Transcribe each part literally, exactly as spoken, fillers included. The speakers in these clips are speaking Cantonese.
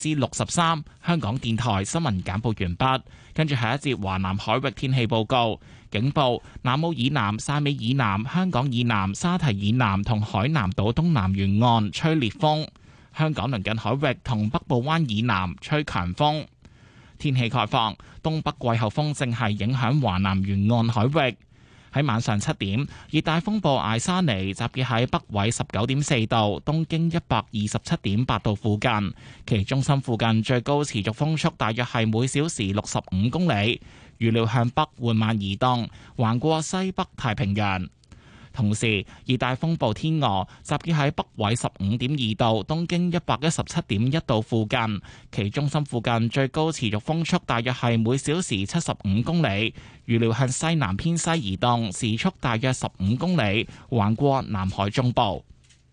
至六十三。香港電台新聞簡報完畢，跟住係一節華南海域天氣報告。警報：南澳以南、汕尾以南、香港以南、沙堤以南同海南島東南沿岸吹烈風。香港鄰近海域同北部灣以南吹強風。天氣概況：東北季候風正係影響華南沿岸海域。喺晚上七點，熱帶風暴艾莎尼集結喺北緯十九點四度、東經一百二十七點八度附近，其中心附近最高持續風速大約係每小時六十五公里，預料向北緩慢移動，橫過西北太平洋。同時，熱帶風暴天鵝集結喺北緯十五點二度、東經一百一十七點一度附近，其中心附近最高持續風速大約係每小時七十五公里，預料向西南偏西移動，時速大約十五公里，橫過南海中部。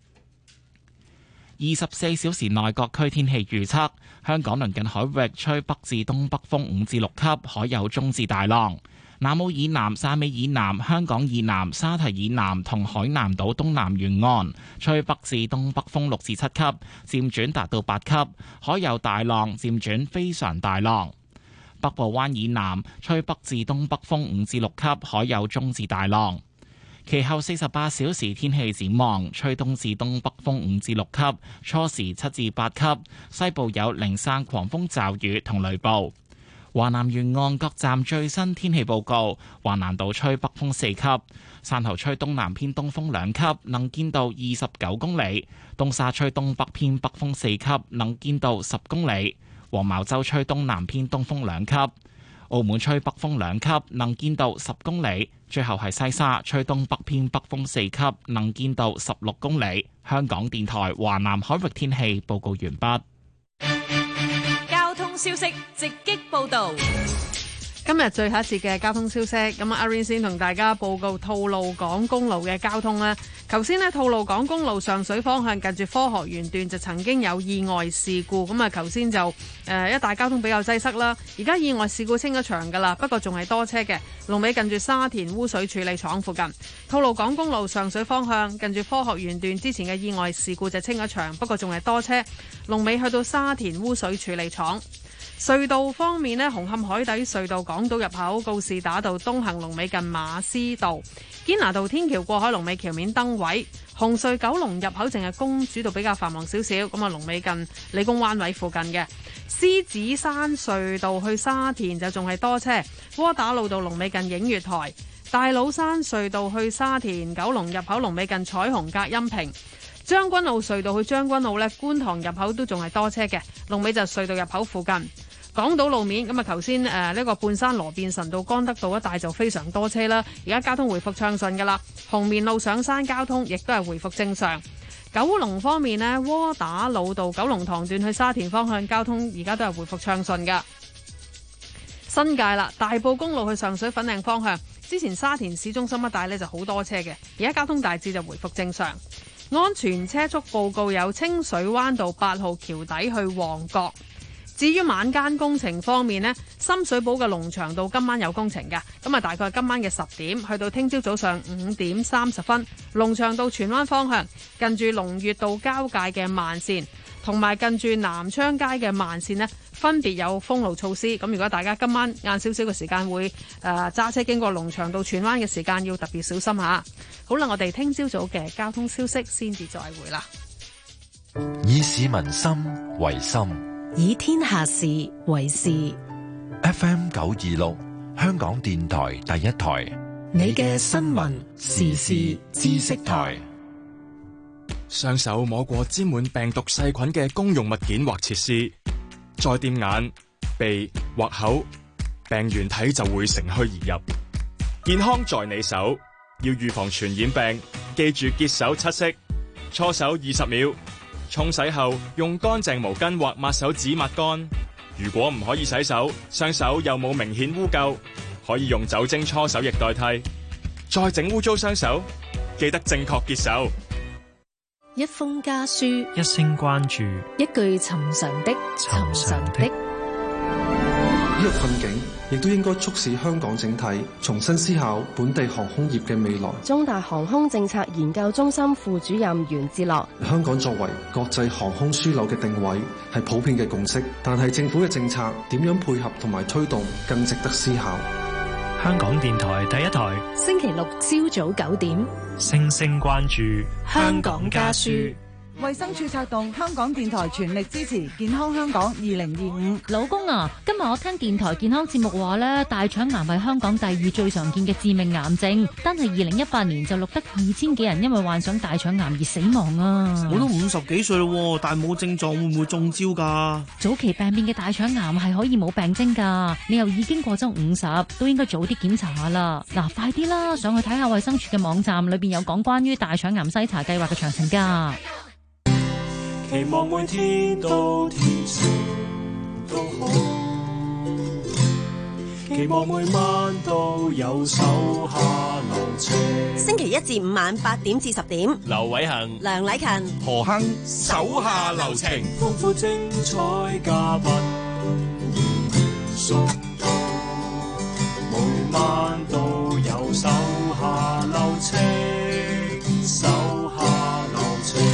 二十四小時內各區天氣預測：香港鄰近海域吹北至東北風五至六級，海有中至大浪。南澳以南、汕尾以南、香港以南、沙堤以南同海南島東南沿岸吹北至東北風六至七級，漸轉達到八級，海有大浪，漸轉非常大浪。北部灣以南吹北至東北風五至六級，海有中至大浪。其後四十八小時天氣展望，吹東至東北風五至六級，初時七至八級，西部有零散狂風驟雨同雷暴。華南沿岸各站最新天氣報告：華南島吹北風四級，汕頭吹東南偏東風兩級，能見度二十九公里；東沙吹東北偏北風四級，能見度十公里；黃茅洲吹東南偏東風兩級；澳門吹北風兩級，能見度十公里；最後係西沙吹東北偏北風四級，能見度十六公里。香港電台華南海域天氣報告完畢。 消息直擊報道。 今日最後一節嘅交通消息，咁阿 Irene 先同大家報告吐露港公路嘅交通啦。頭先呢，吐露港公路上水方向近住科學園段就曾經有意外事故，咁啊頭先就誒、呃、一帶交通比較擠塞啦。而家意外事故清咗場噶啦，不過仲係多車嘅。龍尾近住沙田污水處理廠附近。吐露港公路上水方向近住科學園段之前嘅意外事故就清咗場，不過仲係多車。龍尾去到沙田污水處理廠。隧道方面呢，紅磡海底隧道港島入口告士打道東行龍尾近馬師道，堅拿道天橋過海龍尾橋面燈位，紅隧九龍入口淨係公主道比較繁忙少少，咁啊龍尾近理工灣位附近嘅。獅子山隧道去沙田就仲係多車，窩打老道龍尾近映月台，大老山隧道去沙田九龍入口龍尾近彩虹隔音屏。將軍澳隧道去將軍澳呢，觀塘入口都仲係多車嘅，龍尾就隧道入口附近。港島路面咁啊，頭先誒呢個半山羅便臣道干德道一帶就非常多車啦，而家交通回復暢順噶啦。紅棉路上山交通亦都係回復正常。九龍方面呢，窩打老道九龍塘段去沙田方向交通而家都係回復暢順噶。新界啦，大埔公路去上水粉嶺方向，之前沙田市中心一帶呢就好多車嘅，而家交通大致就回復正常。安全車速報告有清水灣道八號橋底去旺角。至於晚間工程方面呢，深水埗嘅龍翔道今晚有工程㗎，咁啊大概今晚嘅十點去到聽朝早上五點三十分，龍翔道荃灣方向近住龍悅道交界嘅慢線，同埋近住南昌街嘅慢線呢，分別有封路措施。咁如果大家今晚晏少少嘅時間會誒揸、呃、車經過龍翔道荃灣嘅時間，要特別小心下。好啦，我哋聽朝早嘅交通消息先至再會啦。 以市民心為心， 以天下事為事。 F M 九二六，香港電台第一台， 你嘅新聞時事知識台。 雙手摸過沾滿病毒細菌嘅公用物件或設施，再掂眼、鼻或口，病原體就會乘虛而入。健康在你手，要預防傳染病，記住潔手七式，搓手二十秒。沖洗後用乾淨毛巾或抹手紙抹乾。如果唔可以洗手，雙手又冇明顯污垢，可以用酒精搓手液代替。再整污糟雙手，記得正確潔手。 一封家書， 一聲關注， 一句尋常的尋常的。 呢個困境亦都應該促使香港整體重新思考本地航空業嘅未來。 中大航空政策研究中心副主任袁志樂： 香港作為國際航空樞紐嘅定位係普遍嘅共識，但係政府嘅政策點樣配合同埋推動更值得思考。 香港電台第一台， 星期六朝早九點， 星星關注香港家書。 衛生署策動，香港電台全力支持健康香港二零二五。 老公啊，今日我聽電台健康節目話咧，大腸癌係香港第二最常見嘅致命癌症，單係二零一八年就錄得二千幾人因為患上大腸癌而死亡啊！ 我都五十幾歲咯，但係冇症狀，會唔會中招噶？ 早期病變嘅大腸癌係可以冇病徵噶，你又已經過咗五十，都應該早啲檢查下啦。嗱，快啲啦，上去睇下衛生署嘅網站，裏邊有講關於大腸癌篩查計劃嘅詳情噶。 期望每天都天晴都好，期望每晚都有手下留情。 星期一至五晚八點至十點， 劉偉恒、 梁禮勤、 何亨手下留情， 豐富精彩嘉賓送到，每晚都有手下留情，手下留情。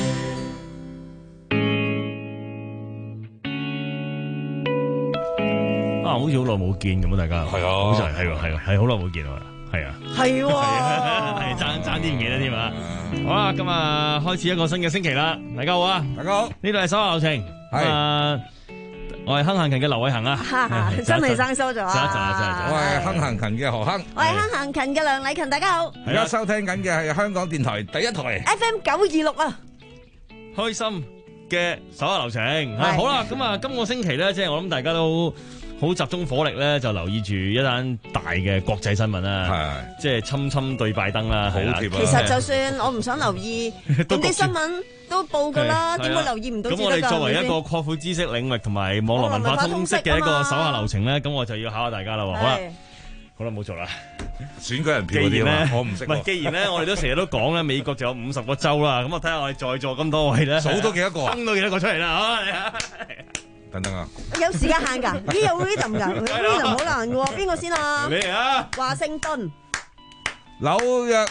啊，好似好耐冇見咁啊！大家係啊，好似係係係係好耐冇見啊，係啊， 係喎， 係爭爭啲唔記得添啊！好啦，今日開始一個新嘅星期啦，大家好啊， 大家好， 呢度係手下留情，係我係亨行勤嘅劉偉恒啊， 真係生疏咗啊！我係亨行勤嘅何亨， 我係亨行勤嘅梁禮勤，大家好。 而家收聽緊嘅係香港電台第一台 F M 九二六啊， 開心嘅手下留情。係好啦，咁啊，今個星期咧，即係我諗大家都好集中火力咧，就留意住一單大嘅國際新聞啦，即係侵侵對拜登啦，好貼啊！ 其實就算我唔想留意，咁啲新聞都報噶啦，點會留意唔到？ 咁我哋作為一個擴闊知識領域同埋網絡文化通識嘅一個手下留情咧，咁我就要考下大家啦。好啦，好啦，冇做啦。 選舉人票嗰啲咧，我唔識。 唔係，既然咧，我哋都成日都講咧，美國就有五十個州啦，咁我睇下我哋在座咁多位咧， 數到幾多個啊？ 數到幾多個出嚟啦？好。 等等啊！ 有時間限㗎，邊有 rhythm 㗎 ？rhythm 好難㗎喎，邊個先啊？ 你啊！ 華盛頓、 紐約、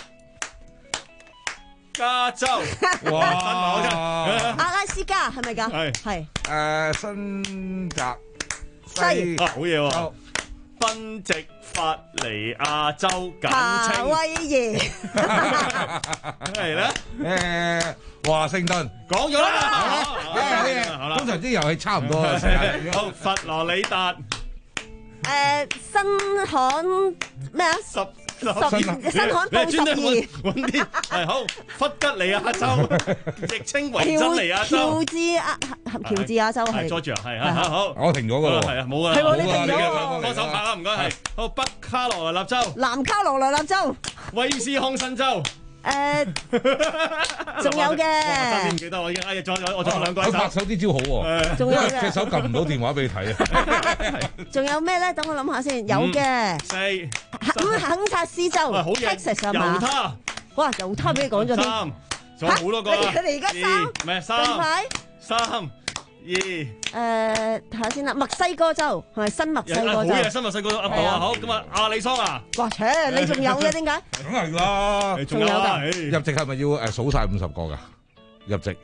加州， 哇！ 阿拉斯加係咪㗎？ 係係。 誒，新澤西啊，好嘢喎！賓夕法尼亞州簡稱夏威夷， 係咧。 誒，華盛頓講咗啦。好啦， 通常啲遊戲差唔多嘅時間。 好，佛羅里達。 誒，新罕咩啊？ 十十新罕布十二。 揾啲係好，弗吉尼亞州，亦稱維珍尼亞州。 喬治亞喬治亞州係。 Georgia 係啊，好。 我停咗㗎啦。 係啊，冇啊。 係喎，你停咗。 幫手拍啦，唔該。係。好，北卡羅來納州。 南卡羅來納州。 威斯康辛州。 誒，仲有嘅。 差啲唔記得我已經，哎呀，仲有我仲有兩個手。 佢拍手啲招好喎。 仲有嘅。 隻手撳唔到電話俾你睇啊。 仲有咩咧？等我諗下先。有嘅。 四。 咁肯薩斯州。 好嘢。 Texas 係嘛？ 猶他。 哇！猶他俾你講咗添。 三。仲有好多個啊。 佢哋而家三。 唔係三。 近排。 三。二。誒， 睇下先啦，墨西哥州係咪新墨西哥州？ 好嘢，新墨西哥州噏到啊！好，咁啊，亞利桑那。 哇！切，你仲有嘅點解？ 梗係啦， 仲有㗎。 入籍係咪要誒數晒五十個㗎？入籍。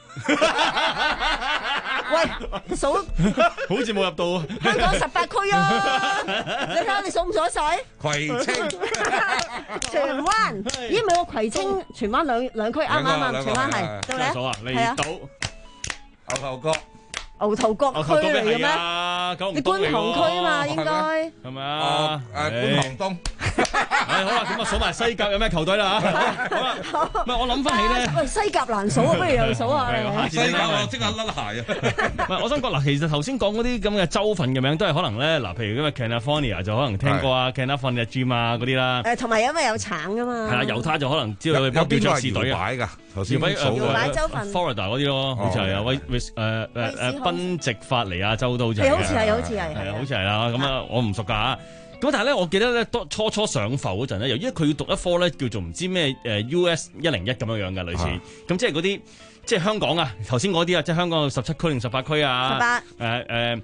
喂，數好似冇入到。 香港十八區啊！你睇下你數唔數得晒？ 葵青、 荃灣，咦？唔係喎，葵青、荃灣兩兩區啱唔啱啊？荃灣係到你啊？ 係啊，離島。 牛頭角， 牛頭角區嚟嘅咩？你觀塘區啊嘛，應該係咪啊？ 誒，觀塘東。 係好啦，咁啊數埋西甲有咩球隊啦嚇？好啦，唔係我諗翻起咧， 喂，西甲難數啊，不如又數下你。 西甲我即刻甩鞋啊！ 唔係，我想講嗱，其實頭先講嗰啲咁嘅州份嘅名都係可能咧，嗱，譬如咁嘅 California 就可能聽過啊 ，California Dream 啊嗰啲啦。 誒，同埋因為有橙噶嘛。 係啦，猶他就可能知道佢叫爵士隊啊。 㗎，頭先數搖擺州份 Florida 嗰啲咯，好似係啊，威威誒誒誒賓夕法尼亞州都好似係。 係好似係，好似係。 係啊，好似係啦，咁啊，我唔熟㗎嚇。咁但係咧，我記得咧，當初初上浮嗰陣咧，由於佢要讀一科咧，叫做唔知咩誒 U S 一零一咁樣樣嘅類似，咁即係嗰啲即係香港啊，頭先嗰啲啊，即係香港十七區定十八區啊， 十八， 誒誒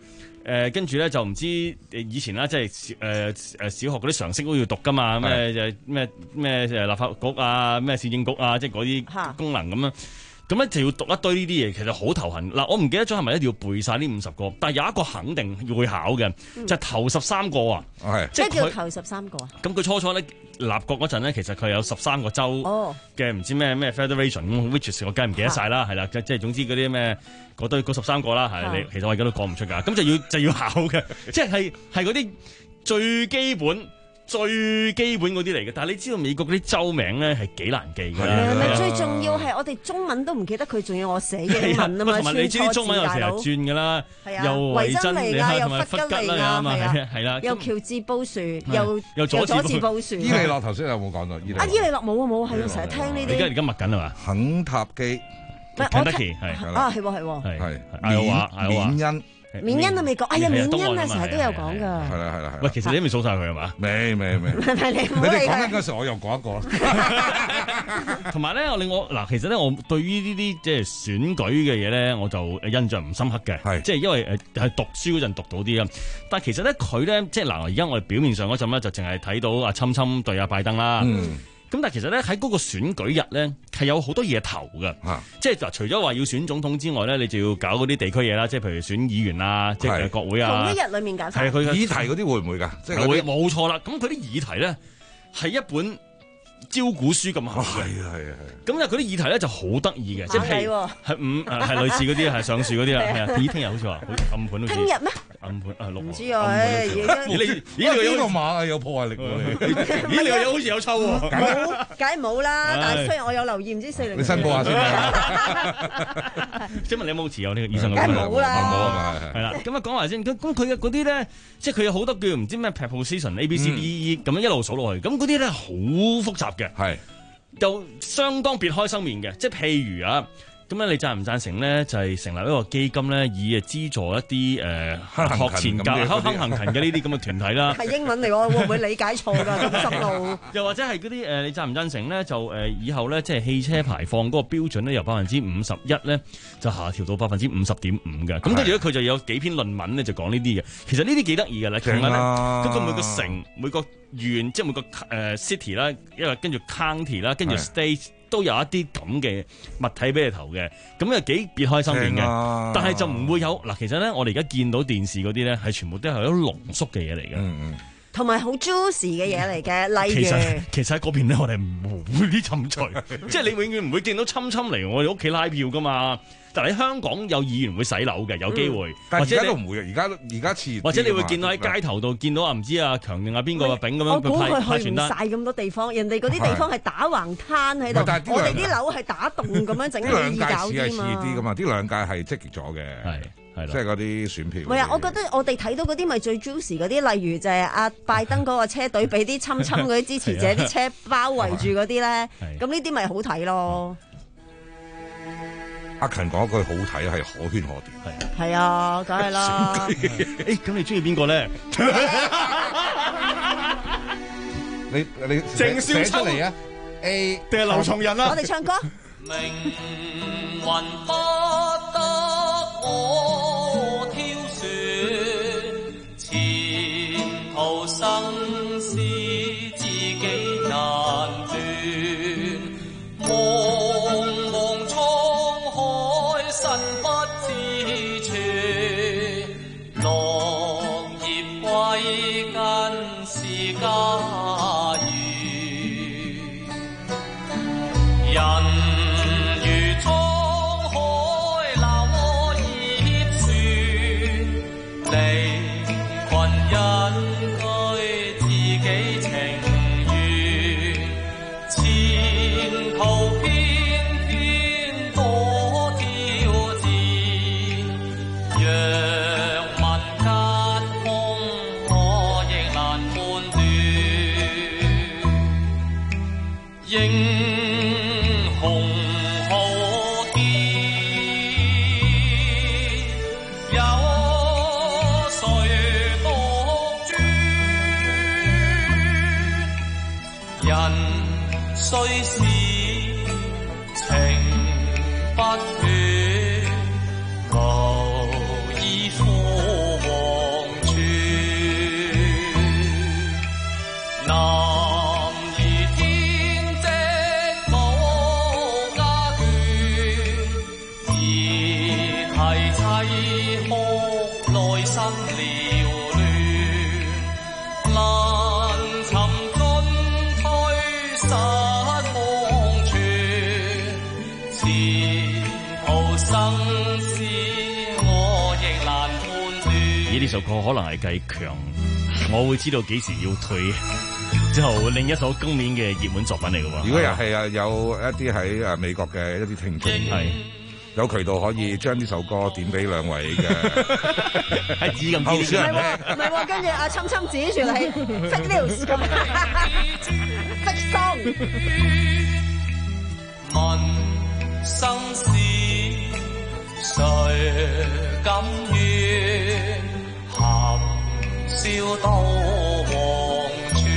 誒跟住咧就唔知以前啦，即係誒誒小學嗰啲常識都要讀噶嘛，咩就咩咩誒立法局啊，咩市政局啊，即係嗰啲功能咁樣。咁咧就要讀一堆呢啲嘢，其實好頭痕。嗱，我唔記得咗係咪一定要背晒呢五十個，但係有一個肯定要會考嘅，嗯、就係頭十三個啊。係， 即係叫頭十三個啊。咁佢初初咧立國嗰陣咧，其實佢有十三個州嘅唔知咩咩 federation，which is 我梗係唔記得晒啦，係啦，即係總之嗰啲咩嗰堆嗰十三個啦，係你其實我而家都講唔出㗎。咁就要就要考嘅，即係係嗰啲最基本。最基本嗰啲嚟嘅，但係你知道美國嗰啲州名咧係幾難記㗎。係咪最重要係我哋中文都唔記得佢，仲要我寫英文啊嘛。 同埋你知啲中文有時候轉㗎啦，又維珍尼亞，又弗吉尼亞嘛，係啦， 又喬治布殊，又又佐治布殊。 伊利諾頭先有冇講到？ 啊，伊利諾冇啊冇啊，係啊，成日聽呢啲。 而家而家默緊係嘛？ 肯塔基， 肯塔基係啊，係喎係喎， 係艾奧華，艾奧華。 緬因。 緬因都未講，哎呀，緬因啊，成日都有講㗎。 係啦係啦係。 喂，其實你都未數晒佢係嘛？ 未未未。 你哋講緊嗰時，我又講一個。 同埋咧，我令我嗱，其實咧，我對於呢啲即係選舉嘅嘢咧，我就印象唔深刻嘅。係，即係因為誒係讀書嗰陣讀到啲啊。但係其實咧，佢咧即係嗱，而家我哋表面上嗰陣咧，就淨係睇到阿侵侵對阿拜登啦。嗯。咁但係其實咧喺嗰個選舉日咧係有好多嘢投㗎，啊、即係嗱除咗話要選總統之外咧，你就要搞嗰啲地區嘢啦，即係譬如選議員啊，是即係國會啊。 同一日裡面搞晒。 係佢議題嗰啲會唔會㗎？即係會冇錯啦。咁佢啲議題咧係一本招股書咁厚嘅， 係啊係啊係。咁咧嗰啲議題咧就好得意嘅，即係係五係類似嗰啲係上樹嗰啲啊，係啊。咦？聽日好似話暗盤好似。 聽日咩？ 暗盤啊六。 唔知啊， 你咦你呢個馬啊有破壞力喎你。 咦你個嘢好似有抽喎。 冇，梗係冇啦。但係雖然我有留意，唔知四零。 你申報下先。 請問你有冇持有呢個醫生嘅？ 梗係冇啦。 冇啊嘛。 係啦，咁啊講埋先。咁咁佢嘅嗰啲咧，即係佢有好多叫唔知咩 preposition A B C D E 咁樣一路數落去。咁嗰啲咧好複雜嘅。係。又相當別開生面嘅，即係譬如啊，咁咧你贊唔贊成咧？就係、是、成立一個基金咧，以誒資助一啲誒、呃、學前教、坑行勤嘅呢啲咁嘅團體啦。 係英文嚟喎，會唔會理解錯㗎？咁深路。 又或者係嗰啲誒，你贊唔贊成咧？就誒、呃、以後咧，即係汽車排放嗰個標準咧，由百分之五十一咧，就下調到百分之五十點五嘅。咁跟住咧，佢就有幾篇論文咧，就講呢啲嘅。其實呢啲幾得意嘅咧，同埋咧，咁佢每個城每個縣即係每個誒、呃、city 啦，因為跟住 county 啦，跟住 state 都有一啲咁嘅物體俾你投嘅，咁又幾別開生面嘅。啊、但係就唔會有嗱，其實咧，我哋而家見到電視嗰啲咧，係全部都係有濃縮嘅嘢嚟嘅。嗯嗯。 同埋好 juicy 嘅嘢嚟嘅，例如其實其實喺嗰邊咧，我哋冇啲侵除，即係你永遠唔會見到侵侵嚟我哋屋企拉票噶嘛。但係喺香港有議員會洗樓嘅，有機會。 但係而家都唔會啊！而家而家似或者你會見到喺街頭度見到啊，唔知啊強定啊邊個啊丙咁樣佢派派傳單。 晒咁多地方，人哋嗰啲地方係打橫攤喺度，我哋啲樓係打洞咁樣整啲易搞啲嘛。 啲噶嘛，啲兩屆係積極咗嘅，係係即係嗰啲選票。 唔係啊，我覺得我哋睇到嗰啲咪最 juicy 嗰啲，例如就係阿拜登嗰個車隊俾啲侵侵嗰啲支持者啲車包圍住嗰啲咧，咁呢啲咪好睇咯。 阿勤講一句好睇係可圈可點， 係係啊，梗係啦。 誒，咁你中意邊個咧？ 你你鄭少秋出嚟啊 ？A 定係劉松仁啊？ 我哋唱歌。 命運不得我挑選，前途生死自己難斷。茫茫滄海身不知處，落葉歸根是家園。人如滄海鬧我葉船，離群隱居自己情願，前途偏偏多挑戰，若問間空我亦難判斷，英雄豪傑有誰獨尊？人雖是情不斷，無以復和。 心繚亂，難尋進退失望存，前途生死我亦難判斷。 咦？呢首歌可能係繼強，我會知道幾時要退之後，另一首今年嘅熱門作品嚟嘅喎。 如果又係啊，有一啲喺誒美國嘅一啲聽眾係。有渠道可以將呢首歌點俾兩位嘅係指咁唔係喎，唔係喎，跟住阿侵侵指住你 fake news 咁，fake song。 問生死誰甘願，含笑到黃泉。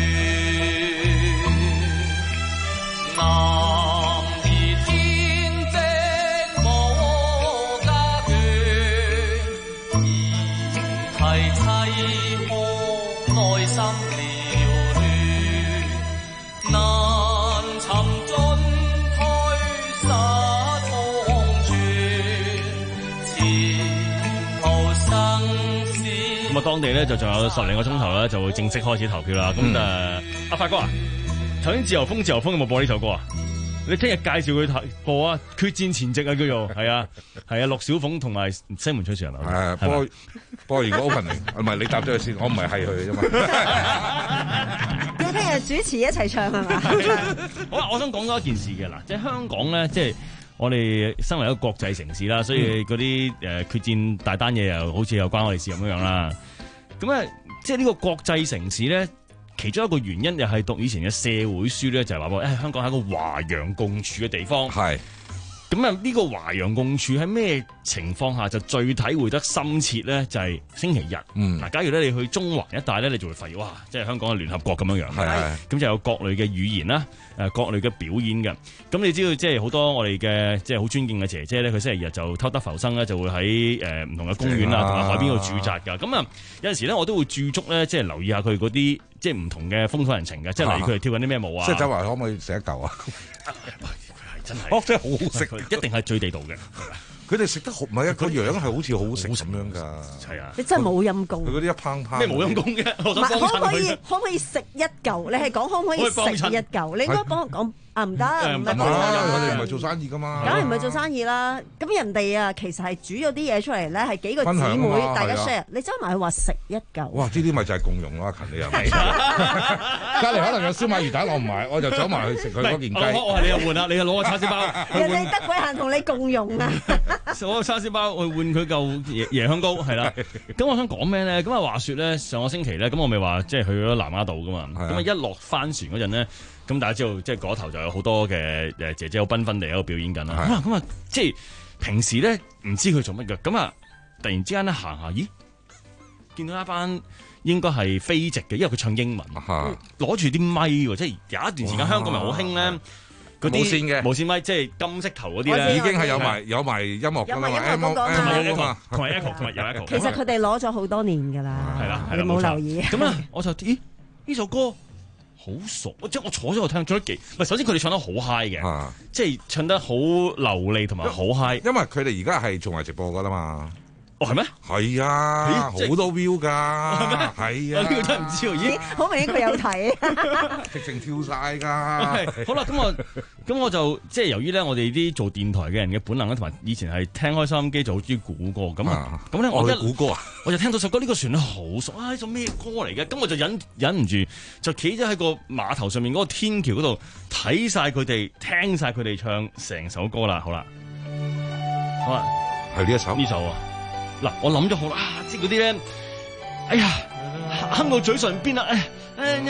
咁啊，當地咧就仲有十零個鐘頭咧，就會正式開始投票啦。咁誒、嗯，阿發哥啊，頭先自由風自由風有冇播呢首歌啊？你聽日介紹佢睇播啊，決戰前夕啊，叫做係啊，係啊，陸小鳳同埋西門吹雪係咪？ 係播播完個 opening，唔係你答咗佢先，我唔係係佢嘅啫嘛。 你聽日主持一齊唱係嘛？ 好啦，我想講多一件事嘅嗱，即係香港咧，即係。我哋身為一個國際城市啦，所以嗰啲誒決戰大單嘢又好似又關我哋事咁樣樣啦。咁啊，即係呢個國際城市咧，其中一個原因又係讀以前嘅社會書咧，就係話喎，誒香港係一個華洋共處嘅地方。係。咁啊，呢個華洋共處喺咩情況下就最體會得深切咧？就係、是、星期日。嗯。嗱，假如咧你去中環一帶咧，你就會發現哇，即係香港嘅聯合國咁樣樣。係係。咁就有各類嘅語言啦，誒各類嘅表演嘅。咁你知道即係好多我哋嘅即係好尊敬嘅姐姐咧，佢星期日就偷得浮生咧，就會喺誒唔同嘅公園啊同埋海邊度駐紮㗎。咁啊有陣時咧，我都會駐足咧，即係留意下佢嗰啲即係唔同嘅風土人情嘅，即係例如佢哋跳緊啲咩舞啊。 即係周華可唔可以食一嚿啊？ 真係， 哦，真係好好食， 一定係最地道嘅。 佢哋食得好，唔係啊，個樣係好似好食咁樣㗎。係啊，你真係冇陰功。 佢嗰啲一拏拏。 咩冇陰功嘅？ 唔係，可唔可以可唔可以食一嚿？你係講可唔可以食一嚿？你應該幫我講。啊唔得，唔得， 我哋唔係做生意噶嘛， 梗係唔係做生意啦。咁人哋啊，其實係煮咗啲嘢出嚟咧，係幾個姊妹大家 share。你走埋去話食一嚿， 哇！呢啲咪就係共用啦，勤你又係。隔離可能有燒賣魚蛋，我唔買，我就走埋去食佢嗰件雞。 我係你又換啦，你又攞個叉燒包。 人哋得鬼閒同你共用啊！ 攞個叉燒包去換佢嚿椰椰香膏，係啦。咁我想講咩咧？咁啊話説咧，上個星期咧，咁我咪話即係去咗南丫島噶嘛。咁啊一落帆船嗰陣咧。咁大家知道，即係嗰頭就有好多嘅誒姐姐好繽紛地喺度表演緊啦。咁啊，咁啊，即係平時咧唔知佢做乜嘅，咁啊，突然之間咧行下，咦，見到一班應該係非籍嘅，因為佢唱英文，攞住啲咪喎，即係有一段時間香港咪好興咧，嗰啲無線嘅無線咪，即係金色頭嗰啲咧， 已經係有埋有埋音樂㗎嘛， 有埋音樂同埋 Echo，同埋 Echo， 同埋有 Echo。 其實佢哋攞咗好多年㗎啦， 係啦， 你冇留意。 咁啊，我就咦呢首歌。好熟，即係我坐咗我聽，做得幾唔係？首先佢哋唱得好 high 嘅，啊、即係唱得好流利同埋好 high。 因為佢哋而家係仲係直播噶啦嘛。 哦，係咩？係啊，好多 view 㗎，係啊， 呢個真係唔知喎。咦， 好明顯佢有睇， 直情跳晒㗎。 好啦，咁我咁我就即係由於咧，我哋啲做電台嘅人嘅本能咧，同埋以前係聽開收音機就好中意估歌咁啊。咁咧我一估歌啊， 我就聽到首歌，呢個旋律好熟啊！呢首咩歌嚟嘅？咁我就忍忍唔住，就企咗喺個碼頭上面嗰個天橋嗰度睇晒佢哋，聽晒佢哋唱成首歌啦。好啦，好啦， 係呢一首呢首啊。嗱，我諗咗好啦，即係嗰啲咧，哎呀，哼到嘴唇邊啦，誒，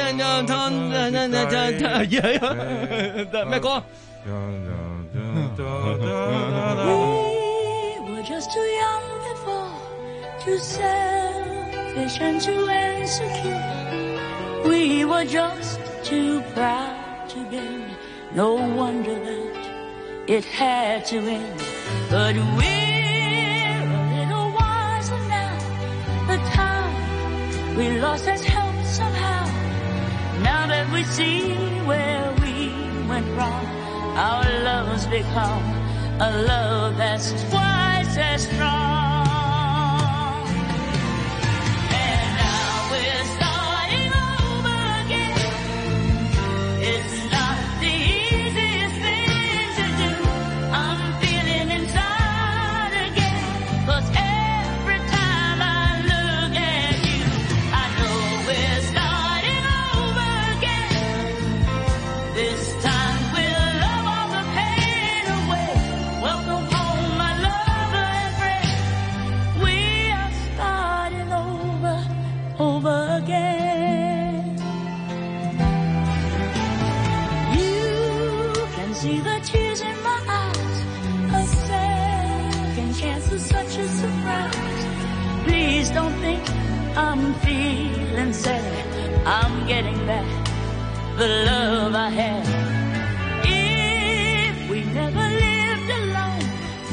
咩歌 ？We lost that hope somehow. Now that we see where we went wrong, our love's become a love that's twice as strong. I'm feeling sad. I'm getting back the love I had. If we never lived alone,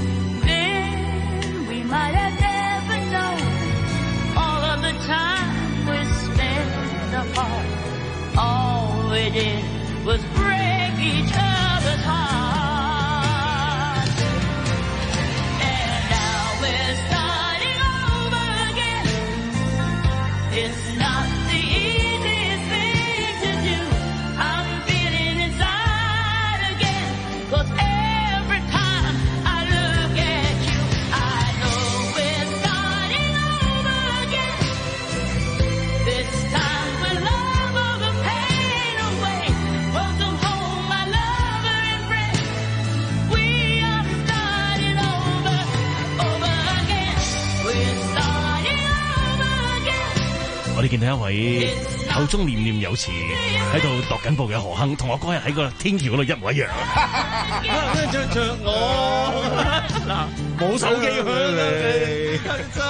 then we might have never known all of the time we spent apart. All we did was break each other's hearts. And now we're starting over again. It's not the easiest thing to do. I'm feeling inside again, 'cause every time I look at you, I know we're starting over again. This time we'll love all the pain away. Welcome home, my lover and friend. We are starting over, over again. We're starting over again. 我哋見到一位口中念念有詞喺度踱緊步嘅何鏗，同我嗰日喺個天橋嗰度一模一樣。着着我嗱冇手機響你仔，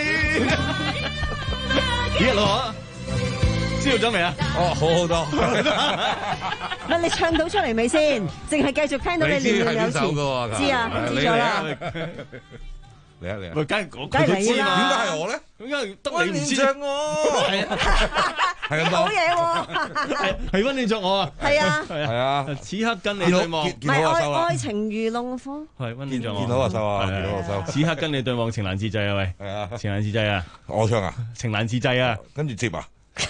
幾日咯？知道咗未啊？ 哦，好好多。 唔係你唱到出嚟未先？淨係繼續聽到你念念有詞。知啊，知咗啦。 嚟啊嚟啊！ 喂，梗係我梗係你啦。 點解係我咧？ 點解得你唔知？ 着我係啊，係咁多。 好嘢喎！ 係溫暖着我啊！ 係啊， 係啊！ 此刻跟你對望， 唔係愛愛情如龍鳳。 係溫暖着我。 見到我收啊！見到我收。 此刻跟你對望，情難自制啊！喂， 係啊， 情難自制啊！ 我唱啊， 情難自制啊！ 跟住接啊！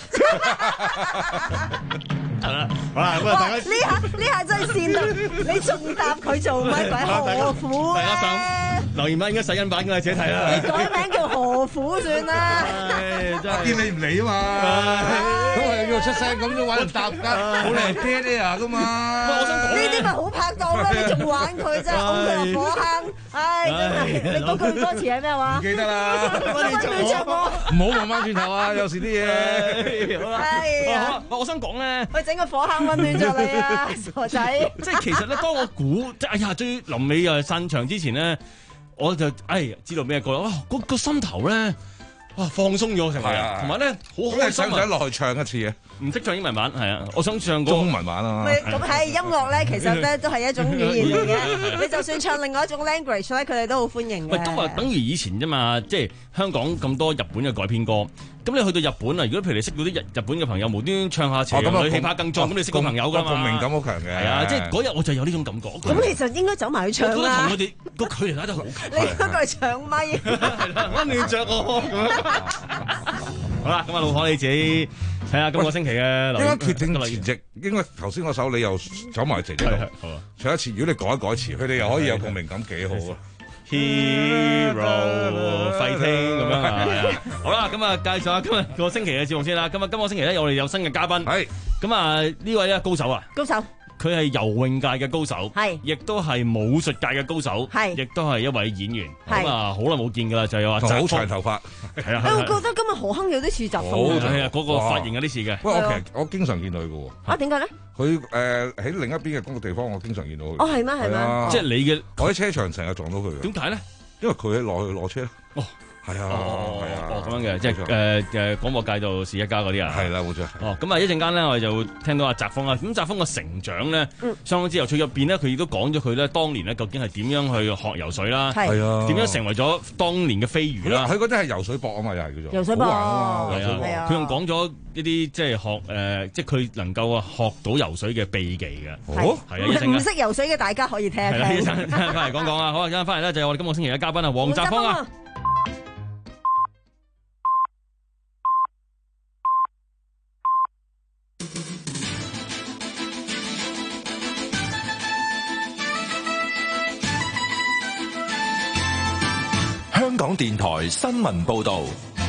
好啦，好啦，咁啊，大家呢下呢下真係善良，你仲答佢做乜鬼何苦大家上留言版應該洗印版㗎，自己睇啦。 你改名叫何苦算啦。 真係見你唔理啊嘛，咁我又要出聲，咁都玩人答㗎，好靚爹哋啊㗎嘛。 呢啲咪好拍檔咯，你仲玩佢啫，㧬佢入火坑，唉真係。你嗰句歌詞係咩話？ 唔記得啦， 溫暖着我， 唔好望翻轉頭啊！有時啲嘢。 好啦，我我想講咧， 去整個火坑溫暖着你啊，傻仔！ 即係其實咧，當我估，即係哎呀，最臨尾又散場之前咧，我就哎知道咩歌啦，哇，個個心頭咧，哇放鬆咗成個人，同埋咧好開心啊！ 想唔想落去唱一次啊？ 唔識唱英文版係啊，我想唱中文版啊。 咁喺音樂咧，其實咧都係一種語言嚟嘅。你就算唱另外一種 language 咧，佢哋都好歡迎嘅。 喂，都話等於以前啫嘛，即係香港咁多日本嘅改編歌。咁你去到日本啊，如果譬如你識到啲日日本嘅朋友，無端端唱下斜陽裏氣魄更壯，咁你識到朋友㗎嘛？ 共鳴感好強嘅。 係啊，即係嗰日我就有呢種感覺。 咁你就應該走埋去唱啦。 同佢哋個距離拉得好近。 你嗰個係搶咪。 係啦，溫暖着我。好啦，咁啊，老婆你自己睇下今個星期嘅。 應該決定前夕，應該頭先嗰首你又走埋前夕度唱一次。如果你改一改詞，佢哋又可以有共鳴感，幾好啊！ Hero fighting 咁樣啊，好啦，咁啊介紹下今日個星期嘅節目先啦。咁啊，今個星期咧，我哋有新嘅嘉賓，係咁啊呢位咧高手啊， 高手， 佢係游泳界嘅高手， 係， 亦都係武術界嘅高手，係，亦都係一位演員。咁啊，好耐冇見㗎啦，就係話好長頭髮， 係啊。 我覺得今日何鏗有啲似澤鋒， 係啊，嗰個髮型有啲似嘅。 喂，我其實我經常見到佢嘅喎。 啊，點解咧？ 佢誒喺另一邊嘅工作地方，我經常見到佢。 哦，係咩？係咩？ 即係你嘅， 我喺車場成日撞到佢嘅。 點解咧？ 因為佢落去攞車。哦。係啊， 哦， 係啊， 哦咁樣嘅，即係誒誒廣播界度是一家嗰啲啊， 係啦，冇錯。 哦，咁啊一陣間咧，我哋就聽到阿澤鋒啊，咁澤鋒嘅成長咧，相當之有趣。入邊咧，佢亦都講咗佢咧當年咧究竟係點樣去學游水啦， 係啊， 點樣成為咗當年嘅飛魚啦。 佢嗰啲係游水博啊嘛，又係叫做游水博啊嘛， 係啊，佢仲講咗一啲即係學誒，即係佢能夠啊學到游水嘅秘技嘅。 哦， 係啊，一陣間唔識游水嘅大家可以聽一聽。 係啦，一陣間翻嚟講講啊，好啊，一陣間翻嚟咧就係我哋今個星期嘅嘉賓啊，黃澤鋒啊。 香港電台新聞報道，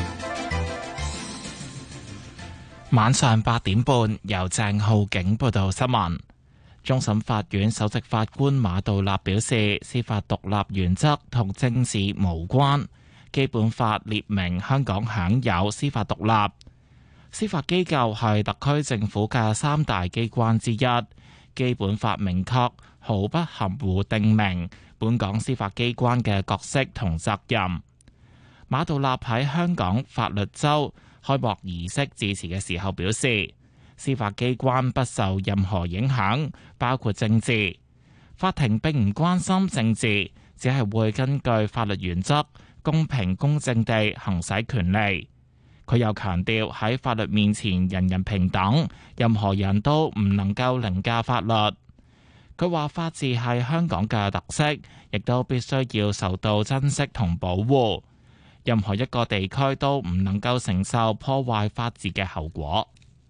晚上八點半由鄭浩景報道新聞。終審法院首席法官馬道立表示，司法獨立原則同政治無關。基本法列明香港享有司法獨立，司法機構係特區政府嘅三大機關之一。基本法明確毫不含糊定明本港司法機關嘅角色同責任。 馬道立喺香港法律週開幕儀式致辭嘅時候表示，司法機關不受任何影響，包括政治。法庭並唔關心政治，只係會根據法律原則，公平公正地行使權利。佢又強調喺法律面前人人平等，任何人都唔能夠凌駕法律。佢話法治係香港嘅特色，亦都必須要受到珍惜同保護。任何一個地區都唔能夠承受破壞法治嘅後果。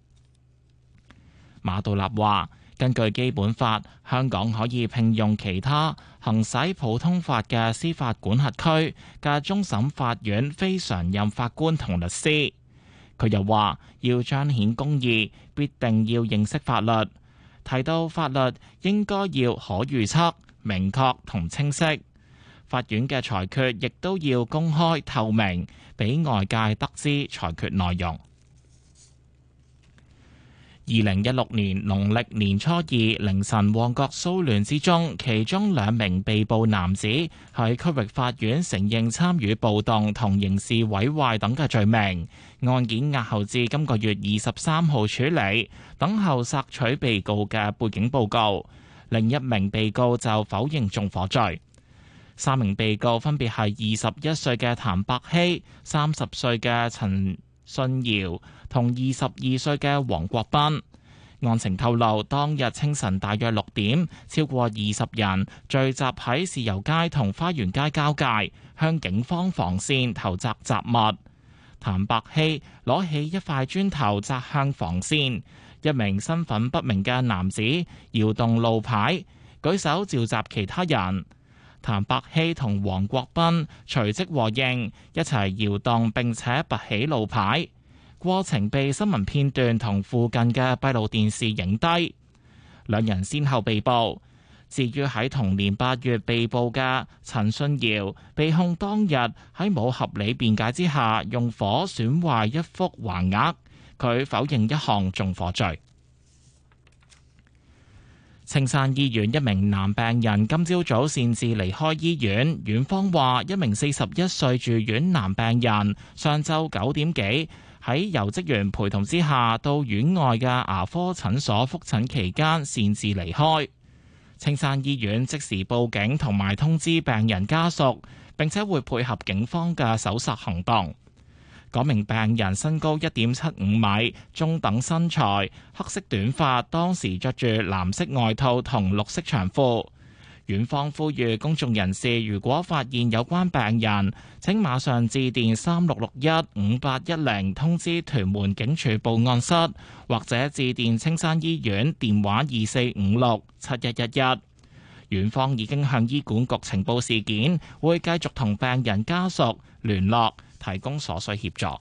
馬道立話，根據基本法，香港可以聘用其他行使普通法嘅司法管轄區嘅終審法院非常任法官同律師。佢又話，要彰顯公義，必定要認識法律。提到法律應該要可預測、明確同清晰。法院嘅裁決亦都要公開透明，俾外界得知裁決內容。二零一六年農曆年初二凌晨旺角騷亂之中，其中兩名被捕男子喺區域法院承認參與暴動同刑事毀壞等嘅罪名，案件押後至今個月二十三號處理，等候索取被告嘅背景報告。另一名被告就否認縱火罪。三名被告分別係二十一歲嘅譚伯希、三十歲嘅陳信堯同二十二歲嘅黃國斌。案情透露，當日清晨大約六點，超過二十人聚集喺豉油街同花園街交界，向警方防線投擲雜物。譚伯希攞起一塊磚頭擲向防線，一名身份不明嘅男子搖動路牌，舉手召集其他人。譚伯希同黃國斌隨即和應，一齊搖動並且拔起路牌，過程被新聞片段同附近嘅閉路電視影低。兩人先後被捕。至於喺同年八月被捕嘅陳信堯，被控當日喺冇合理辯解之下用火損壞一幅橫額，佢否認一項縱火罪。青山醫院一名男病人今朝早擅自離開醫院，院方話一名四十一歲住院男病人上晝九點幾喺由職員陪同之下到院外嘅牙科診所覆診期間擅自離開。青山醫院即時報警同埋通知病人家屬，並且會配合警方嘅搜索行動。嗰名病人身高一點七五米，中等身材，黑色短髮，當時着住藍色外套同綠色長褲。院方呼籲公眾人士，如果發現有關病人，請馬上致電三六六一五八一零通知屯門警署報案室，或者致電青山醫院電話二四五六七一一一。院方已經向醫管局呈報事件，會繼續同病人家屬聯絡，提供所需協助。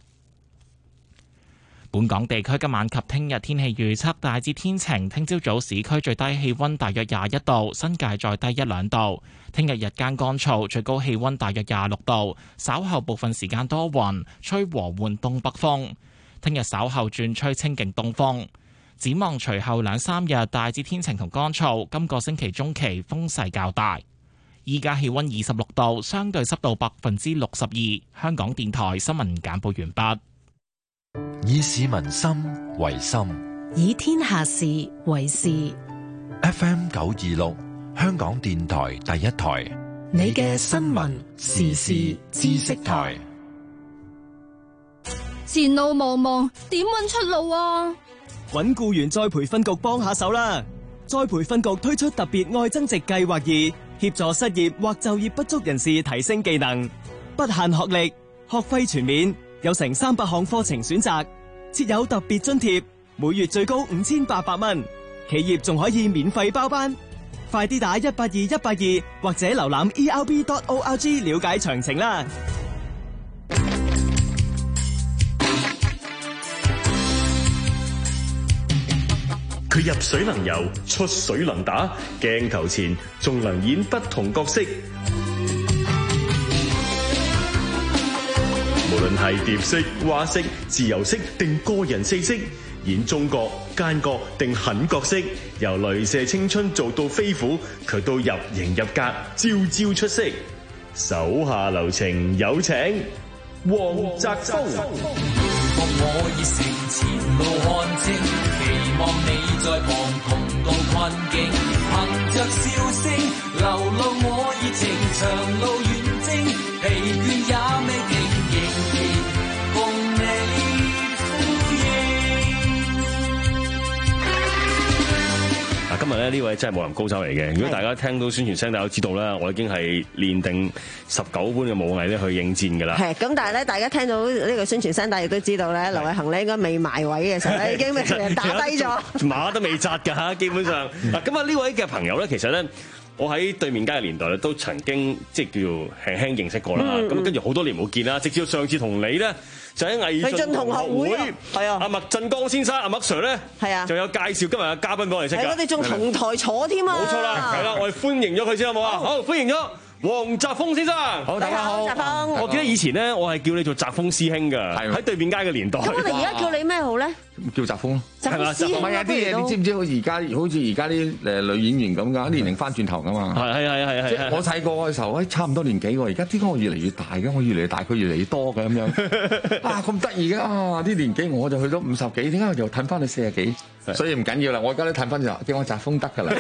本港地區今晚及聽日天氣預測大致天晴，聽朝早市區最低氣溫大約廿一度，新界再低一兩度。聽日日間乾燥，最高氣溫大約廿六度，稍後部分時間多雲，吹和緩東北風。聽日稍後轉吹清勁東風。展望隨後兩三日大致天晴同乾燥，今個星期中期風勢較大。依家氣溫二十六度，相對濕度百分之六十二。香港電台新聞簡報完畢。 以市民心為心， 以天下事為事。 F M 九二六，香港電台第一台， 你嘅新聞時事知識台。 前路茫茫，點搵出路啊？ 搵僱員再培訓局幫下手啦！再培訓局推出特別愛增值計劃二，協助失業或就業不足人士提升技能，不限學歷，學費全免。有成三百項課程選擇，設有特別津貼，每月最高五千八百蚊，企業仲可以免費包班。快啲打一八二一八二或者瀏覽 e r b dot org 了解詳情啦。 佢入水能游，出水能打，鏡頭前仲能演不同角色。無論係蝶式、蛙式、自由式定個人四式，演中角、奸角定狠角色，由雷射青春做到飛虎，佢都入型入格，招招出色。手下留情，有請黃澤峰。 我已成前路看清，期望你在旁同渡困境，憑着笑聲流露我熱情，長路遠征，疲倦也未停，仍然共你呼應。 嗱，今日咧呢位真係武林高手嚟嘅。如果大家聽到宣傳聲，大家都知道啦，我已經係練定十九般嘅武藝咧去應戰㗎啦。 係咁，但係咧，大家聽到呢個宣傳聲，大家亦都知道咧，劉偉恒咧應該未埋位嘅時候咧，已經俾人打低咗， 馬都未紮㗎，基本上。嗱，咁啊呢位嘅朋友咧，其實咧。我喺對面街嘅年代咧，都曾經即係叫做輕輕認識過啦。咁跟住好多年冇見啦，直至到上次同你咧，就喺藝進同學會，係啊，阿麥振剛先生阿麥 Sir 咧，係啊，就有介紹今日嘅嘉賓俾我哋識㗎。 我哋仲同台坐添啊！ 冇錯啦，係啦，我哋歡迎咗佢先好冇啊？好，歡迎咗黃澤峰先生。 好，大家好，澤峰。 我記得以前咧，我係叫你做澤峰師兄㗎，喺對面街嘅年代。 咁我哋而家叫你咩好咧？ 叫澤峰咯， 係嘛？ 唔係啊！啲嘢你知唔知？好似而家，好似而家啲誒女演員咁㗎，年齡翻轉頭㗎嘛。 係係係係係。 即係我細個嘅時候，誒差唔多年紀喎。而家點解我越嚟越大嘅？我越嚟越大，佢越嚟越多嘅咁樣。啊咁得意嘅啊！啲年紀我就去咗五十幾，點解我又褪翻去四十幾？所以唔緊要啦，我而家都褪翻就叫我澤峰得㗎啦。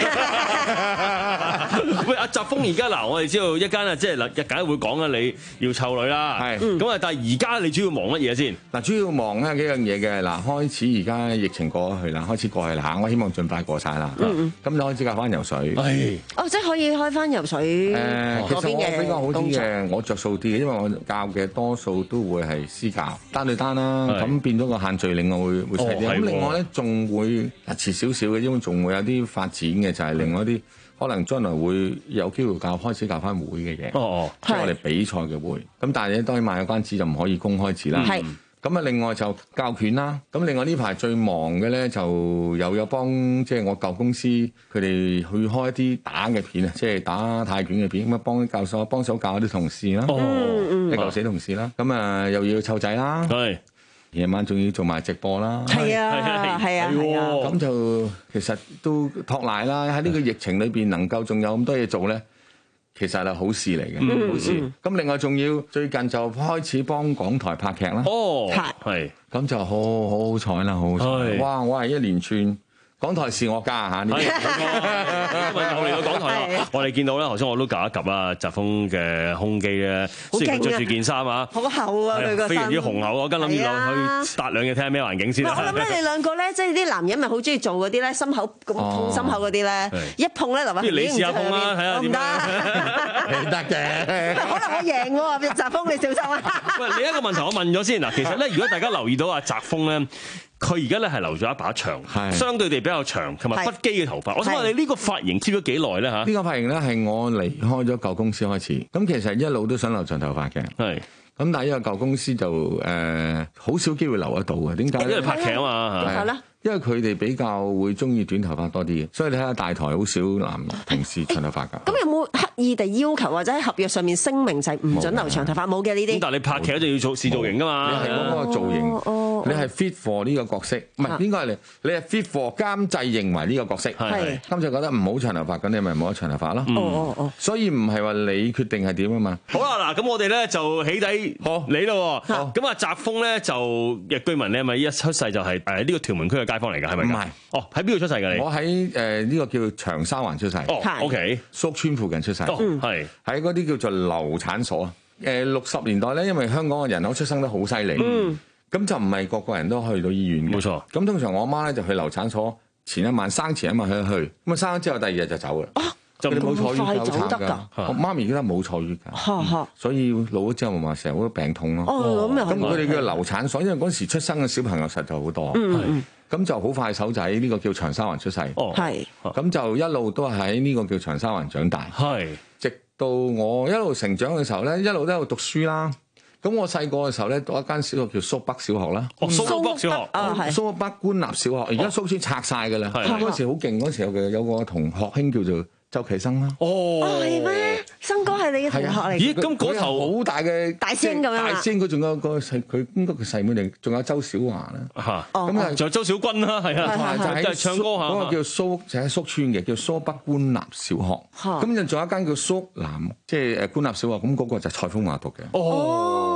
喂，阿澤峰而家嗱，我哋知道一間啊，即係嗱，日梗會講啊，你要湊女啦。係。咁啊，但係而家你主要忙乜嘢先？嗱， 主要忙咧幾樣嘢嘅。嗱，開始而家疫情過咗去啦，開始過去啦嚇，我希望盡快過晒啦。嗯咁就開始教翻游水。係。 哦，即係可以開翻游水。 誒，其實我比較好啲嘅，我着數啲嘅，因為我教嘅多數都會係私教，單對單啦，咁變咗個限聚令我會會細啲。咁另外咧，仲會遲少少嘅，因為仲會有啲發展嘅，就係另外一啲可能將來會有機會教開始教翻會嘅嘢。哦哦，即係我哋比賽嘅會。咁但係咧，當然賣個關子就唔可以公開字啦。係。咁啊，另外就教拳啦。咁另外呢排最忙嘅咧，就又有幫即係我舊公司佢哋去開一啲打嘅片啊，即係打泰拳嘅片。咁啊，幫教授幫手教啲同事啦，啲舊死同事啦。咁啊，又要湊仔啦。係。夜晚仲要做埋直播啦， 係啊，係啊，係啊， 咁就其實都托賴啦。喺呢個疫情裏邊能夠仲有咁多嘢做咧，其實係好事嚟嘅，嗯、好事。咁、嗯、另外仲要最近就開始幫港台拍劇啦， 哦，係， 咁就好好好彩啦，好好彩。哇！我係一連串。港台是我家嚇，呢個又嚟到港台啦。我哋見到咧，頭先我都夾一夾啦，澤峰嘅胸肌咧，雖然着住件衫啊， 好厚啊佢個身， 非常之雄厚。我跟諗住落去搭兩嘢睇下咩環境先。 我諗咧，你兩個咧，即係啲男人咪好中意做嗰啲咧，心口咁碰心口嗰啲咧，一碰咧就話，不如你試下碰啦，睇下點得，得嘅。可能我贏喎，澤峰你小心啊！ 喂，另一個問題我問咗先嗱，其實咧，如果大家留意到阿澤峰咧。佢而家咧係留咗一把長，相對地比較長，同埋不羈嘅頭髮。我想問你呢個髮型貼咗幾耐咧嚇？呢個髮型咧係我離開咗舊公司開始，咁其實一路都想留長頭髮嘅。係，咁但係因為舊公司就誒好少機會留得到嘅。點解咧？因為拍劇啊嘛。點解咧？因為佢哋比較會中意短頭髮多啲嘅，所以你睇下大台好少男同事長頭髮㗎。咁有冇刻意地要求或者喺合約上面聲明就係唔準留長頭髮？冇嘅呢啲。咁但係你拍劇就要做試造型㗎嘛？你係嗰個造型，你係 fit for 呢個角色，唔係應該係你，你係 fit for 監製認為呢個角色。係監製覺得唔好長頭髮，咁你咪冇得長頭髮咯。哦哦哦。所以唔係話你決定係點啊嘛。好啦，嗱咁我哋咧就起底好你咯。好咁啊，澤峰咧就嘅居民咧，咪一出世就係誒呢個屯門區嘅街坊嚟㗎，係咪？唔係。哦，喺邊度出世㗎你？我喺誒呢個叫長沙灣出世。哦 ，OK。宿村附近出世。嗯，係喺嗰啲叫做流產所啊。誒六十年代咧，因為香港嘅人口出生得好犀利。嗯。咁就唔係個個人都去到醫院嘅。冇錯。咁通常我媽咧就去流產所前一晚生前一晚去一去，咁啊生咗之後第二日就走啦。啊，就冇坐月流產㗎。我媽咪記得冇坐月㗎。所以老咗之後咪話成日好多病痛咯。哦，咁又咁佢哋叫流產所，因為嗰時出生嘅小朋友實在好多。嗯嗯。咁就好快手仔呢個叫長沙灣出世。哦。係。咁就一路都係喺呢個叫長沙灣長大。係。直到我一路成長嘅時候咧，一路都喺度讀書啦。咁我細個嘅時候咧，讀一間小學叫蘇北小學啦。哦，蘇北小學啊，係蘇北官立小學。而家蘇村拆晒㗎啦。嗰時好勁，嗰時有嘅有個同學兄叫做周啟生啦。哦，係咩？生哥係你嘅同學嚟？咦，咁嗰頭好大嘅大仙咁樣啊！大仙佢仲有個細，佢應該佢細妹嚟，仲有周小華啦。嚇，咁啊，仲有周小君啦，係啊，就係唱歌嚇。嗰個叫蘇，就喺蘇村嘅，叫蘇北官立小學。咁就仲有一間叫蘇南，即係誒官立小學。咁嗰個就係蔡楓華讀嘅。哦。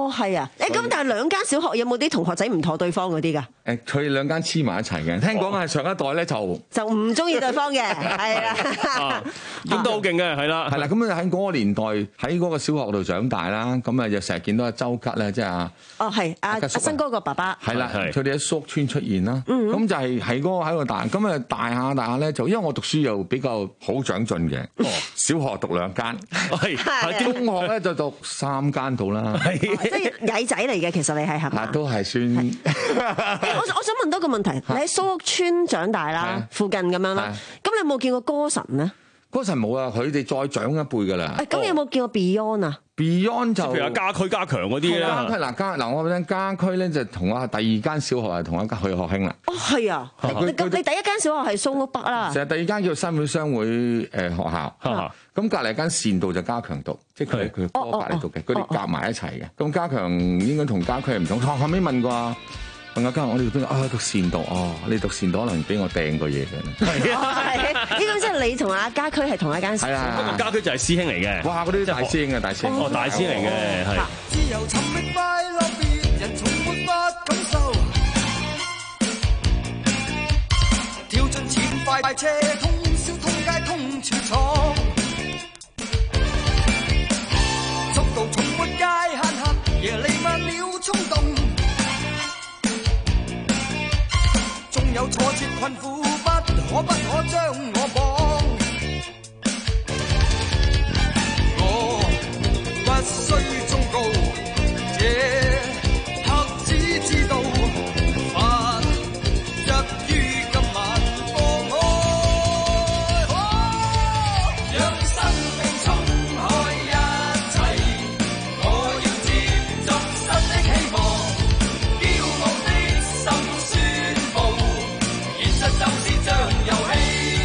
哦，係啊！誒咁，但係兩間小學有冇啲同學仔唔妥對方嗰啲㗎？ 誒，佢哋兩間黐埋一齊嘅，聽講係上一代咧就就唔中意對方嘅，係啦。 咁都好勁嘅，係啦， 係啦。咁喺嗰個年代喺嗰個小學度長大啦，咁啊就成日見到阿周吉咧，即係阿哦係阿阿新哥個爸爸。 係啦，佢哋喺宿村出現啦。咁就係喺嗰個喺度大，咁啊大下大下咧就因為我讀書又比較好長進嘅，小學讀兩間，係中學咧就讀三間度啦。 即係曳仔嚟嘅，其實你係係嘛？ 都係算。 我我想問多個問題，你喺蘇屋村長大啦，附近咁樣啦，咁你有冇見過歌神咧？ 歌神冇啊，佢哋再長一輩㗎啦。 咁有冇見過 Beyond 啊 ？Beyond 就譬如家區加強嗰啲啦。 嗱家嗱我講家區咧就同啊第二間小學係同一間去學興啦。 哦，係啊，你你第一間小學係蘇屋北啦。 成日第二間叫新會商會誒學校，咁隔離間善道就加強讀，即係佢係佢哥隔離讀嘅，佢哋夾埋一齊嘅。咁加強應該同家區係唔同。後後尾問過啊。問阿嘉，我哋讀邊個啊？讀善道哦，你讀善道可能俾我掟過嘢嘅。 係啊，呢個即係你同阿家區係同一間小學。 係啊， 不過家區就係師兄嚟嘅。 哇，嗰啲大師兄啊，大師兄。 哦，大師嚟嘅，係。 自由尋覓快樂，別人從沒法感受。跳進前快車，通宵通街通處闖。速度從沒界限限，夜彌漫了衝動。有挫折困苦，不可不可將我綁。我不需忠告，這刻只知道，發一於今晚放開，讓生命衝開一切，我要接觸新的希望，驕傲的心宣佈。就是像遊戲。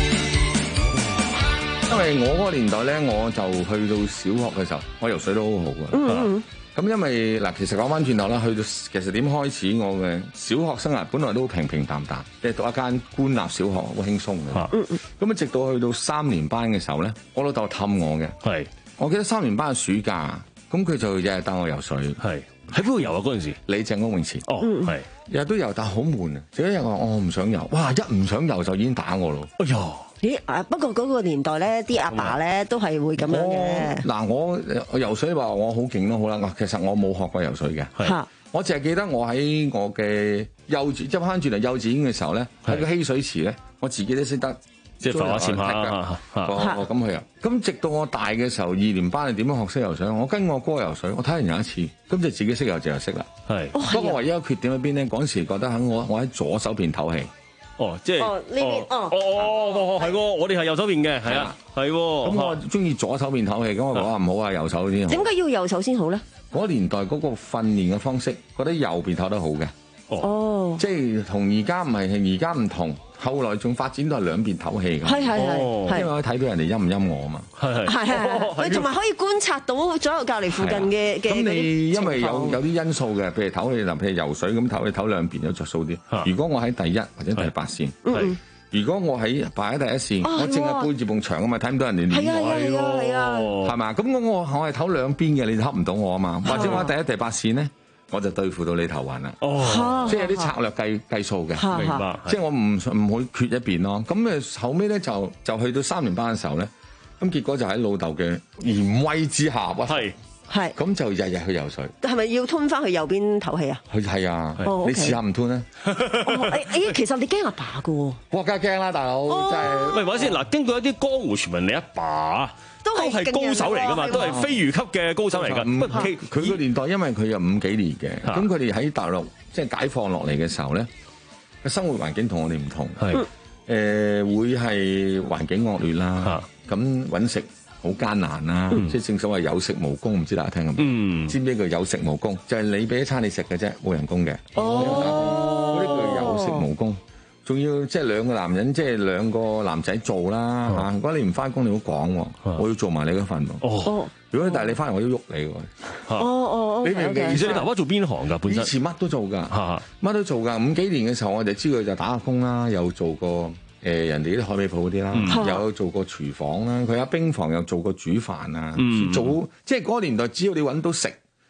因為我嗰個年代咧，我就去到小學嘅時候，我游水都好好嘅。嗯咁因為嗱，其實講翻轉頭啦，去到其實點開始我嘅小學生涯，本來都平平淡淡，即係讀一間官立小學，好輕鬆嘅。嗯嗯。咁啊，直到去到三年班嘅時候咧，我老豆氹我嘅。係。我記得三年班嘅暑假，咁佢就日日帶我游水。係。 喺邊度游啊？嗰陣時， 李鄭屋泳池。 哦，係。 日日都游，但係好悶啊！有一日我話我唔想游，哇！一唔想游就已經打我咯。哎呀！ 咦？啊，不過嗰個年代咧，啲阿爸咧都係會咁樣嘅。 嗱，我我游水話我好勁咯，好啦。其實我冇學過游水嘅。係。我淨係記得我喺我嘅幼稚，即係翻轉嚟幼稚園嘅時候咧，喺個嬉水池咧，我自己都識得。 即係浮下潛下， 我咁去啊！咁直到我大嘅時候，二年班係點樣學識游水？我跟我哥游水，我睇人有一次，咁就自己識游就識啦。係，不過唯一個缺點喺邊咧？嗰時覺得喺我我喺左手邊唞氣。 哦，即係哦呢邊哦哦哦係喎，我哋係右手邊嘅，係啊，係喎。咁我中意左手邊唞氣，咁我講唔好啊，右手先好。 點解要右手先好咧？ 嗰年代嗰個訓練嘅方式，覺得右邊唞得好嘅。哦，即係同而家唔係，而家唔同。後來仲發展到係兩邊唞氣嘅， 係係係， 因為可以睇到人哋陰唔陰我啊嘛， 係係係，佢同埋可以觀察到左右隔離附近嘅嘅。 咁你因為有有啲因素嘅，譬如唞氣，嗱譬如游水咁唞氣唞兩邊都着數啲。如果我喺第一或者第八線，如果我喺排喺第一線，我淨係背住埲牆啊嘛，睇唔到人哋練。係啊係啊係啊，係嘛？咁我我我係唞兩邊嘅，你就唞唔到我啊嘛。或者我喺第一第八線咧。我就對付到你頭暈啦，哦，即係有啲策略計計數嘅，明白？即係我唔唔會缺一邊咯。咁誒後尾咧就就去到三年班嘅時候咧，咁結果就喺老豆嘅嚴威之下，係係咁就日日去游水。 係咪要吞翻去右邊唞氣啊？ 佢係啊，你試下唔吞啊？ 誒其實你驚阿爸㗎喎， 我梗係驚啦，大佬真係。 喂，話先嗱，經過一啲江湖傳聞，你阿爸都係高手嚟㗎嘛，都係飛魚級嘅高手嚟㗎。 佢佢個年代，因為佢有五幾年嘅，咁佢哋喺大陸即係解放落嚟嘅時候咧，個生活環境同我哋唔同，係誒會係環境惡劣啦，咁揾食好艱難啦，即係正所謂有食無工，唔知大家聽過未？知唔知叫有食無工？就係你俾一餐你食嘅啫，冇人工嘅。哦，嗰啲叫有食無工。仲要即係兩個男人，即係兩個男仔做啦嚇。如果你唔翻工，你好講喎，我要做埋你嗰份喎。哦，如果但係你翻嚟，我要喐你喎。 哦哦， 你明唔明？ 而且你爸爸做邊行㗎？本身以前乜都做㗎，乜都做㗎。五幾年嘅時候，我哋知佢就打下工啦，有做過誒人哋啲海味鋪嗰啲啦，有做過廚房啦。佢喺冰房又做過煮飯啊，做即係嗰個年代，只要你揾到食。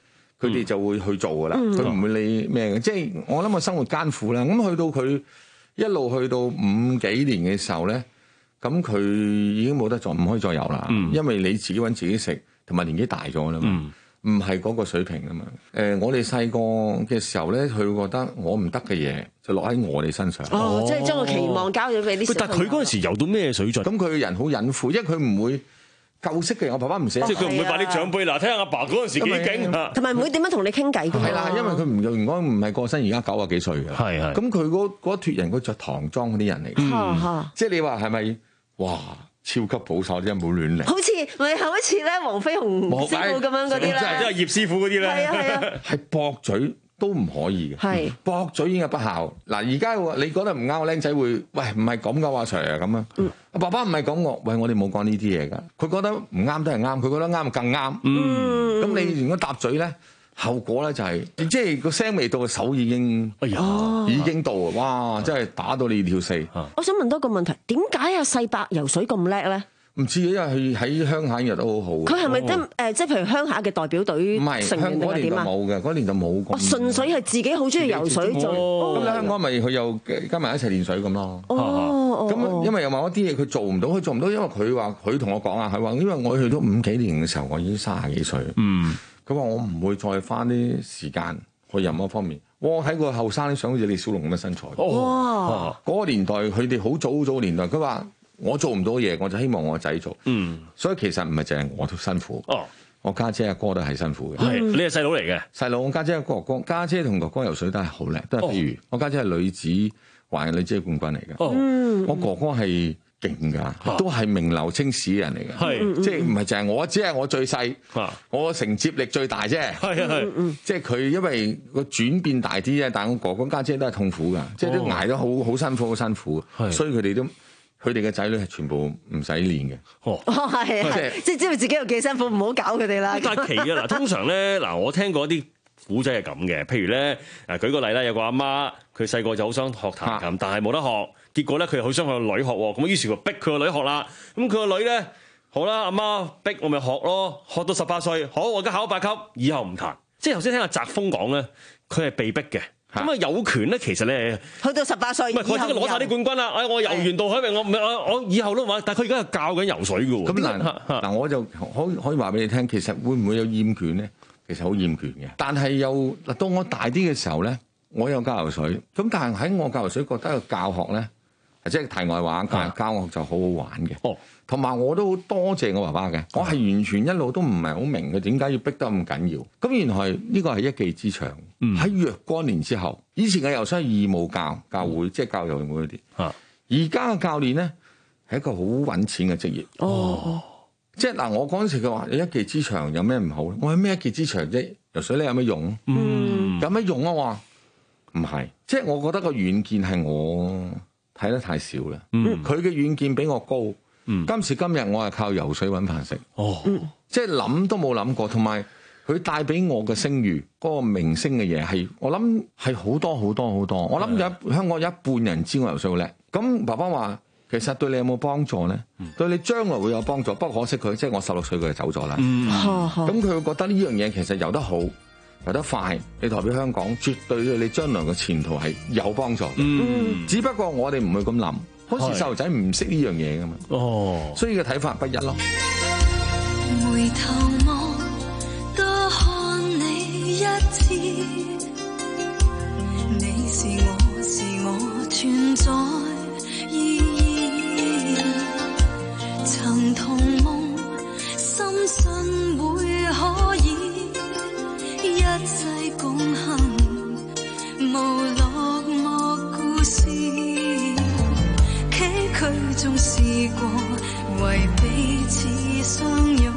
佢哋就會去做噶啦，佢唔、嗯、會理咩嘅。即係我諗個生活艱苦啦。咁去到佢一路去到五幾年嘅時候咧，咁佢已經冇得再唔可以再游啦，嗯、因為你自己揾自己食，同埋年紀大咗啦嘛，唔係嗰個水平啊嘛。誒、呃，我哋細個嘅時候咧，佢會覺得我唔得嘅嘢就落喺我哋身上。 哦，即係將個期望交咗俾啲。 但係佢嗰陣時游到咩水準？ 咁佢人好隱晦，因為佢唔會。舊式嘅，我爸爸唔寫， 即係佢唔會擺啲長輩嗱，睇下阿爸嗰陣時幾勁， 同埋唔會點樣同你傾偈㗎。 係啦，因為佢唔如果唔係過身，而家九啊幾歲嘅。 係係。 咁佢嗰嗰脱人，佢着唐裝嗰啲人嚟嘅。即係你話係咪？哇！超級保守，真係冇亂嚟。 好似咪好似咧，黃飛鴻師傅咁樣嗰啲咧。 即係即係葉師傅嗰啲咧。 係啊係啊。 係駁嘴。都唔可以嘅，係駁嘴已經係不孝。嗱，而家你覺得唔啱，僆仔會喂唔係咁噶，阿 Sir 啊咁啊。阿爸爸唔係講我，喂我哋冇講呢啲嘢㗎。佢覺得唔啱都係啱，佢覺得啱更啱。嗯，咁你如果搭嘴咧，後果咧就係即係個聲未到，個手已經哎呀已經到啊！哇，真係打到你跳四。 我想問多個問題，點解阿世伯游水咁叻咧？ 唔知，因為佢喺鄉下游得好好。佢係咪得誒？即係譬如鄉下嘅代表隊成員定係點啊？ 冇嘅，嗰年就冇。 我純粹係自己好中意游水做。 咁喺香港咪佢又加埋一齊練水咁咯。哦，咁因為有某一啲嘢佢做唔到，佢做唔到，因為佢話佢同我講啊，佢話因為我去到五幾年嘅時候，我已經三十幾歲。嗯，佢話我唔會再花啲時間去任何方面。我睇過後生啲相，好似李小龍咁嘅身材。哇！嗰個年代佢哋好早好早嘅年代，佢話。我做唔到嘢，我就希望我仔做。嗯，所以其實唔係淨係我都辛苦。哦，我家姐阿哥都係辛苦嘅。 係，你係細佬嚟嘅。 細佬，我家姐阿哥哥，家姐同哥哥游水都係好叻，都係譬如我家姐係女子華人女子冠軍嚟嘅。哦，我哥哥係勁㗎，都係名留青史嘅人嚟嘅。係，即係唔係淨係我，只係我最細，我承接力最大啫。係啊係，即係佢因為個轉變大啲啫，但係我哥哥家姐都係痛苦㗎，即係都捱得好好辛苦好辛苦，所以佢哋都。佢哋嘅仔女係全部唔使練嘅。哦， 係係，即係知道自己有幾辛苦，唔好搞佢哋啦。 但係奇啊！嗱，通常咧，嗱，我聽過啲古仔係咁嘅，譬如咧，誒，舉個例啦，有個阿媽，佢細個就好想學彈琴，但係冇得學，結果咧佢又好想向個女學喎，咁於是佢逼佢個女學啦。咁佢個女咧，好啦，阿媽逼我咪學咯，學到十八歲，好，我而家考八級，以後唔彈。即係頭先聽阿澤峰講咧，佢係被逼嘅。咁啊有權咧，其實咧去到十八歲， 唔係佢已經攞晒啲冠軍啦！哎，我游完渡海泳，我唔係我我以後都玩，但係佢而家係教緊游水嘅喎。咁嗱嗱，我就可可以話俾你聽，其實會唔會有厭倦咧？其實好厭倦嘅。但係又嗱，到我大啲嘅時候咧，我有教游水。咁但係喺我教游水，覺得個教學咧，即係題外話，教教學就好好玩嘅。哦，同埋我都好多謝我爸爸嘅。我係完全一路都唔係好明佢點解要逼得咁緊要。咁原來呢個係一技之長。喺、嗯、若干年之後，以前嘅游水係義務教教會，即係教游泳會嗰啲。而家嘅教練咧係一個好揾錢嘅職業。哦，即係嗱，我嗰陣時佢話你一技之長有咩唔好？我係咩一技之長啫？游水你有咩用？嗯，有咩用啊？我話唔係，即係我覺得個遠見係我睇得太少啦。嗯，佢嘅遠見比我高。嗯，今時今日我係靠游水揾飯食。哦，即係諗都冇諗過，同埋。佢帶俾我嘅聲譽，嗰、那個明星嘅嘢係，我諗係好多好多好多。我諗有香港有一半人知我游水好叻。咁爸爸話，其實對你有冇幫助咧？嗯、對你將來會有幫助。不過可惜佢，即係我十六歲佢就走咗啦。咁佢會覺得呢樣嘢其實游得好，游得快，你代表香港，絕對對你將來嘅前途係有幫助。嗯，只不過我哋唔會咁諗，好似細路仔唔識呢樣嘢噶嘛。哦，所以嘅睇法不一咯。 回頭望。一次，你是我是我存在意義，曾同夢，深信會可以一切共行，無落寞故事，崎嶇中試過為彼此相擁，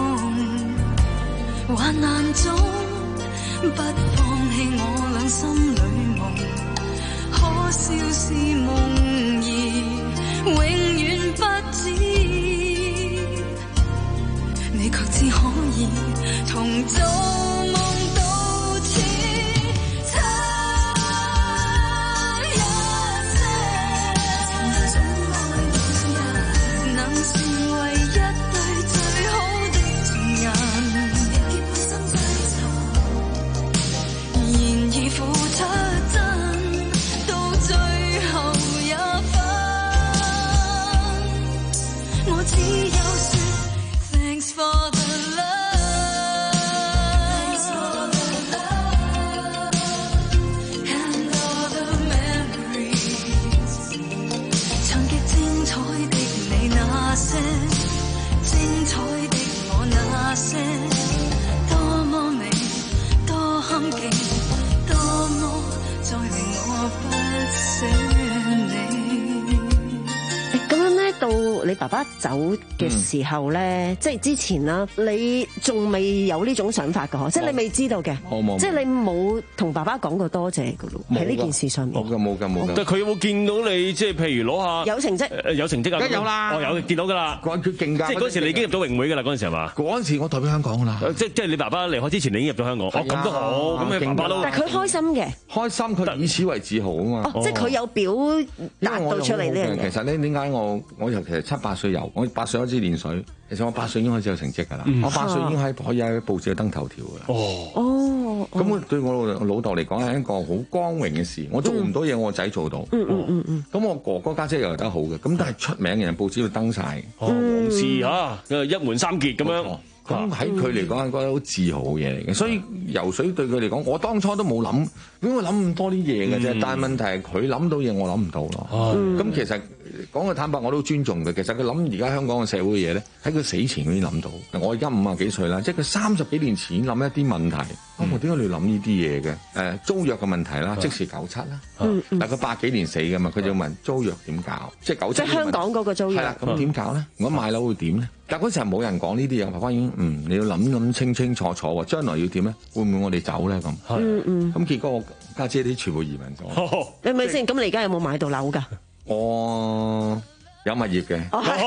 患難中不放棄我倆心裏夢，可笑是夢兒永遠不知，你卻只可以同做夢到此，差一些，總愛這人能成為一對最好的情人。 你爸爸走嘅時候咧，即係之前啦，你仲未有呢種想法㗎嗬？即係你未知道嘅，即係你冇同爸爸講過多謝㗎咯，喺呢件事上面。 冇㗎冇㗎冇㗎。 但係佢有冇見到你即係譬如攞下有成績？ 誒有成績啊？ 梗有啦， 我有見到㗎啦。 佢勁㗎。 即係嗰時你已經入咗泳會㗎啦，嗰陣時係嘛？ 嗰陣時我代表香港㗎啦。 即即係你爸爸離開之前，你已經入咗香港。哦，咁都好，咁你爸爸都。 但係佢開心嘅。 開心，佢以此為自豪啊嘛。 哦，即係佢有表達到出嚟呢樣嘢。 其實咧，點解我我尤其係七八歲游，我八歲開始練水。其實我八歲已經開始有成績㗎啦。我八歲已經喺可以喺報紙登頭條㗎啦。 哦哦， 咁我對我老豆嚟講係一個好光榮嘅事。我做唔到嘢，我個仔做到。 嗯嗯嗯嗯。 咁我哥哥家姐又游得好嘅，咁都係出名嘅人，報紙度登晒。 哦，黃氏嚇，一門三傑咁樣。 咁喺佢嚟講係覺得好自豪嘅嘢嚟嘅，所以游水對佢嚟講，我當初都冇諗，點會諗咁多啲嘢嘅啫？但係問題係佢諗到嘢，我諗唔到咯。咁其實講句坦白，我都尊重佢。其實佢諗而家香港嘅社會嘅嘢咧，喺佢死前佢已經諗到。我而家五啊幾歲啦，即係佢三十幾年前諗一啲問題。我點解你諗呢啲嘢嘅？誒租約嘅問題啦，即時九七啦。但係佢八幾年死㗎嘛，佢就問租約點搞？即係九七。 即係香港嗰個租約。 係啦，咁點搞咧？如果買樓會點咧？但嗰時候冇人講呢啲嘢，爸爸已經嗯，你要諗諗清清楚楚喎，將來要點咧？會唔會我哋走咧咁？ 嗯嗯。 咁結果我家姐啲全部移民咗。 你係咪先？咁你而家有冇買到樓㗎？ 我有物業嘅。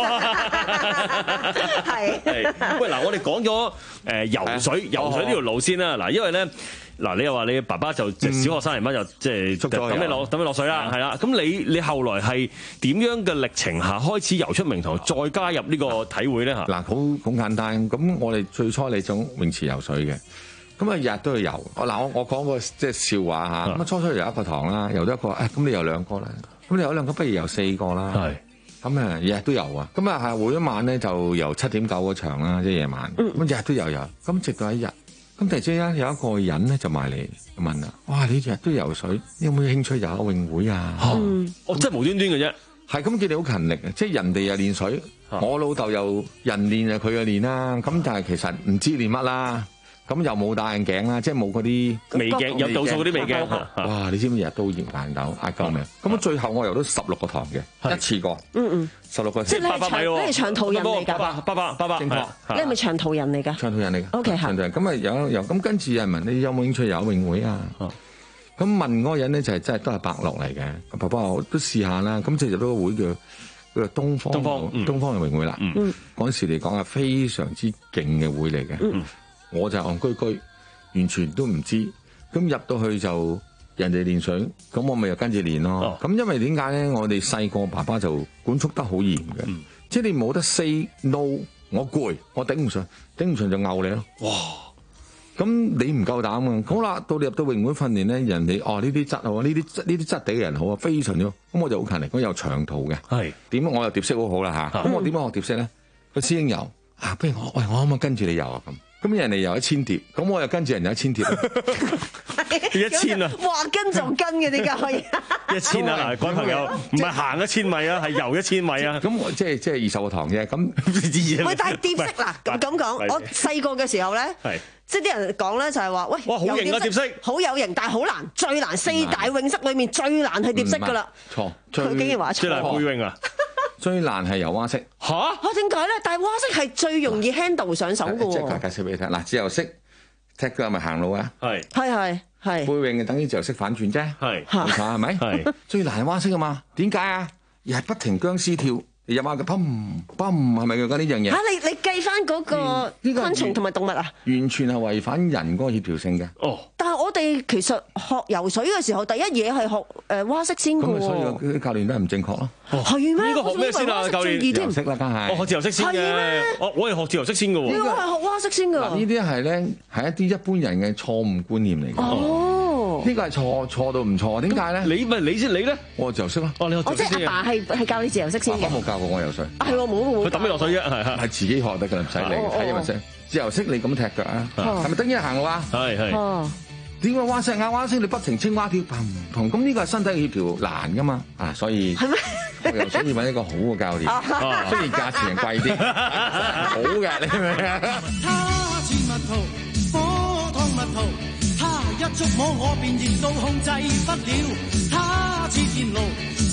係。 喂嗱，我哋講咗誒游水，游水呢條路先啦。嗱，因為咧。嗱，你又話你爸爸就小學三年班就即係等你落等你落水啦，係啦。咁你你後來係點樣嘅歷程下開始游出名堂，再加入呢個體會咧嚇？ 嗱，好好簡單。咁我哋最初你種泳池游水嘅，咁啊日日都要游。嗱，我我講個即係笑話嚇。咁啊初初游一個堂啦，游咗一個，誒咁你游兩個啦，咁你游兩個不如游四個啦。係。咁啊日日都游啊。咁啊係每一晚咧就游七點九個場啦，即係夜晚。咁日日都游游。咁直到一日。咁突然之間有一個人咧就埋嚟問啦，哇！你日日都游水，你有冇興趣游泳會啊？ 嗯，哦，真係無端端嘅啫。 係咁，佢哋好勤力嘅，即係人哋又練水，我老豆又人練就佢又練啦。咁但係其實唔知練乜啦。咁又冇戴眼鏡啦，即係冇嗰啲微鏡，有度數嗰啲微鏡。 哇！你知唔知日都熱眼斗，嗌救命！咁最後我游到十六個堂嘅，一次過。嗯嗯，十六個。 即係你係你係長途人嚟㗎？ 八百八百八百。 正確。你係咪長途人嚟㗎？ 長途人嚟㗎。 O K 長途人咁啊有有咁跟住有人問你有冇興趣游泳會啊？咁問嗰個人咧就係真係都係伯樂嚟嘅。爸爸話都試下啦。咁就入到個會叫叫做東方東方東方游泳會啦。嗯。嗰時嚟講係非常之勁嘅會嚟嘅。嗯。我就戇居居，完全都唔知。咁入到去就人哋練水，咁我咪又跟住練咯。咁、哦、因為點解咧？我哋細個爸爸就管束得好嚴嘅，嗯、即係你冇得 say no。我攰，我頂唔順，頂唔順就拗你咯。哇！咁你唔夠膽啊！好啦，到你入到泳會訓練咧，人哋哦呢啲質好啊，呢啲呢啲質地嘅人好啊，非常之好。咁我就好勤力，我有長途嘅。係點？我又蝶式好好啦嚇。咁、嗯、我點樣學蝶式咧？個師兄游啊，不如我喂我可唔可以跟住你游啊咁？咁人哋游一千碟，咁我又跟住人游一千碟， 一千啊！ 哇，跟就跟嘅點解可以？ 一千啊！嗱，各位朋友，唔係行一千米啊，係游一千米啊！ 咁我即係即係二十個堂啫。咁喂，但係蝶式嗱咁咁講，我細個嘅時候咧，即係啲人講咧就係話，喂， 哇，好型啊蝶式， 好有型，但係好難，最難四大泳式裏面最難係蝶式噶啦。 錯， 佢竟然話錯， 最難背泳啊！ 最難係游蛙式嚇嚇點解咧？但係蛙式係最容易 handle 上手嘅喎。 即係解釋俾你聽嗱，自由式踢腳係咪行路啊？ 係係係係。背泳嘅等於自由式反轉啫。係冇錯係咪？係最難係蛙式啊嘛？點解啊？而係不停僵屍跳，入下嘅砰砰係咪叫緊呢樣嘢？ 嚇你你計翻嗰個昆蟲同埋動物啊？ 完全係違反人嗰個協調性嘅。 哦。 但係我哋其實學游水嘅時候，第一嘢係學誒蛙式先嘅喎。咁所以啲教練都係唔正確咯。 係咩？ 呢個學咩先啊？教練自由式啦，梗係。 我學自由式先嘅。我我係學自由式先嘅喎。 呢個係學蛙式先㗎。 嗱，呢啲係咧係一啲一般人嘅錯誤觀念嚟嘅。哦。呢個係錯錯到唔錯，點解咧？ 你咪你先，你咧？ 我自由式咯。 哦，你學自由式先。 我即係阿爸係係教你自由式先嘅。 我冇教過我游水。 係喎，冇冇。 佢抌你落水啫，係係。 係自己學得㗎，唔使理。睇乜聲？自由式你咁踢腳啊？係咪等於行路啊？ 係係。 點解蛙式啊蛙式你不停青蛙跳，砰砰咁呢個係身體協調難噶嘛啊，所以我又想要揾一個好嘅教練，雖然價錢貴啲，好嘅你明唔明啊？他似蜜桃，火燙蜜桃，他一觸摸我便熱到控制不了，他似電爐，燒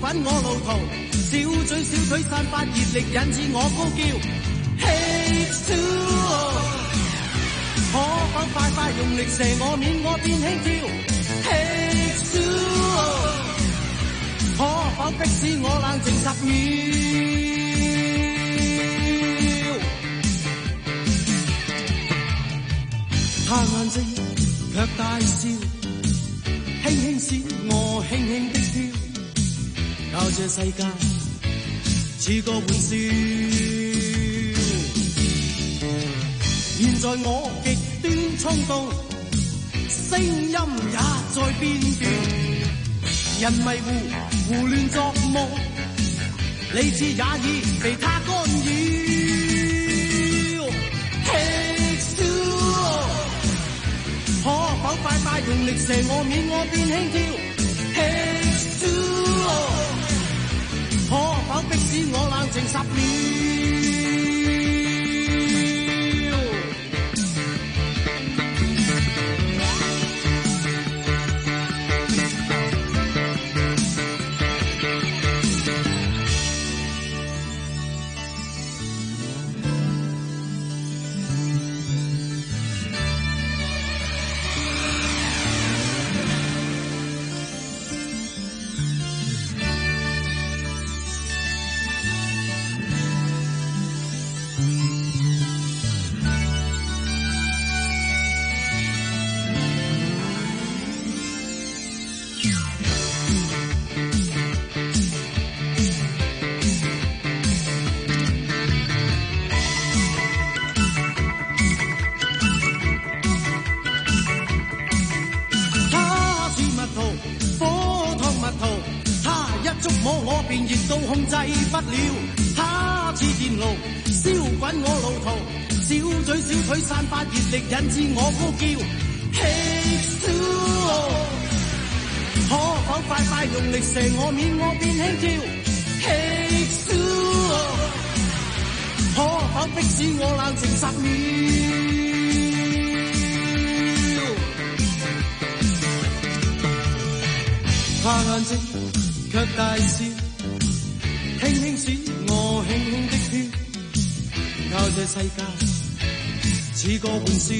滾我路途，小嘴小腿散發熱力，引致我高叫。Hey to， 可否快快用力射我面，我變輕佻。Hey to， 可否迫使我冷靜十秒？他眼睛卻大笑，輕輕使我輕輕的跳，教這世界似個玩笑。現在我極端衝動，聲音也在變調，人迷糊胡亂作夢，理智也已被他干擾。可否快快用力射我面，我變輕佻。Hey to， 可否迫使我冷靜十秒？控制不了，他似電爐燒滾我路途，小嘴小腿散發熱力，引致我高叫。Hey to， 可否快快用力射我面，我變輕佻。Hey to， 可否迫使我冷靜十秒？他眼睛卻大笑，輕輕使我輕輕的跳，教這世界似個玩笑。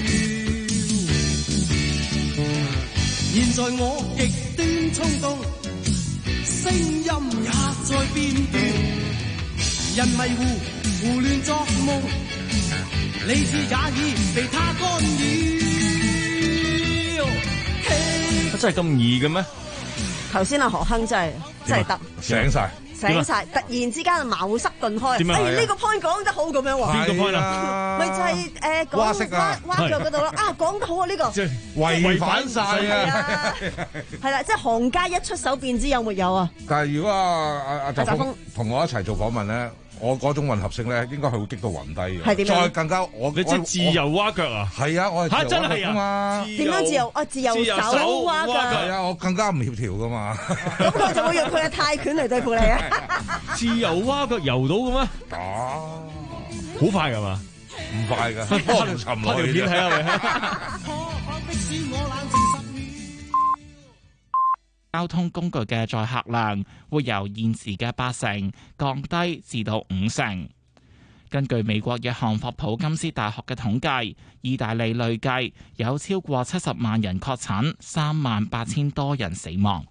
現在我極端衝動，聲音也在變調，人迷糊胡亂作夢，理智也已被他干擾。 真係咁易嘅咩？ 頭先阿何亨真係真係得醒晒。 醒晒，突然之間茅塞頓開。哎，呢個 point 講得好咁樣喎。 邊個 point 啊？ 咪就係誒講蛙蛙腳嗰度咯。啊，講得好啊呢個。 即係違反晒啊！ 係啦，即係行家一出手便知有沒有啊！ 但係如果阿阿阿澤峰同我一齊做訪問咧，我嗰種混合性咧，應該係會激到暈低嘅。 係點樣？ 再更加我你即係自由蛙腳啊？ 係啊，我係自由蛙腳啊嘛。 點樣自由？啊，自由手蛙腳。 係啊，我更加唔協調噶嘛。 咁佢就會用佢嘅泰拳嚟對付你啊！ 自由蛙腳游到嘅咩？ 打， 好快㗎嘛？ 唔快㗎，波條沉落去。 拍條片睇下咪。 交通工具嘅載客量會由現時嘅八成降低至到五成。根據美國約翰霍普金斯大學嘅統計，意大利累計有超過七十萬人確診，三萬八千多人死亡。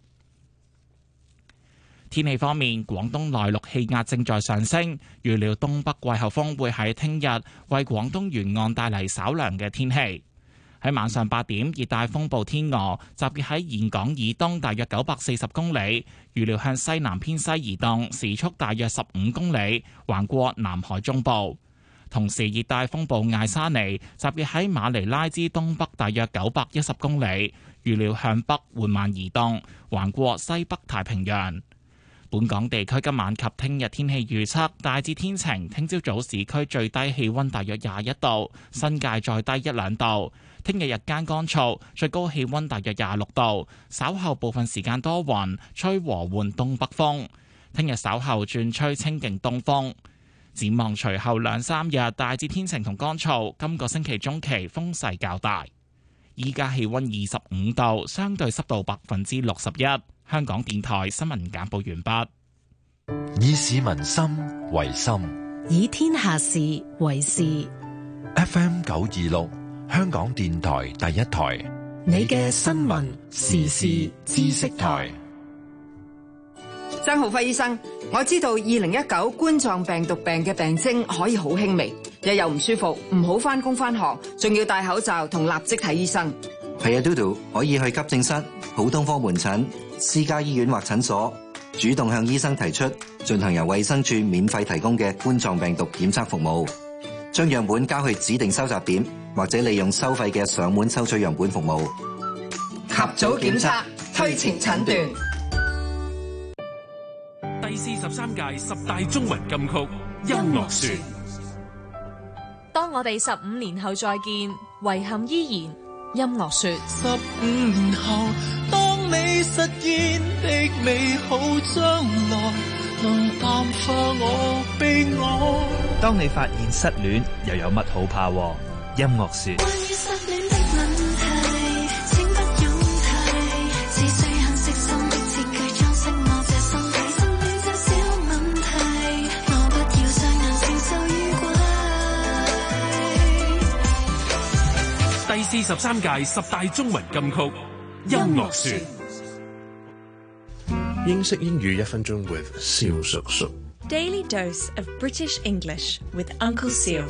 天氣方面，廣東內陸氣壓正在上升，預料東北季候風會喺聽日為廣東沿岸帶嚟稍涼嘅天氣。喺晚上八點，熱帶風暴天鵝集結喺峴港以東大約九百四十公里，預料向西南偏西移動，時速大約十五公里，橫過南海中部。同時，熱帶風暴艾莎尼集結喺馬尼拉之東北大約九百一十公里，預料向北緩慢移動，橫過西北太平洋。本港地區今晚及聽日天氣預測大致天晴，聽朝早市區最低氣溫大約廿一度，新界再低一兩度。聽日日間乾燥，最高氣溫大約廿六度。稍後部分時間多雲，吹和緩東北風。聽日稍後轉吹清勁東風。展望隨後兩三日大致天晴同乾燥，今個星期中期風勢較大。 依家氣溫二十五度，相對濕度百分之六十一。香港電台新聞簡報完畢。 以市民心為心， 以天下事為事。 F M 九二六，香港電台第一台， 你嘅新聞時事知識台。 張浩輝醫生，我知道二零一九冠狀病毒病嘅病徵可以好輕微，日又唔舒服，唔好返工返學，仲要戴口罩同立即睇醫生。 係啊，嘟嘟可以去急症室、普通科門診、私家醫院或診所，主動向醫生提出進行由衛生署免費提供嘅冠狀病毒檢測服務，將樣本交去指定收集點，或者利用收費嘅上門收取樣本服務。 及早檢測，推前診斷。 第四十三屆十大中文金曲音樂選。 當我哋十五年後再見，遺憾依然。音樂說， 十五年後，當你實現的美好將來，能淡化我悲哀。 當你發現失戀，又有乜好怕？音樂說。關於失戀的問題，請不用提，只需很悉心的設計裝飾我這心底。失戀這小問題，我不要雙眼笑就愉快。 第四十三屆十大中文金曲音樂選。 英式英語一分鐘 with 蕭叔叔。 Daily dose of British English with Uncle Seal.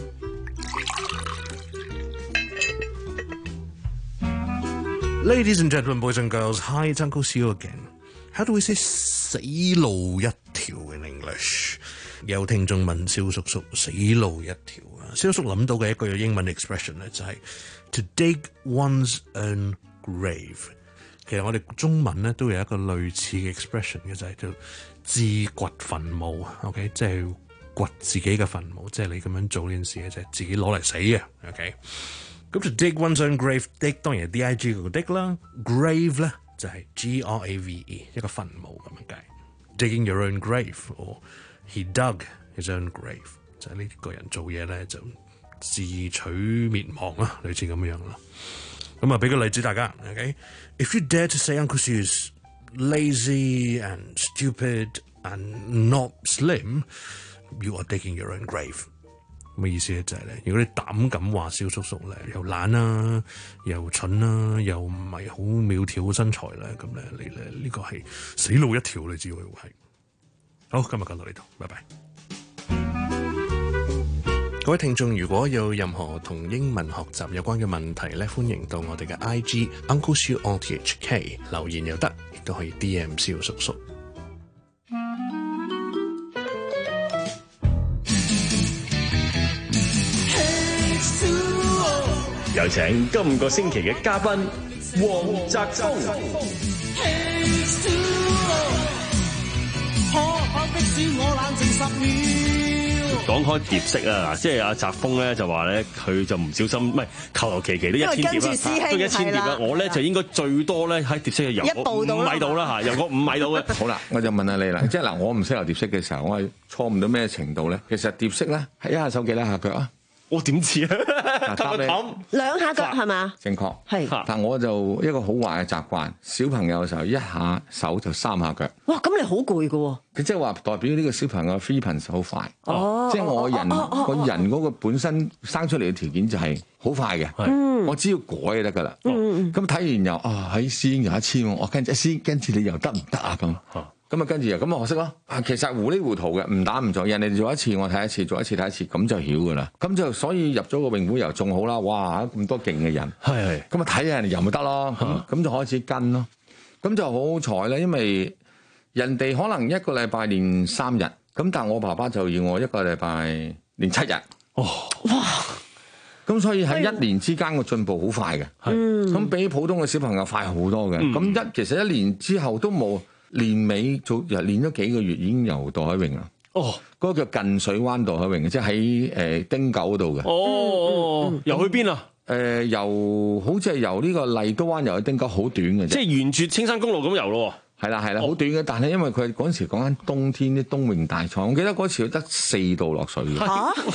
Ladies and gentlemen, boys and girls, hi, it's Uncle Seal again. How do we say 死路一條 in English? 有聽眾問蕭叔叔死路一條啊，蕭叔諗到嘅一個英文 expression 咧就係 to dig one's own grave。其實我哋中文咧都有一個類似嘅 expression 嘅，就係叫自掘墳墓 ，OK， 即係掘自己嘅墳墓，即係你咁樣做呢件事嘅，就係自己攞嚟死嘅 ，OK。咁 to dig one's own grave，dig 當然係 D I G 嗰個 dig 啦 ，grave 咧就係 G R A V E 一個墳墓咁樣解。Digging your own grave，or he dug his own grave， 就係呢個人做嘢咧就自取滅亡啦，類似咁樣啦。咁啊，俾個例子大家 ，OK。If you dare to say Uncle Sue's lazy and stupid and not slim, you are digging your own grave。咁嘅意思咧就係咧，如果你膽敢話蕭叔叔咧又懶啦，又蠢啦，又唔係好苗條嘅身材咧，咁咧你咧呢個係死路一條，你知會係。好，今日講到呢度，拜拜。各位聽眾，如果有任何同英文學習有關嘅問題咧，歡迎到我哋嘅 I G Uncle Siu R T H K 留言又得，亦都可以 D M 蕭叔叔。 有請今個星期嘅嘉賓黃澤鋒。講開蝶式啊，即係阿澤鋒咧就話咧，佢就唔小心，唔係求求其其都一千蝶啦，都一千蝶啦。我咧就應該最多咧喺蝶式嘅游五米到啦嚇，游個五米到嘅。 好啦，我就問下你啦，即係嗱，我唔識游蝶式嘅時候，我係錯誤到咩程度咧？其實蝶式咧係一下手幾多下腳啊？ 我點知啊？ 兩下腳係嘛？ 正確係。 但我就一個好壞嘅習慣，小朋友嘅時候一下手就三下腳。 哇！咁你好攰㗎喎。 佢即係話代表呢個小朋友 free punch 好快。 哦。 即係我人個、哦哦哦、人嗰個本身生出嚟嘅條件就係好快嘅。嗯。我只要改就得㗎啦。嗯。咁睇完又啊喺師兄游一千，我跟住師跟住你游得唔得啊咁？咁啊，跟住又咁啊，學識咯。啊，其實糊裡糊塗嘅，唔打唔撞。人哋做一次，我睇一次；做一次睇一次，咁就曉噶啦。咁就所以入咗個泳會游仲好啦。哇，咁多勁嘅人，係係。咁啊，睇下人哋游咪得咯。咁咁就開始跟咯。咁就好好彩啦，因為人哋可能一個禮拜練三日，咁但係我爸爸就要我一個禮拜練七日。哦，哇！咁所以喺一年之間個進步好快嘅。係。咁比普通嘅小朋友快好多嘅。咁、嗯、一其實一年之後都冇。年尾做又練咗幾個月，已經游渡海泳啦。哦，嗰、那個叫近水灣渡海泳，即係喺誒汀九嗰度嘅。哦，游、嗯、去邊啊？誒、呃，游好似係游呢個麗都灣，游去汀九，好短嘅啫。即係沿住青山公路咁游咯。係啦係啦，好短嘅。但係因為佢嗰陣時講緊冬天啲冬泳大賽，我記得嗰次得四度落水嘅。嚇！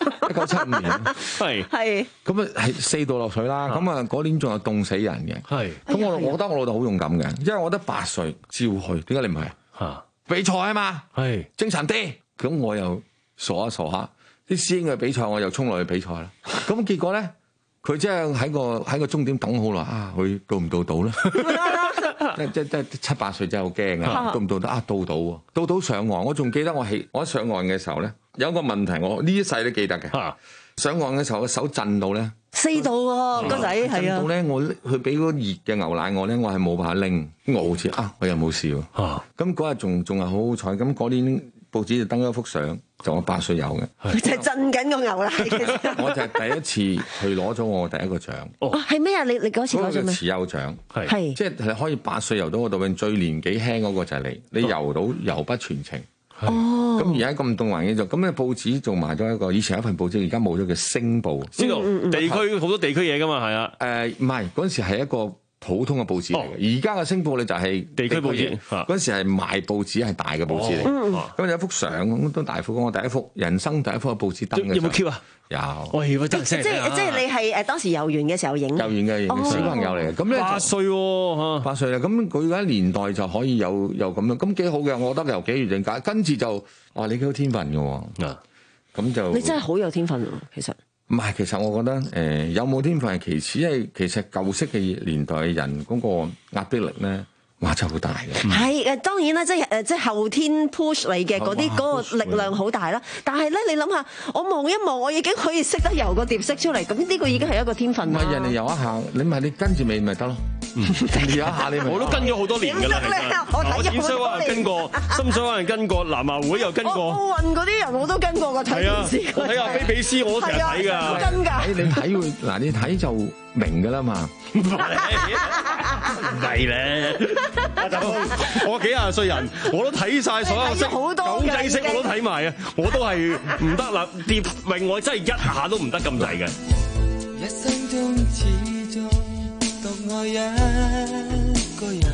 一九七五年， 係係。 咁啊係四度落水啦，咁啊嗰年仲有凍死人嘅。 係。 咁我我覺得我老豆好勇敢嘅，因為我得八歲照去，點解你唔係？嚇，比賽啊嘛，係精神啲。咁我又傻下傻下，啲師兄嘅比賽我又衝落去比賽啦。咁結果咧，佢即係喺個喺個終點等好耐啊，佢到唔到到咧？即即即七八歲真係好驚啊！到唔到得啊？到到喎，到到上岸，我仲記得我起我一上岸嘅時候咧，有一個問題我呢一世都記得嘅。上岸嘅時候，個手震到咧， 四度喎，個仔係啊。震到咧，我佢俾嗰熱嘅牛奶我咧，我係冇辦法拎，我好似啊，我又冇事喎。咁嗰日仲仲係好好彩，咁嗰年報紙就登咗幅相，就我八歲有嘅， 就係震緊個牛奶嘅。 我就係第一次去攞咗我第一個獎。 哦，係咩啊？你你嗰次攞咗咩？ 持有獎係， 即係可以八歲游到嗰度，泳最年紀輕嗰個就係你，你游到游不全程。哦，咁而家咁凍環境就咁咧，報紙仲埋咗一個，以前有一份報紙，而家冇咗嘅星報。 知道地區好多地區嘢噶嘛，係啊。 誒唔係嗰陣時係一個普通嘅報紙嚟嘅，而家嘅星報咧就係地區報紙。 嗰陣時係賣報紙係大嘅報紙嚟。咁有一幅相咁都大幅，我第一幅人生第一幅嘅報紙登嘅。 有冇 keep 啊？ 有。 喂，真係即係即係你係誒當時遊園嘅時候影。 遊園嘅影小朋友嚟嘅，咁咧八歲喎， 八歲啦。咁佢嗰年代就可以有有咁樣，咁幾好嘅。我覺得由幾月正解，跟住就哇你幾有天分嘅喎。啊，咁就你真係好有天分喎，其實。 唔係，其實我覺得誒、呃、有冇天分係其次，因為其實舊式嘅年代嘅人嗰個壓迫力咧，哇真係好大嘅。 係誒，當然啦，即係誒，即係後天 push 你嘅嗰啲嗰個力量好大啦。但係咧，你諗下，我望一望，我已經可以識得游個蝶式出嚟，咁呢個已經係一個天分啦。 唔係人哋游一下，你咪你跟住尾咪得咯。游一下你咪。 我都跟咗好多年㗎啦， 我我淺水灣又跟過，深水灣又跟過，南華會又跟過。 奧運嗰啲人我都跟過㗎，睇電視。 我睇下菲比斯，我都成日睇㗎。 我跟㗎。 你睇會嗱，你睇就明㗎啦嘛。 唔係咧，我幾廿歲人，我都睇晒所有式，狗仔式我都睇埋啊！我都係唔得啦，蝶泳我真係一下都唔得咁滯嘅。 一生中始終獨愛一個人，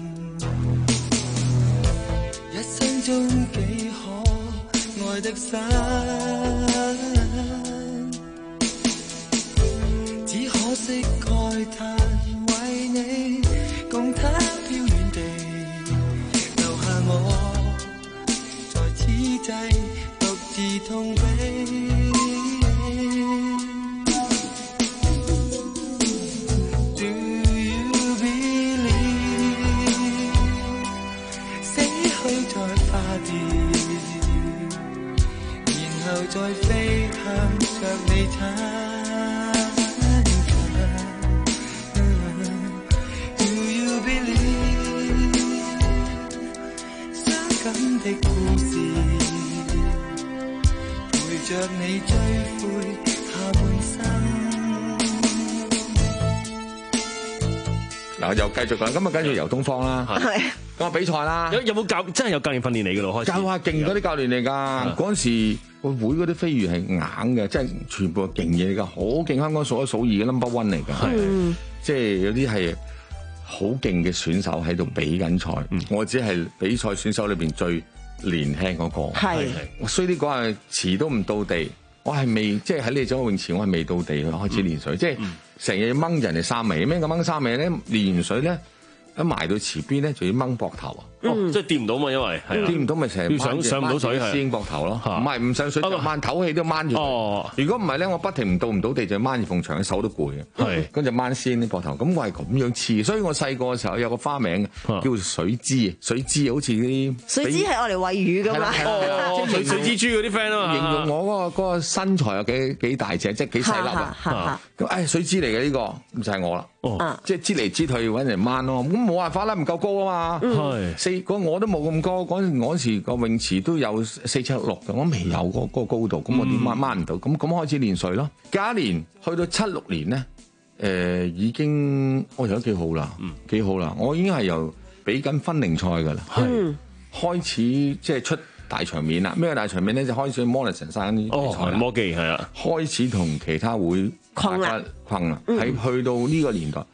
一生中幾可愛得深，只可惜慨嘆為你共他飄遠地，留下我在此際獨自痛悲。Do you believe 死去再化蝶，然後再飛向着你親。的故事陪着你追悔下半生。 嗱，又繼續講，咁啊跟住游東方啦， 係咁啊比賽啦。 有有冇教真係有教練訓練你嘅咯？開始教下勁嗰啲教練嚟㗎。嗰陣時個會嗰啲飛魚係硬嘅，即係全部係勁嘢嚟㗎，好勁，香港數一數二嘅 number one 嚟㗎。係，即係有啲係好勁嘅選手喺度比緊賽。我只係比賽選手裏邊最年輕嗰個，係我衰啲講係遲都唔到地，我係未即係喺你走泳池，我係未到地去開始練水，嗯、即係成日要掹人哋三尾，咩咁掹三尾咧？練完水咧，一埋到池邊咧，就要掹膊頭啊！ 哦，即係掂唔到嘛，因為掂唔到咪成日上上唔到水係師兄膊頭咯，唔係唔上水就掹唞氣都掹住。哦，如果唔係咧，我不停唔到唔到地就掹住埲牆，手都攰嘅。係，跟住掹師兄啲膊頭，咁我係咁樣黐，所以我細個嘅時候有個花名叫水枝，水枝好似啲水枝係愛嚟餵魚噶嘛， 水水蜘蛛嗰啲 friend 啊嘛， 形容我嗰個嗰個身材有幾幾大隻，即係幾細粒啊。咁誒水枝嚟嘅呢個就係我啦。哦，即係支嚟支去揾人掹咯，咁冇辦法啦，唔夠高啊嘛。係四嗰我都冇咁高，嗰陣嗰時個泳池都有四七六嘅，我未有嗰嗰個高度，咁我點掹掹唔到？咁咁開始練水咯。隔一年去到七六年咧，誒已經我游得幾好啦，幾好啦，我已經係由比緊分齡賽㗎啦，係開始即係出大場面啦。咩大場面咧？就開始 Morrison 山啲比賽啦， 摩記係啊， 開始同其他會困啦，困啦，喺去到呢個年代。咁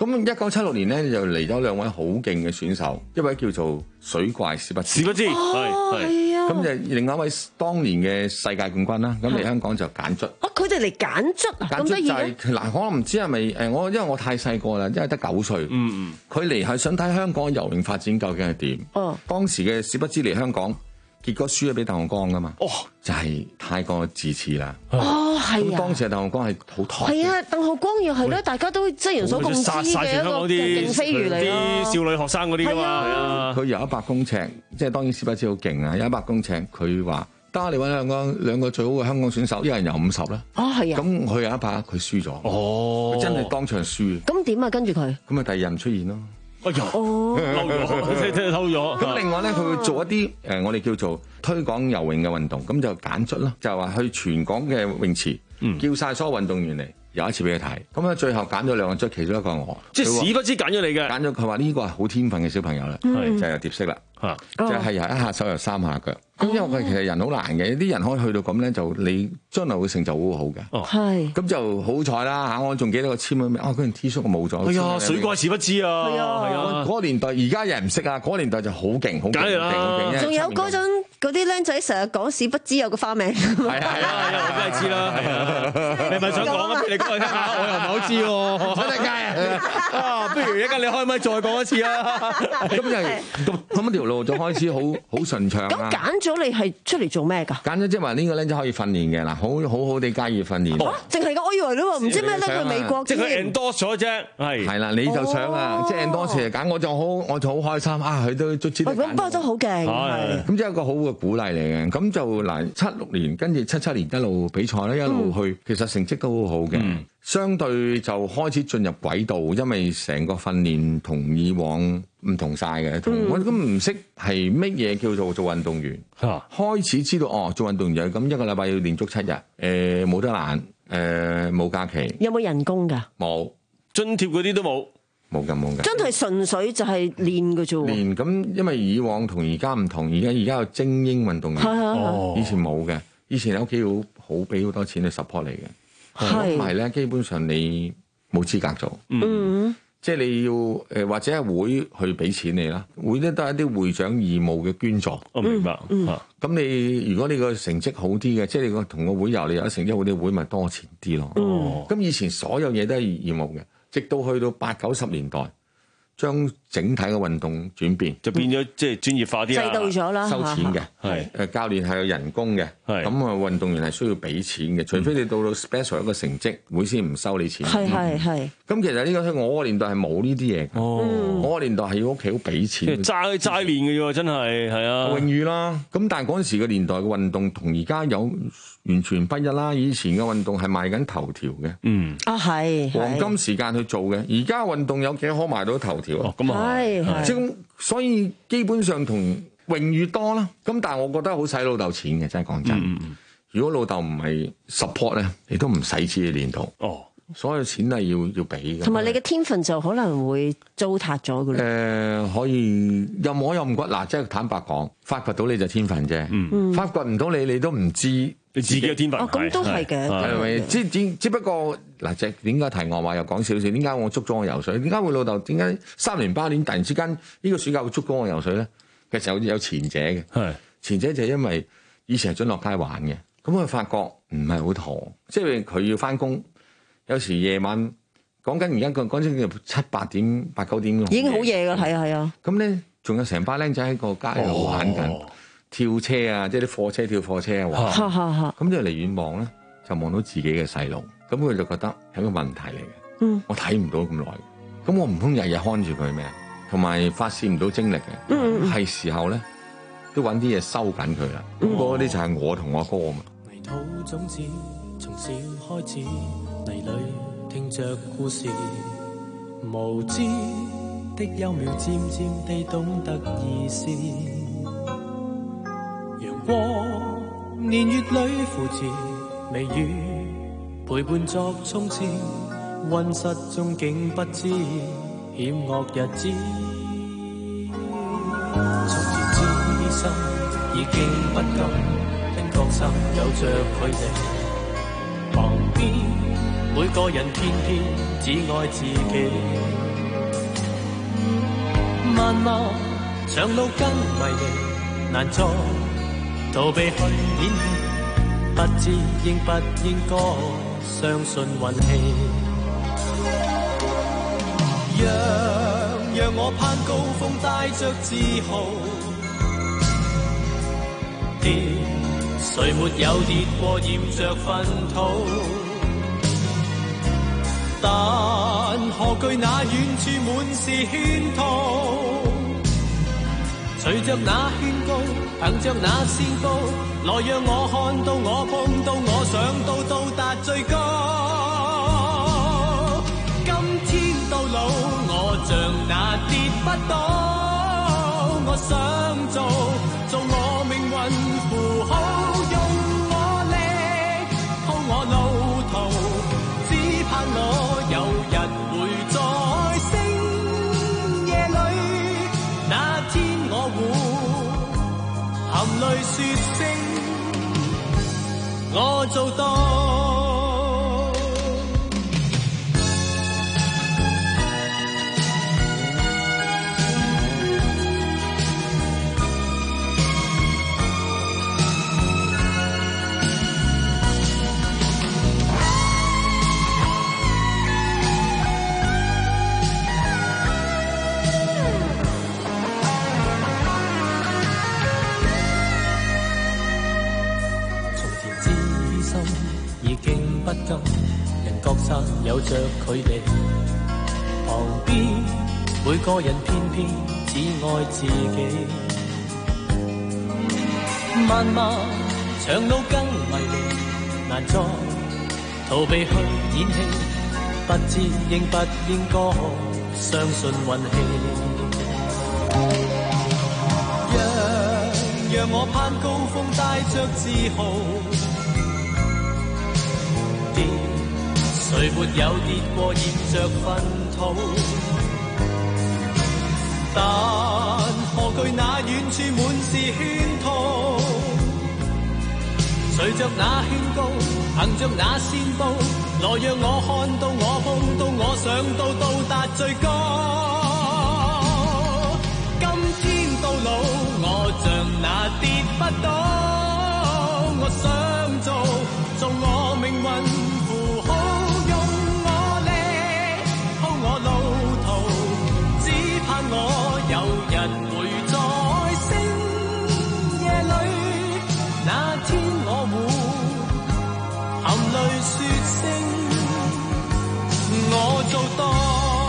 咁一九七六年咧就嚟咗兩位好勁嘅選手，一位叫做水怪史畢史畢之，係係咁就另外一位當年嘅世界冠軍啦。咁嚟香港就揀卒。 哦，佢哋嚟揀卒啊，咁得意嘅。 嗱，我唔知係咪誒我，因為我太細個啦，因為得九歲。嗯嗯。佢嚟係想睇香港游泳發展究竟係點。哦。當時嘅史畢之嚟香港，結果輸咗俾鄧浩光噶嘛。哦。就係太過自恃啦。 哦，係啊。 當時嘅鄧浩光係好台。 係啊，鄧浩光又係咧，大家都即係人所共知嘅一個勁飛魚嚟咯。 啲少女學生嗰啲㗎嘛，係啊。 佢游一百公尺，即係當然史畢之好勁啊！有一百公尺，佢話得你揾兩個兩個最好嘅香港選手，一人游五十啦。 哦，係啊。 咁佢有一百，佢輸咗。哦。佢真係當場輸。 咁點啊？跟住佢。 咁啊，第二日唔出現咯。 哎呀， 哦， 漏咗，偷咗。 咁另外咧，佢會做一啲誒，我哋叫做推廣游泳嘅運動，咁就揀卒啦，就係話去全港嘅泳池，叫晒所有運動員嚟。有一次俾佢睇，咁啊最後揀咗兩個卒，其中一個係我， 即係史畢之揀咗你嘅， 揀咗佢話呢個係好天分嘅小朋友啦， 嗯、 就係蝶式啦， 嚇， 就係由一下手由三下腳，咁、哦、因為佢其實人好難嘅，啲人可以去到咁咧，就你將來會成就好好嘅， 哦， 係，咁就好彩啦嚇，我仲記得個簽咗名，啊嗰件 T 恤冇咗， 係啊，水怪史畢之啊， 係啊， 係啊， 嗰個年代而家有人唔識啊，嗰個年代就好勁，好勁，好勁， 仲有嗰種。嗰啲僆仔成日講史畢之有個花名， 係啊係啊， 我梗係知啦，係啊，你係咪想講啊？你講嚟聽下，我又唔係好知喎。 真係㗎啊！不如一間你開咪再講一次啊！ 咁就咁條路就開始好好順暢啦。 咁揀咗你係出嚟做咩㗎？ 揀咗即係話呢個僆仔可以訓練嘅嗱，好好好地加以訓練。 哦，淨係㗎，我以為你話唔知咩咧，去美國即係佢 endorse 咗啫，係係啦，你就想啊，即係 endorse 嚟揀，我就好我就好開心啊！佢都卒之。 咁不過都好勁，係咁即係一個好嘅鼓勵嚟嘅。咁就嗱，七六年跟住七七年一路比賽咧，一路去，其實成績都好好嘅。嗯、相對就開始進入軌道，因為成個訓練同以往唔同晒嘅。嗯、我都唔識係乜嘢叫做做運動員，啊、開始知道哦，做運動員咁一個禮拜要練足七日，誒、呃、冇得懶，誒冇假期。 有冇人工㗎？ 冇津貼嗰啲都冇。 冇㗎冇㗎， 真係純粹就係練嘅啫喎。 練咁，因為以往同而家唔同，而家而家有精英運動員，哦、以前冇嘅。以前喺屋企好好俾好多錢去 support 你嘅，唔係咧，基本上你冇資格做。嗯，即係你要誒或者係會去俾錢你啦，會咧都係一啲會長義務嘅捐助。 我明白。咁、 嗯嗯、你如果你個成績好啲嘅，即係你個同個會遊你有成績好啲，會咪多錢啲咯。哦，咁以前所有嘢都係義務嘅。直到去到八九十年代，將整體嘅運動轉變， 就變咗即係專業化啲啦， 制度咗啦， 收錢嘅，係誒教練係有人工嘅，係咁啊運動員係需要俾錢嘅，除非你到到 special 一個成績會先唔收你錢。 係係係。 咁其實呢個我個年代係冇呢啲嘢嘅，我個年代係要屋企好俾錢， 齋齋練嘅啫喎，真係係啊， 榮譽啦。咁但係嗰陣時嘅年代嘅運動同而家有完全不一啦。以前嘅運動係賣緊頭條嘅， 嗯啊係黃金時間去做嘅，而家運動有幾可賣到頭條啊？ 咁啊係即係所以基本上同榮譽多啦。咁但係我覺得好使老豆錢嘅，真係講真。嗯嗯、如果老豆唔係 support 咧，你都唔使知你練到。哦，所有錢係要要俾嘅。 同埋你嘅天分就可能會糟蹋咗嘅。誒、 呃，可以又摸又唔骨嗱，即係坦白講，發掘到你就天分啫。嗯，發掘唔到你，你都唔知你自己嘅天分。 哦，咁都係嘅。 係咪？只只只不過嗱，即係點解題外話又講少少？點解我捉咗我游水？點解會老豆？點解三年八年突然之間呢個暑假會捉咗我游水咧？其實有有前者嘅。係前者就係因為以前係準落街玩嘅，咁佢發覺唔係好妥，即係佢要翻工，有時夜晚講緊而家講講緊七八點八九點， 已經好夜㗎，係啊係啊。 咁咧仲有成班僆仔喺個街度玩緊。哦跳車啊，即係啲貨車跳貨車啊，哇！咁就離遠望咧，就望到自己嘅細路，咁佢就覺得係一個問題嚟嘅。嗯，我睇唔到咁耐，咁我唔通日日看住佢咩？同埋發泄唔到精力嘅。嗯，係時候咧，都揾啲嘢收緊佢啦。咁嗰啲就係我同我哥啊嘛。 泥土種子從小開始，泥裡聽着故事，無知的幼苗漸漸地懂得意思。過年月裏扶持微雨陪伴作衝刺，溫室中竟不知險惡日子。從前知心已經不甘，因覺心有着佢哋，旁邊每個人偏偏只愛自己。 漫漫長路更迷離，難再逃避去演戲，不知應不應該相信運氣。讓讓我攀高峰，帶着自豪，跌誰沒有跌過，染着糞土，但何懼那遠處滿是圈套，隨着那勸告，憑着那線報，來讓我看到，我碰到，我想到，到達最高。今天到老，我像那跌不倒，我想做做我命運符號，用我力鋪我路途，只盼我有日會在星夜裏，那天我會含淚說聲我做到。人各散有着距離，旁邊每個人偏偏只愛自己。漫漫長路更迷離，難再逃避去演戲，不知應不應該相信運氣。讓讓我攀高峰，帶着自豪，誰沒有跌過，染着糞土，但何懼那遠處滿是圈套，隨着那勸告，憑着那線報，來讓我看到，我碰到，我想到，到達最高。今天到老，我像那跌不倒，我想做做我命運符號，我有日會在星夜裏，那天我會含淚說聲我做到。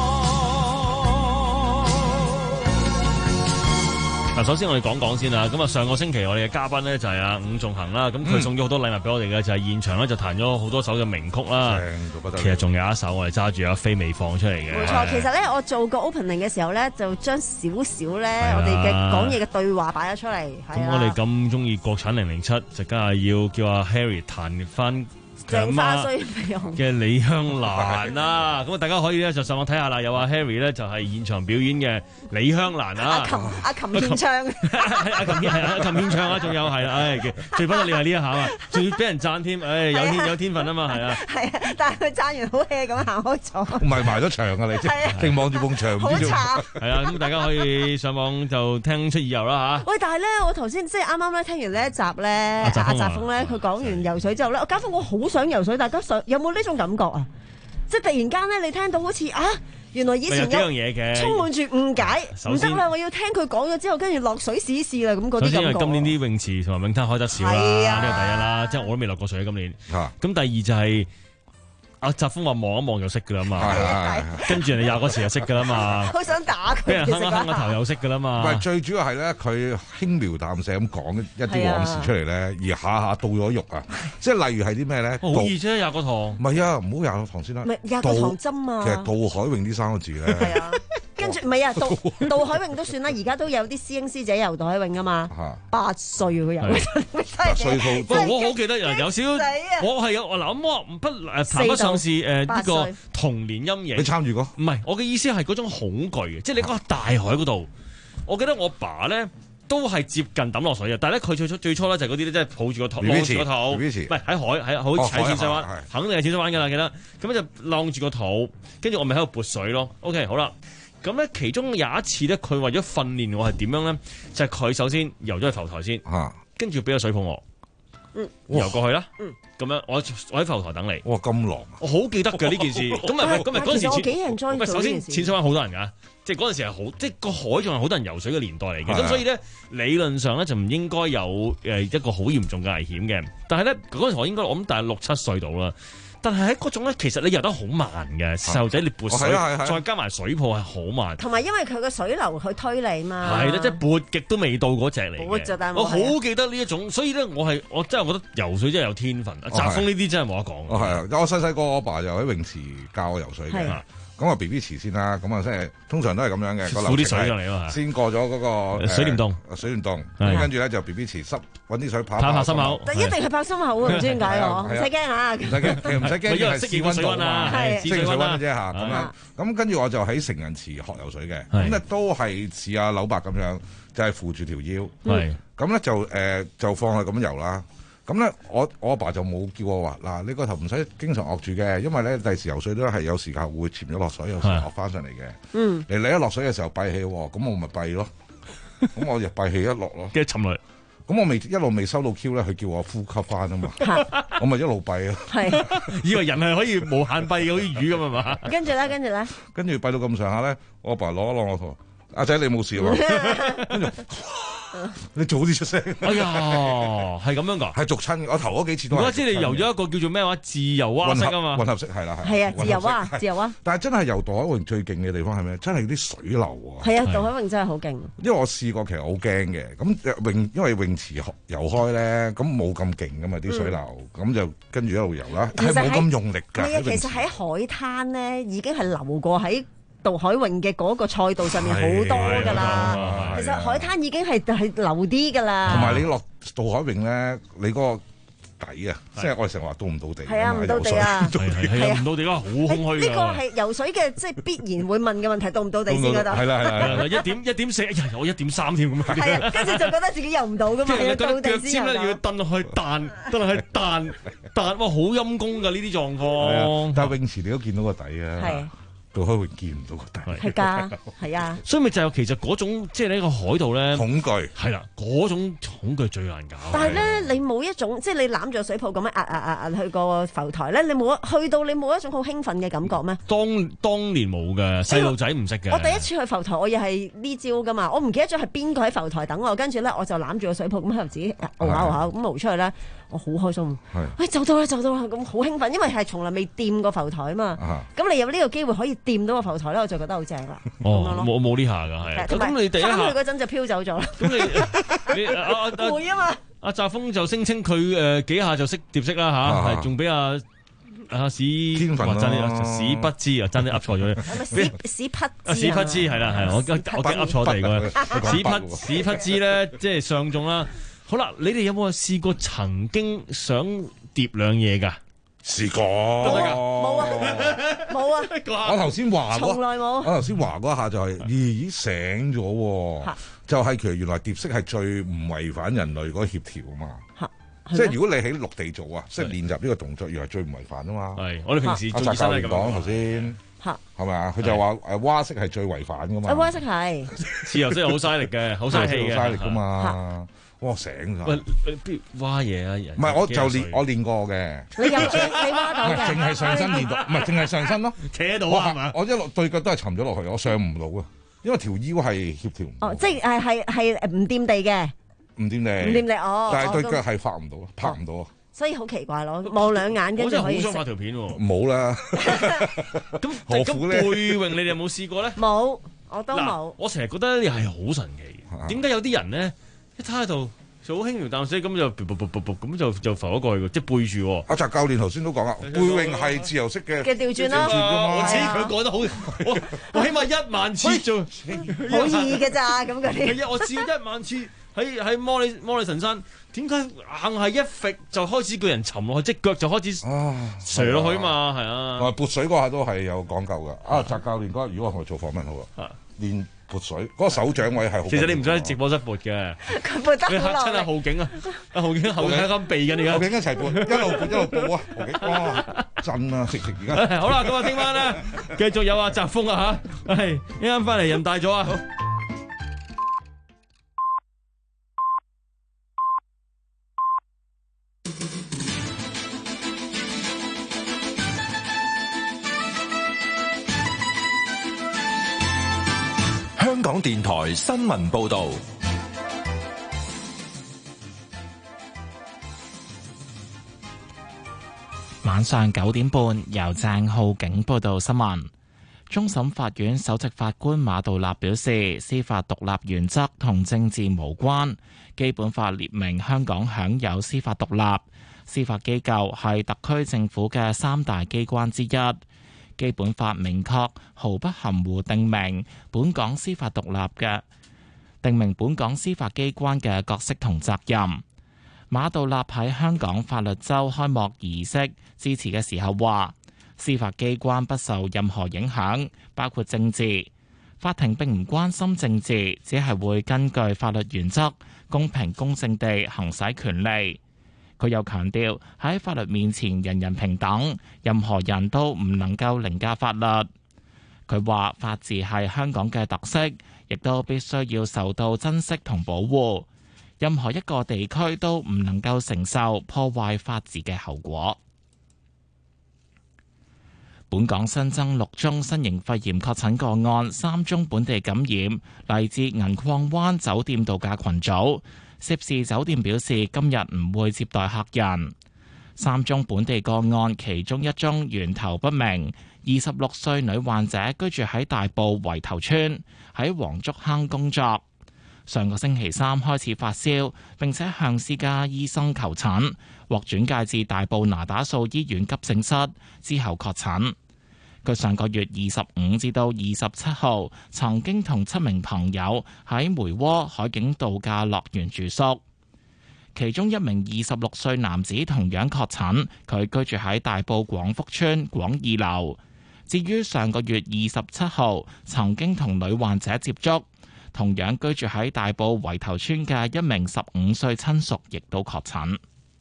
嗱，首先我哋講講先啦。咁啊，上個星期我哋嘅嘉賓咧就係阿伍仲衡啦。咁佢送咗好多禮物俾我哋嘅，就係現場咧就彈咗好多首嘅名曲啦。其實仲有一首我哋揸住阿飛未放出嚟嘅。 冇錯，其實咧我做個 opening 嘅時候咧，就將少少咧我哋嘅講嘢嘅對話擺咗出嚟。 咁我哋咁中意國產零零七，就梗係要叫阿 Harry 彈翻鄭花衰嘅李香蘭啦。咁啊，大家可以咧就上網睇下啦。有阿 Harry 咧就係現場表演嘅李香蘭啊。 阿琴阿琴獻唱， 阿琴係阿琴獻唱啊，仲有係啦，唉，最不得你係呢一下啊，仲要俾人讚添，唉，有天有天分啊嘛，係啊。 係啊，但係佢讚完好 hea 咁行開咗。 唔係埋咗場啊，你即係正望住埲牆， 好慘。 係啊，咁大家可以上網就聽出耳油啦嚇。 喂，但係咧，我頭先即係啱啱咧聽完呢一集咧，阿澤峰咧佢講完游水之後咧，我家峰我好想游水，大家想有冇呢種感覺啊？即係突然間咧，你聽到好似啊，原來以前有幾樣嘢嘅， 充滿住誤解，唔得啦！我要聽佢講咗之後，跟住落水試一試啦，咁嗰啲感覺。首先因為今年啲泳池同埋泳灘開得少啦，呢個第一啦，即係我都未落過水今年。咁第二就係阿澤峰話望一望就識噶啦嘛，跟住人哋廿個詞就識噶啦嘛。好想打佢， 俾人哼一哼個頭又識噶啦嘛。 唔係最主要係咧，佢輕描淡寫咁講一啲往事出嚟咧，而下下到咗肉啊！即係例如係啲咩咧？ 好易啫，廿個堂。 唔係啊，唔好廿個堂先啦。 唔係廿個堂針啊。 其實渡海泳呢三個字咧。 係啊。跟住唔係啊，渡渡海泳都算啦，而家都有啲師兄師姐游渡海泳啊嘛。八歲佢游， 八歲到。 我好記得有少少，我係有我嗱咁我不誒談不上是誒呢個童年陰影。 你參與過？ 唔係，我嘅意思係嗰種恐懼嘅，即係你嗰個大海嗰度。我記得我爸咧都係接近抌落水嘅，但係咧佢最初最初咧就係嗰啲咧，即係抱住個肚，望住個肚，唔係喺海喺好喺淺水灣，肯定係淺水灣㗎啦，記得咁就晾住個肚，跟住我咪喺度撥水咯。OK， 好啦。 咁咧其中有一次咧，佢為咗訓練我係點樣咧？就係、是、佢首先游咗去浮台先，跟住俾個水泡我。嗯，游過去啦，嗯，咁樣我我喺浮台等你。 哇，咁狼啊！ 我好記得嘅呢件事，咁啊咁啊嗰陣時， 我幾人 join 首先淺水灣好多人㗎，即係嗰陣時係好，即係個海仲係好多人游水嘅年代嚟嘅，咁所以咧理論上咧就唔應該有誒一個好嚴重嘅危險嘅，但係咧嗰陣時我應該我諗大概六七歲到啦。但係喺嗰種咧，其實你游得好慢嘅，細路仔你撥水，再加埋水泡係好慢。 同埋因為佢個水流去推你嘛。 係啦，即係撥極都未到嗰隻嚟嘅。我好記得呢一種，所以咧我係我真係覺得游水真係有天分。澤峰呢啲真係冇得講。 哦係啊，我細細個我爸又喺泳池教我游水嘅。咁啊 B B 池先啦，咁啊即係通常都係咁樣嘅。 補啲水上嚟啊！ 先過咗嗰個水簾洞， 水簾洞，跟住咧就 B B 池濕揾啲水拍拍心口。 一定係拍心口啊！唔知點解我唔使驚啊！ 唔使驚，其實唔使驚， 因為適應水溫啊， 適應水溫嘅啫嚇。咁樣咁跟住我就喺成人池學游水嘅，咁咧都係似阿柳伯咁樣，就係扶住條腰。咁咧就誒就放佢咁游啦。咁咧，我我阿爸就冇叫我話嗱，你個頭唔使經常擱住嘅，因為咧第時游水都係有時候會潛咗落水，有時擱翻上嚟嘅。嗯，你你一落水嘅時候閉氣喎，咁我咪閉咯。咁我就閉氣一落咯， 跟住沉落。 咁我未一路未收到 Q 咧，佢叫我呼吸翻啊嘛，我咪一路閉咯。 係， 以為人係可以無限閉嘅，好似魚咁啊嘛。 跟住咧，跟住咧， 跟住閉到咁上下咧，我阿爸攞一攞我頭，阿仔你冇事喎。跟住。你早啲出聲！ 哎呀，係咁樣噶， 係逐親。我頭嗰幾次都係。 我知你游咗一個叫做咩話自由蛙式啊嘛， 混合式係啦，係。 係啊，自由蛙，自由蛙。 但係真係游渡海泳最勁嘅地方係咩？真係啲水流喎。 係啊，渡海泳真係好勁。 因為我試過，其實好驚嘅。咁泳因為泳池游開咧，咁冇咁勁噶嘛啲水流，咁就跟住一路游啦，係冇咁用力㗎。 係啊，其實喺海灘咧已經係流過喺渡海泳嘅嗰個賽道上面好多㗎啦，其實海灘已經係係流啲㗎啦。 同埋你落渡海泳咧，你嗰個底啊，即係我哋成日話到唔到地。 係啊，唔到地啊， 係啊，唔到地啊，好空虛㗎。 呢個係游水嘅即係必然會問嘅問題，到唔到地先嗰度。 係啦係啦，一點一點四，哎呀，我一點三添咁樣。 係啊，跟住就覺得自己游唔到㗎嘛，要到地先游到。 要蹬落去彈，蹬落去彈彈，哇，好陰功㗎呢啲狀況。 但係泳池你都見到個底啊。係。渡海泳見唔到個底， 係㗎，係啊， 所以咪就係其實嗰種即係呢個海度咧， 恐懼係啦，嗰種恐懼最難搞。 但係咧，你冇一種即係你攬住水泡咁樣壓壓壓壓去個浮台咧，你冇去到你冇一種好興奮嘅感覺咩？ 當當年冇嘅，細路仔唔識嘅。 我第一次去浮台，我又係呢招㗎嘛，我唔記得咗係邊個喺浮台等我，跟住咧我就攬住個水泡咁喺度自己熬下熬下咁熬出去咧。我好開心，喂走到啦走到啦，咁好興奮，因為係從來未掂過浮台啊嘛。咁你有呢個機會可以掂到個浮台咧，我就覺得好正啦。 哦，冇冇呢下㗎，係。咁你第一下翻去嗰陣就飄走咗啦。 咁你你阿會啊嘛？ 阿澤峰就聲稱佢誒幾下就識蝶式啦嚇，係仲俾阿阿史天分史不知啊，真係噏錯咗。 史史匹史匹茲係啦係，我我驚噏錯地㗎。史匹史匹茲咧，即係上中啦。好啦，你哋有冇試過曾經想疊兩嘢㗎？ 試過， 冇啊，冇啊！ 我頭先話， 從來冇。 我頭先話嗰下就係，咦醒咗喎，就係其實原來蝶式係最唔違反人類嗰個協調啊嘛。即係如果你喺陸地做啊，即係練習呢個動作，原來最唔違反啊嘛。 係，我哋平時做醫生係咁講頭先。係咪啊？佢就話誒蛙式係最違反噶嘛。 蛙式係自由式係好嘥力嘅，好嘥氣嘅， 好嘥力噶嘛。哇醒㗎！ 喂，邊蛙嘢啊？ 唔係，我就練，我練過嘅。 你有你蛙到嘅？ 淨係上身練到，唔係淨係上身咯。 企喺度啊嘛！ 我一路對腳都係沉咗落去，我上唔到啊，因為條腰係協調唔到。 哦，即係誒係係唔掂地嘅。 唔掂地。 唔掂地哦。 但係對腳係發唔到，拍唔到啊。 所以好奇怪咯，望兩眼跟住可以。 我真係好想拍條片喎。 冇啦。 咁何苦咧？背泳你哋有冇試過咧？ 冇，我都冇。 我成日覺得呢係好神奇，點解有啲人咧一攤喺度就好輕描淡寫咁就噗噗噗噗噗咁就就浮咗過去嘅，即係背住。阿澤教練頭先都講啦，背泳係自由式嘅嘅調轉咯。 我知佢講得好，我我起碼一萬次做， 好易嘅咋咁嗰啲。 係啊，我試過一萬次喺喺摩里摩里神山。點解硬係一揈就開始叫人沉落去，隻腳就開始垂落去嘛？係啊， 同埋撥水嗰下都係有講究㗎。啊，澤教練嗰日如果我同佢做訪問好啦，連撥水，嗰、那個手掌位係好。 其實你唔使喺直播室撥嘅， 佢撥得你嚇親阿浩景啊！阿浩景後喺咁避緊而家。 浩景一齊撥，一路撥一路報啊！浩景哇震啊！食食而家。 好啦，咁啊，聽晚咧繼續有阿澤峰啊嚇，係一陣翻嚟人大咗啊！好。 香港電台新聞報導， 晚上九點半由鄭浩景報道新聞。終審法院首席法官馬道立表示，司法獨立原則同政治無關。基本法列明香港享有司法獨立，司法機構係特區政府嘅三大機關之一。基本法明確毫不含糊定明本港司法獨立嘅定明本港司法機關嘅角色同責任。馬道立喺香港法律週開幕儀式致辭嘅時候話，司法機關不受任何影響，包括政治。法庭並唔關心政治，只係會根據法律原則公平公正地行使權利。佢又強調喺法律面前人人平等，任何人都唔能夠凌駕法律。佢話法治係香港嘅特色，亦都必須要受到珍惜同保護。任何一個地區都唔能夠承受破壞法治嘅後果。本港新增六宗新型肺炎確診個案，三宗本地感染，嚟自銀礦灣酒店度假群組。涉事酒店表示今日唔會接待客人。三宗本地個案，其中一宗源頭不明，二十六歲女患者居住喺大埔圍頭村，喺黃竹坑工作。上個星期三開始發燒，並且向私家醫生求診，獲轉介至大埔那打素醫院急症室，之後確診。佢上個月二十五至到二十七號曾經同七名朋友喺梅窩海景度假樂園住宿，其中一名二十六歲男子同樣確診，佢居住喺大埔廣福村廣二樓。至於上個月二十七號曾經同女患者接觸，同樣居住喺大埔圍頭村嘅一名十五歲親屬亦都確診。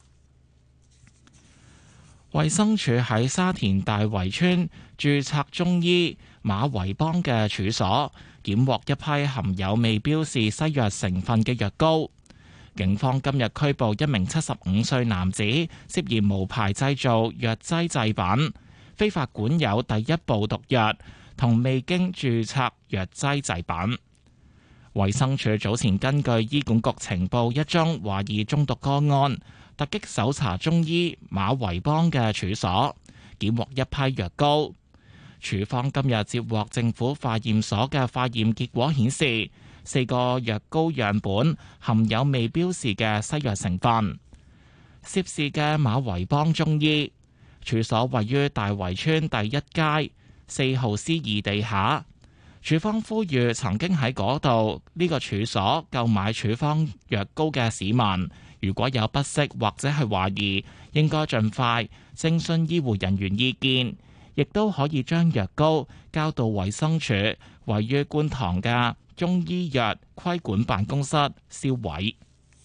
衛生署喺沙田大圍村註冊中醫馬維邦嘅處所，檢獲一批含有未標示西藥成分嘅藥膏。警方今日拘捕一名七十五歲男子，涉嫌無牌製造藥劑製品、非法管有第一部毒藥同未經註冊藥劑製品。衛生署早前根據醫管局呈報一宗懷疑中毒個案，突擊搜查中醫馬維邦嘅處所，檢獲一批藥膏。處方今日接獲政府化驗所嘅化驗結果顯示，四個藥膏樣本含有未標示嘅西藥成分。涉事嘅馬維邦中醫處所位於大圍村第一街四號 C 二地下。處方呼籲曾經喺嗰度呢個處所購買處方藥膏嘅市民，如果有不適或者係懷疑，應該盡快徵詢醫護人員意見，亦都可以將藥膏交到衛生署位於觀塘嘅中醫藥規管辦公室銷毀。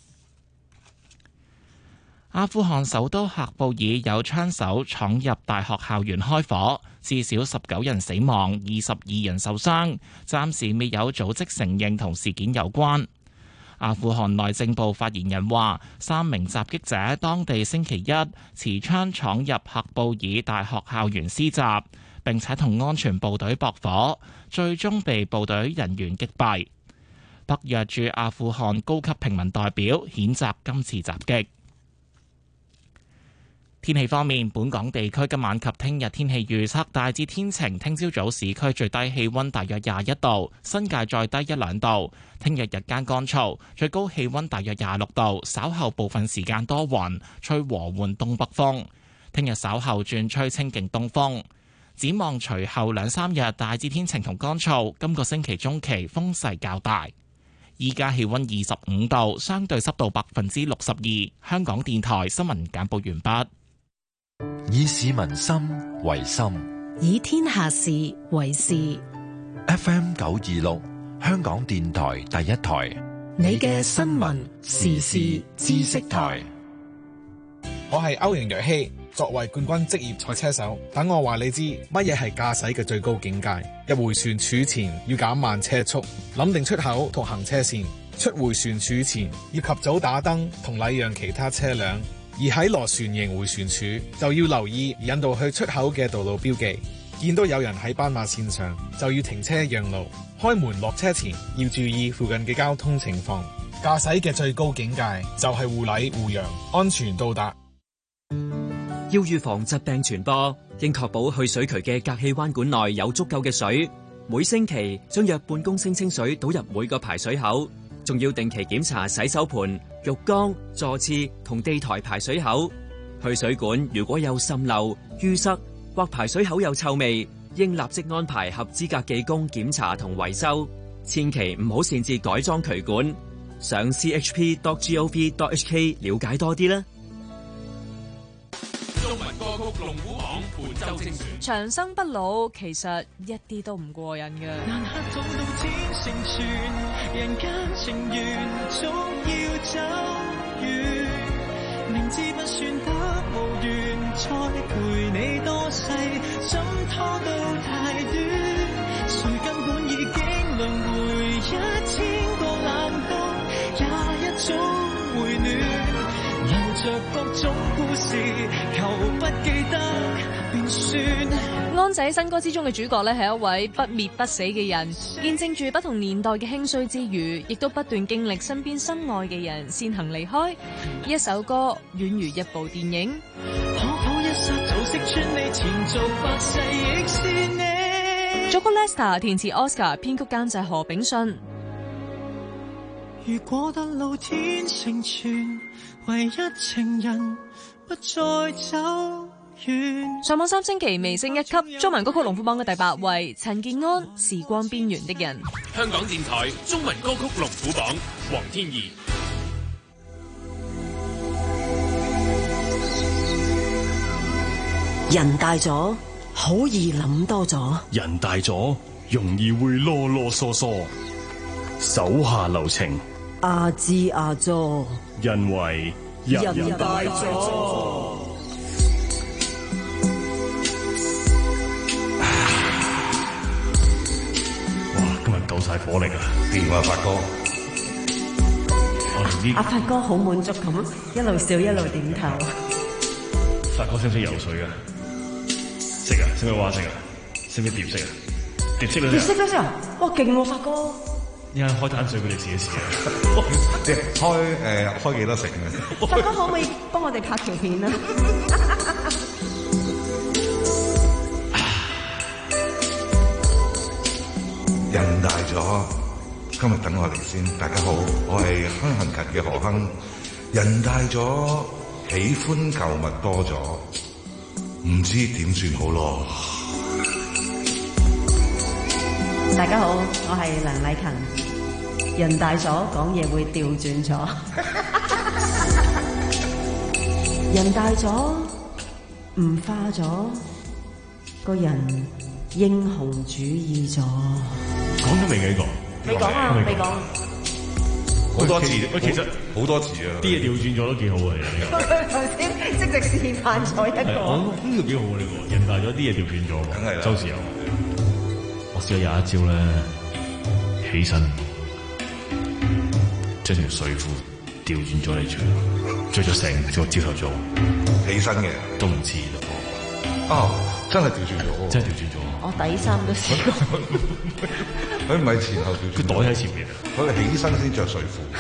阿富汗首都喀布爾有槍手闖入大學校園開火，至少十九人死亡，二十二人受傷，暫時未有組織承認同事件有關。阿富汗內政部發言人話，三名襲擊者當地星期一持槍闖入喀布爾大學校園施襲，並且同安全部隊駁火，最終被部隊人員擊斃。北約駐阿富汗高級平民代表譴責今次襲擊。天氣方面，本港地區今晚及聽日天氣預測大致天晴，聽朝早市區最低氣溫大約廿一度，新界再低一兩度。聽日日間乾燥，最高氣溫大約廿六度，稍後部分時間多雲，吹和緩東北風。聽日稍後轉吹清勁東風。展望隨後兩三日大致天晴同乾燥，今個星期中期風勢較大。依家氣溫二十五度，相對濕度百分之六十二。香港電台新聞簡報完畢。 以市民心為心， 以天下事為事。 F M 九二六， 香港電台第一台。 你嘅新聞時事知識台。 我係歐陽若希，作為冠軍職業賽車手，等我話你知乜嘢係駕駛嘅最高境界。入回旋處前要減慢車速，諗定出口同行車線。出回旋處前要及早打燈同禮讓其他車輛。而喺螺旋形回旋處就要留意引導去出口嘅道路標記。見到有人喺斑馬線上就要停車讓路。開門落車前要注意附近嘅交通情況。駕駛嘅最高境界就係互禮互讓，安全到達。 要預防疾病傳播，應確保去水渠嘅隔氣彎管內有足夠嘅水。每星期將約半公升清水倒入每個排水口，仲要定期檢查洗手盆、浴缸、座廁同地台排水口。去水管如果有滲漏、淤塞或排水口有臭味，應立即安排合資格技工檢查同維修。千祈唔好擅自改裝渠管。上 c h p dot gov dot h k 了解多啲啦。 中文歌曲龍虎榜本周精選， 長生不老其實一啲都唔過癮嘅。 難客到到天成全，人間情緣總要走遠。明知不算得無緣，再陪你多世，怎拖到太短？誰根本已經輪迴一千個冷冬，也一種回暖。流着各種故事，求不記得便算。 安仔新歌之中嘅主角咧係一位不滅不死嘅人，見證住不同年代嘅興衰之餘，亦都不斷經歷身邊心愛嘅人先行離開。一首歌遠如一部電影。 可否一剎就識穿你前做百世亦是你。 作曲 Lester， 填詞 Oscar， 編曲監製何炳信。 如果得老天成全，唯一情人不再走遠。 上網三星期微升一級，中文歌曲龍虎榜嘅第八位，陳健安《時光邊緣的人》。 香港電台中文歌曲龍虎榜，黃天怡。 人大咗，好易諗多咗。 人大咗，容易會囉囉嗦嗦。手下留情， 阿支阿佐， 因為人大咗。哇！今日夠晒火力啊！ 掂啊，發哥！ 阿發哥好滿足咁，一路笑一路點頭。 發哥識唔識游水啊？識啊！識唔識蛙式啊？識唔識蝶式啊？蝶式嗰啲。 蝶式嗰啲啊！哇，勁喎，發哥！ 依家開攤水，佢哋試一試啊！ 即係開誒、呃、開幾多成嘅？ 發哥可唔可以幫我哋拍條片啊？ 人大咗，今日等我嚟先。大家好，我係亨行勤嘅何亨。人大咗，喜歡舊物多咗，唔知點算好咯。 大家好，我係梁禮勤。人大咗，講嘢會調轉咗。人大咗，唔化咗，個人英雄主義咗。 講得未幾個？ 未講啊，未講。 好多字， 喂，其實好多字啊！ 啲嘢調轉咗都幾好啊！ 頭先即係示範咗一個。 我呢個幾好啊！呢個人大咗，啲嘢調轉咗。 梗係啦。 周時有。我試咗有一招咧，起身將條睡褲調轉咗嚟着，着咗成個朝頭早， 起身嘅都唔似咯。 哦，真係調轉咗， 真係調轉咗。 我底衫都試過。 佢唔係前後調轉， 佢袋喺前面， 佢起身先着睡褲。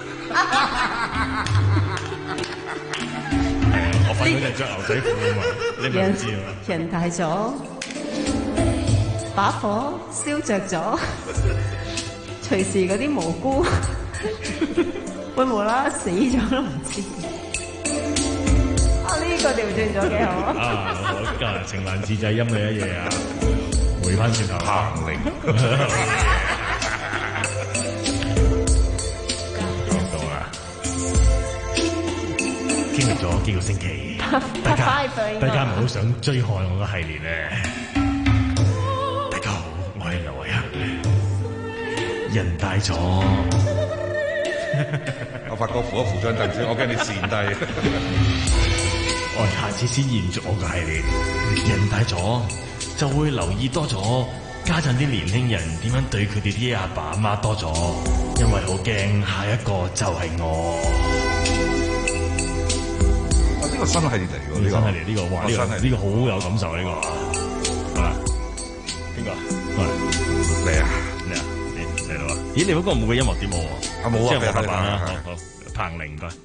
我瞓嗰陣着牛仔褲啊嘛，你咪唔知啊嘛。 人大咗。把火燒着咗，隨時嗰啲蘑菇會無啦啦死咗都唔知。啊，呢、這個調轉咗幾好啊！我今日情難自制陰你一嘢啊，回翻轉頭行嚟。講到啦，經歷咗幾個星期，大家大家唔好想追看我個系列咧。我係劉偉恒， 人大咗。 我發覺扶一扶張凳先，我驚你跣低。 我下次先延續我個系列，人大咗就會留意多咗家陣啲年輕人點樣對佢哋啲阿爸阿媽多咗，因為好驚下一個就係我。 啊，呢個新系列嚟㗎，呢個新系列呢個，哇，呢個呢個好有感受呢個。好啦，邊個？ 嚟啊！ 嚟啊！你嚟到啊！咦，你嗰個冇個音樂點冇喎？ 啊冇啊！ 即係我拍板啦。 好好，彭羚㗎。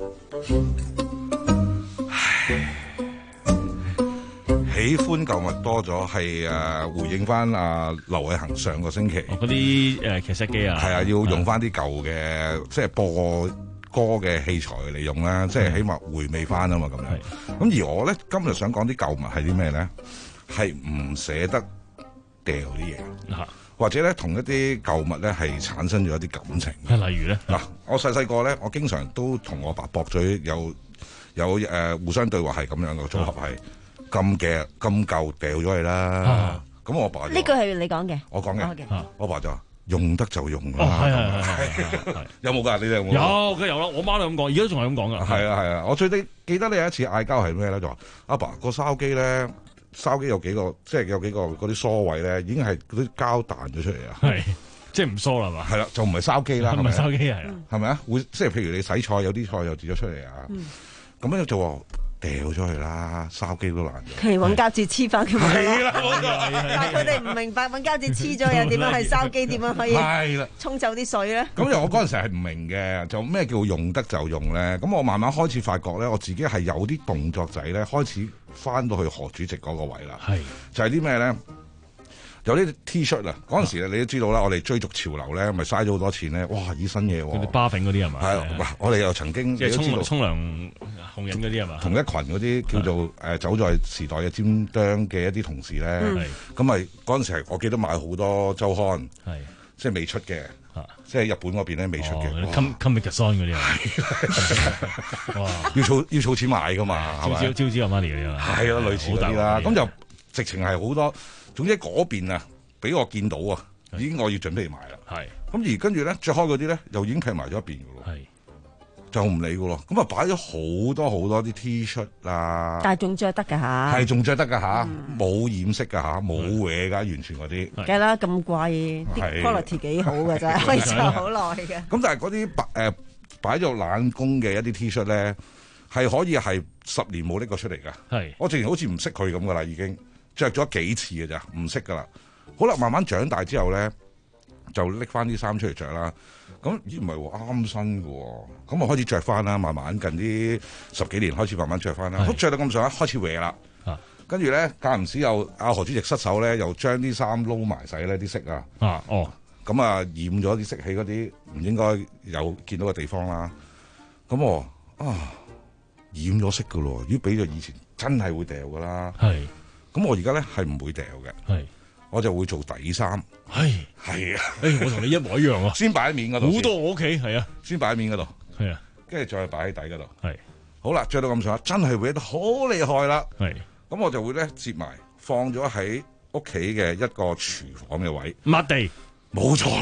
喜歡舊物多咗，係誒回應翻阿劉偉恒上個星期嗰啲誒劇集機啊， 係啊，要用翻啲舊嘅即係播歌嘅器材嚟用啦，即係起碼回味翻啊嘛咁樣。咁而我咧今日想講啲舊物係啲咩咧？係唔捨得掉啲嘢，或者咧同一啲舊物咧係產生咗一啲感情。 例如咧嗱，我細細個咧，我經常都同我爸駁嘴，有有誒、呃、互相對話係咁樣嘅組合係。咁嘅咁舊掉咗佢啦，咁、啊、我爸呢句係你講嘅， 我講嘅， 嘅、啊， 我爸就話用得就用啦。 哦，係係係係， 有冇㗎？你哋有冇？ 有，梗有啦。我媽都咁講，而家仲係咁講㗎。 係啊係啊，我最記記得你有一次嗌交係咩咧？就話阿爸個筲箕咧，筲箕有幾個，即係有幾個嗰啲梳位咧，已經係嗰啲膠彈咗出嚟啊。 係，即係唔梳啦嘛。 係啦，就唔係筲箕啦， 唔係筲箕係啊。 係咪啊？會即係譬如你洗菜有啲菜又跌咗出嚟啊。咁咧就話。掉咗去啦，筲箕都爛咗。 係揾膠紙黐翻佢咪係啦， 但係佢哋唔明白揾膠紙黐咗又點樣係筲箕點樣可以係啦沖走啲水咧？ 咁又我嗰陣時係唔明嘅，就咩叫用得就用咧？咁我慢慢開始發覺咧，我自己係有啲動作仔咧，開始翻到去何主席嗰個位啦。係就係啲咩咧？有啲 T 恤啊，嗰陣時你都知道啦，我哋追逐潮流咧，咪嘥咗好多錢咧。哇！依新嘢喎， 啲巴揈嗰啲係嘛？ 係，哇！我哋又曾經即係沖沖涼紅人嗰啲係嘛？ 同一群嗰啲叫做誒、呃、走在時代嘅尖端嘅一啲同事咧，咁咪嗰陣時係我記得買好多週刊，係即係未出嘅，即係日本嗰邊咧未出嘅。 Come Come Magazine 嗰啲啊，哇！ 要儲要儲錢買噶嘛，係咪？ 招招招阿媽嚟㗎嘛？ 係啊，類似嗰啲啦。咁就直情係好多。總之嗰邊啊，俾我見到啊，已經我要準備埋啦。係咁而跟住咧，着開嗰啲咧，又已經劈埋咗一邊噶咯。係就唔理噶咯。咁啊，擺咗好多好多啲 T 恤啊， 但係仲着得㗎吓， 係仲着得㗎吓，冇、嗯、染色㗎吓，冇嘢㗎，完全嗰啲。 梗係啦，咁貴，啲 quality 幾好㗎啫，可以着好耐嘅。 咁但係嗰啲擺誒擺咗冷宮嘅一啲 T 恤咧，係可以係十年冇拎過出嚟㗎。係我直情好似唔識佢咁㗎啦，已經。着咗幾次嘅咋，唔識噶啦。好啦，慢慢長大之後咧，就拎翻啲衫出嚟着啦。咁咦唔係喎，啱身嘅喎。咁我開始着翻啦，慢慢近啲十幾年開始慢慢着翻啦。着到咁上下開始歪啦。跟住咧間唔時又阿何主席失手咧，又將啲衫撈埋洗咧啲色啊。啊哦。咁啊染咗啲色喺嗰啲唔應該有見到嘅地方啦。咁我啊染咗色嘅咯。如果俾咗以前真係會掉噶啦。係。咁我而家咧係唔會掉嘅，我就會做底衫。係係啊， 誒我同你一模一樣啊！ 先擺喺面嗰度， 好多我屋企係啊， 先擺喺面嗰度，係啊，跟住再擺喺底嗰度。係好啦，着到咁上下，真係會得好厲害啦。係咁我就會咧摺埋放咗喺屋企嘅一個廚房嘅位， 抹地。 冇錯。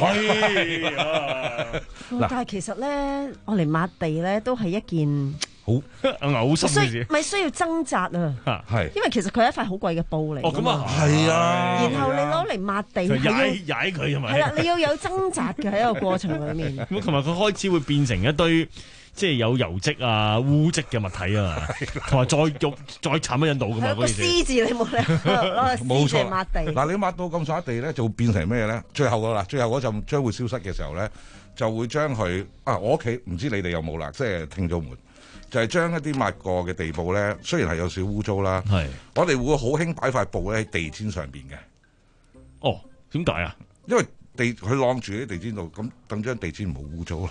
嗱，但係其實咧，我嚟抹地咧都係一件。 好嘔心嘅事， 咪需要掙扎啊！ 係， 因為其實佢係一塊好貴嘅布嚟。 哦，咁啊， 係啊。 然後你攞嚟抹地， 踩踩佢係咪？ 係啦，你要有掙扎嘅喺個過程裏面。 咁同埋佢開始會變成一堆即係有油漬啊、污漬嘅物體啊嘛，同埋再肉再慘一引導㗎嘛嗰件事。 個絲字你冇理由攞個絲字抹地。 嗱，你抹到咁上下地咧，就會變成咩咧？最後㗎啦，最後嗰陣將會消失嘅時候咧，就會將佢啊！我屋企唔知你哋有冇啦，即係聽眾們。就係將一啲抹過嘅地布咧，雖然係有少污糟啦，係我哋會好興擺塊布咧喺地氈上邊嘅。 哦，點解啊？ 因為地佢晾住喺地氈度，咁等張地氈唔好污糟咯。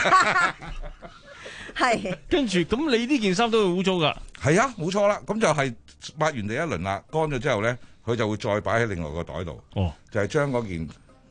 係。跟住咁，你呢件衫都會污糟㗎？ 係啊，冇錯啦。咁就係抹完第一輪啦，乾咗之後咧，佢就會再擺喺另外個袋度。哦，就係將嗰件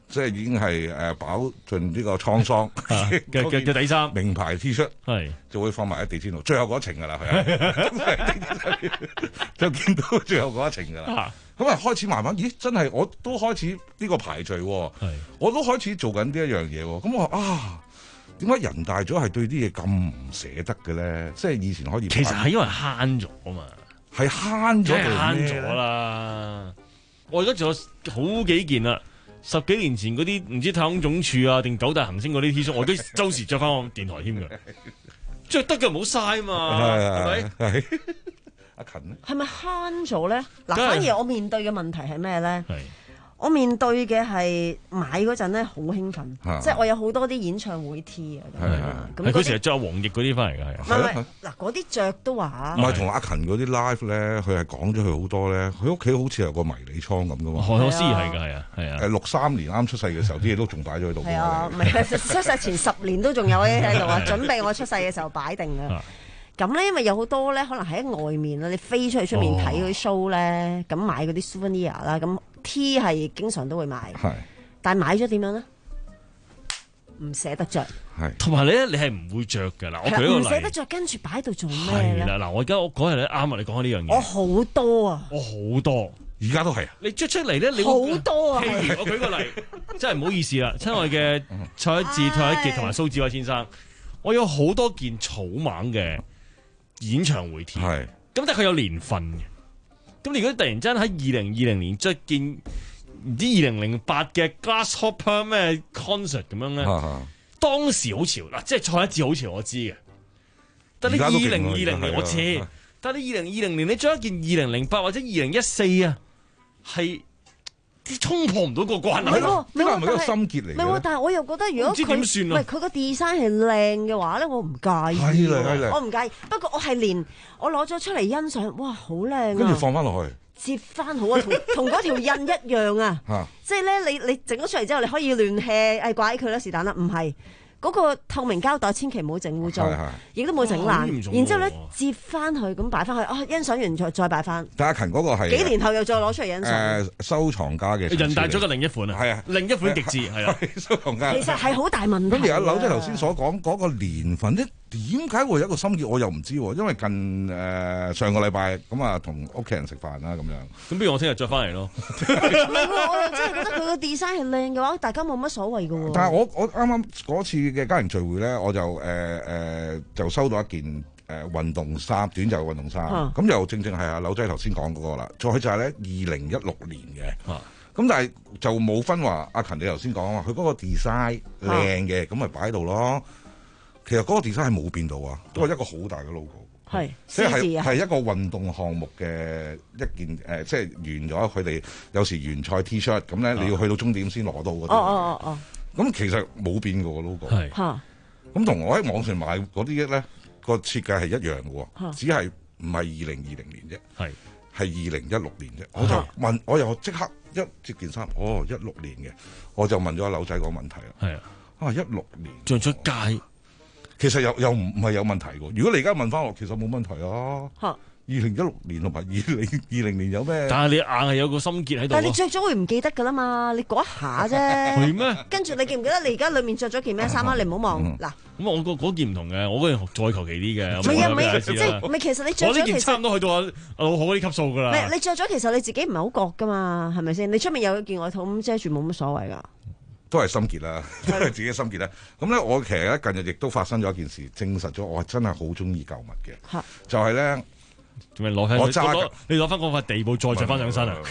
即係已經係誒飽盡呢個滄桑嘅嘅嘅底衫， 名牌 T 恤係就會放埋喺地氈度，最後嗰一程㗎啦，係就見到最後嗰一程㗎啦。咁啊開始慢慢，咦真係我都開始呢個排序喎，我都開始做緊呢一樣嘢喎。咁我話啊，點解人大咗係對啲嘢咁唔捨得嘅咧？即係以前可以， 其實係因為慳咗啊嘛， 係慳咗慳咗啦。我而家仲有好幾件啦。十幾年前嗰啲唔知太空總署啊定九大行星嗰啲 T 恤，我都周時着翻我電台添嘅，着得嘅唔好嘥嘛，係咪？ 阿勤咧， 係咪慳咗咧？嗱，反而我面對嘅問題係咩咧？ 係我面對嘅係買嗰陣咧好興奮，即係我有好多啲演唱會 T 啊， 咁佢成日着阿黃奕嗰啲翻嚟㗎，係。 唔係唔係，嗱嗰啲着都話唔係同阿勤嗰啲 live 咧，佢係講咗佢好多咧。佢屋企好似有個迷你倉咁噶嘛。 何可思係㗎，係啊，係啊。 誒六三年啱出世嘅時候，啲嘢都仲擺咗喺度。 係啊，唔係出世前十年都仲有啲喺度啊，準備我出世嘅時候擺定㗎。咁咧，因為有好多咧，可能喺外面啦，你飛出去出面睇嗰啲 show 咧，咁買嗰啲 souvenir 啦，咁 T 係經常都會買， 係， 但係買咗點樣咧？唔捨得着， 係， 同埋你咧，你係唔會着㗎嗱。我舉一個例， 唔捨得着，跟住擺喺度做咩咧？ 係啦，嗱，我而家我嗰日咧啱啊，你講開呢樣嘢， 我好多啊， 我好多， 而家都係啊， 你着出嚟咧，你好多啊。 譬如我舉個例，真係唔好意思啦，親愛嘅蔡一智、蔡一傑同埋蘇志偉先生，我有好多件草蜢嘅演唱會 T， 係，咁但係佢有年份嘅。咁你如果突然之間喺二零二零年着件唔知二零零八嘅 Grasshopper 咩 concert 咁樣咧，啊、當時好潮嗱，即係蔡一智好潮我知嘅。但你二零二零年我知，啊、但係你二零二零年你着一件二零零八或者二零一四啊，係衝破唔到個關係咯。 呢個係咪一個心結嚟嘅？ 唔係，但係我又覺得如果佢唔係佢個 design 係靚嘅話咧，我唔介意。我唔介意。不過我係連我攞咗出嚟欣賞，哇，好靚啊！ 跟住放翻落去， 摺翻好啊，同同嗰條印一樣啊。即係咧，你你整咗出嚟之後，你可以亂 hea，誒掛起佢啦，是但啦，唔係。嗰個透明膠袋千祈唔好整污糟，亦都冇整爛。然之後咧，摺翻去咁擺翻去，啊欣賞完再再擺翻。 但阿勤嗰個係幾年後又再攞出嚟欣賞。 誒收藏家嘅人大咗嘅另一款啊，係啊，另一款極致係啊， 收藏家。 其實係好大問題。 咁而家柳姐頭先所講嗰個年份咧，點解會有一個心結？我又唔知喎，因為近誒上個禮拜咁啊，同屋企人食飯啦咁樣。 咁不如我聽日着翻嚟咯。 唔係喎，我又真係覺得佢個 design 係靚嘅話，大家冇乜所謂嘅喎。 但係我我啱啱嗰次嘅家庭聚會咧，我就誒誒、呃、就收到一件誒、呃、運動衫，短袖運動衫。咁、嗯、又正正係阿柳仔頭先講嗰個啦。再就係咧二零一六年嘅。咁、啊、但係就冇分話阿勤你頭先講話，佢嗰個 design 靚嘅，咁咪擺喺度咯。其實嗰個 design 係冇變到啊，都係一個好大嘅 logo。 係， 即係係一個運動項目嘅一件誒、呃，即係完咗佢哋有時完賽 T 恤咁咧，你要去到終點先攞到嗰啲。哦哦哦咁其實冇變過個 logo。係。咁同我喺網上買嗰啲咧，個設計係一樣嘅喎，只係唔係二零二零年啫。係。係二零一六年啫。我就問，我又即刻一接件衫，哦，一六年嘅，我就問咗阿柳仔個問題啦。係啊。啊，一六年。着出街。其實又又唔唔係有問題喎。如果你而家問翻我，其實冇問題啊。嚇！二零一六年同埋二零二零年有咩？但係你硬係有個心結喺度。但係你着咗會唔記得㗎啦嘛？你嗰一下啫。係咩？跟住你記唔記得你而家裡面着咗件咩衫啊？你唔好望嗱。咁我個嗰件唔同嘅，我嗰件再求其啲嘅。唔係啊，唔係即係唔係其實你着咗其實。我呢件差唔多去到阿老好嗰啲級數㗎啦。唔係你着咗其實你自己唔係好覺㗎嘛？係咪先？你出面有一件外套咁遮住冇乜所謂㗎。都係心結啦，都係自己心結啦。咁咧，我其實咧近日亦都發生咗一件事，證實咗我真係好中意舊物嘅。就係咧，做咩攞翻？我揸你攞翻嗰塊地布再着翻上身啊！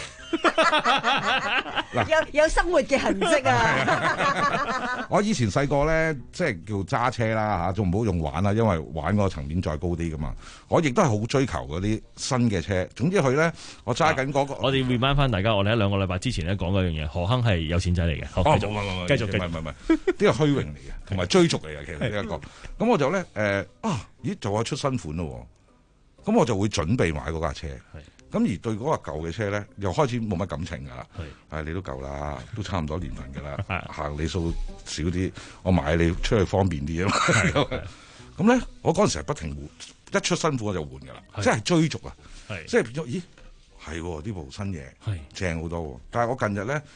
有有生活嘅痕跡啊！我以前細個咧，即係叫揸車啦嚇，仲唔好用玩啦，因為玩嗰個層面再高啲噶嘛。我亦都係好追求嗰啲新嘅車。總之佢咧，我揸緊嗰個。我哋 remind 翻大家，我哋喺兩個禮拜之前咧講嗰樣嘢，何亨係有錢仔嚟嘅。哦，繼續，繼續，繼續，唔係唔係，呢個虛榮嚟嘅，同埋追逐嚟嘅，其實呢一個。咁我就咧誒啊，咦，就話出新款咯。咁我就會準備買嗰架車。咁而對嗰個舊嘅車咧，又開始冇乜感情㗎啦。係，你都舊啦，都差唔多年份㗎啦。行里數少啲，我買你出去方便啲啊嘛。咁咧，我嗰陣時係不停換，一出新款我就換㗎啦，即係追逐啊。即係變咗，咦，係喎呢部新嘢，正好多喎。但係我近日咧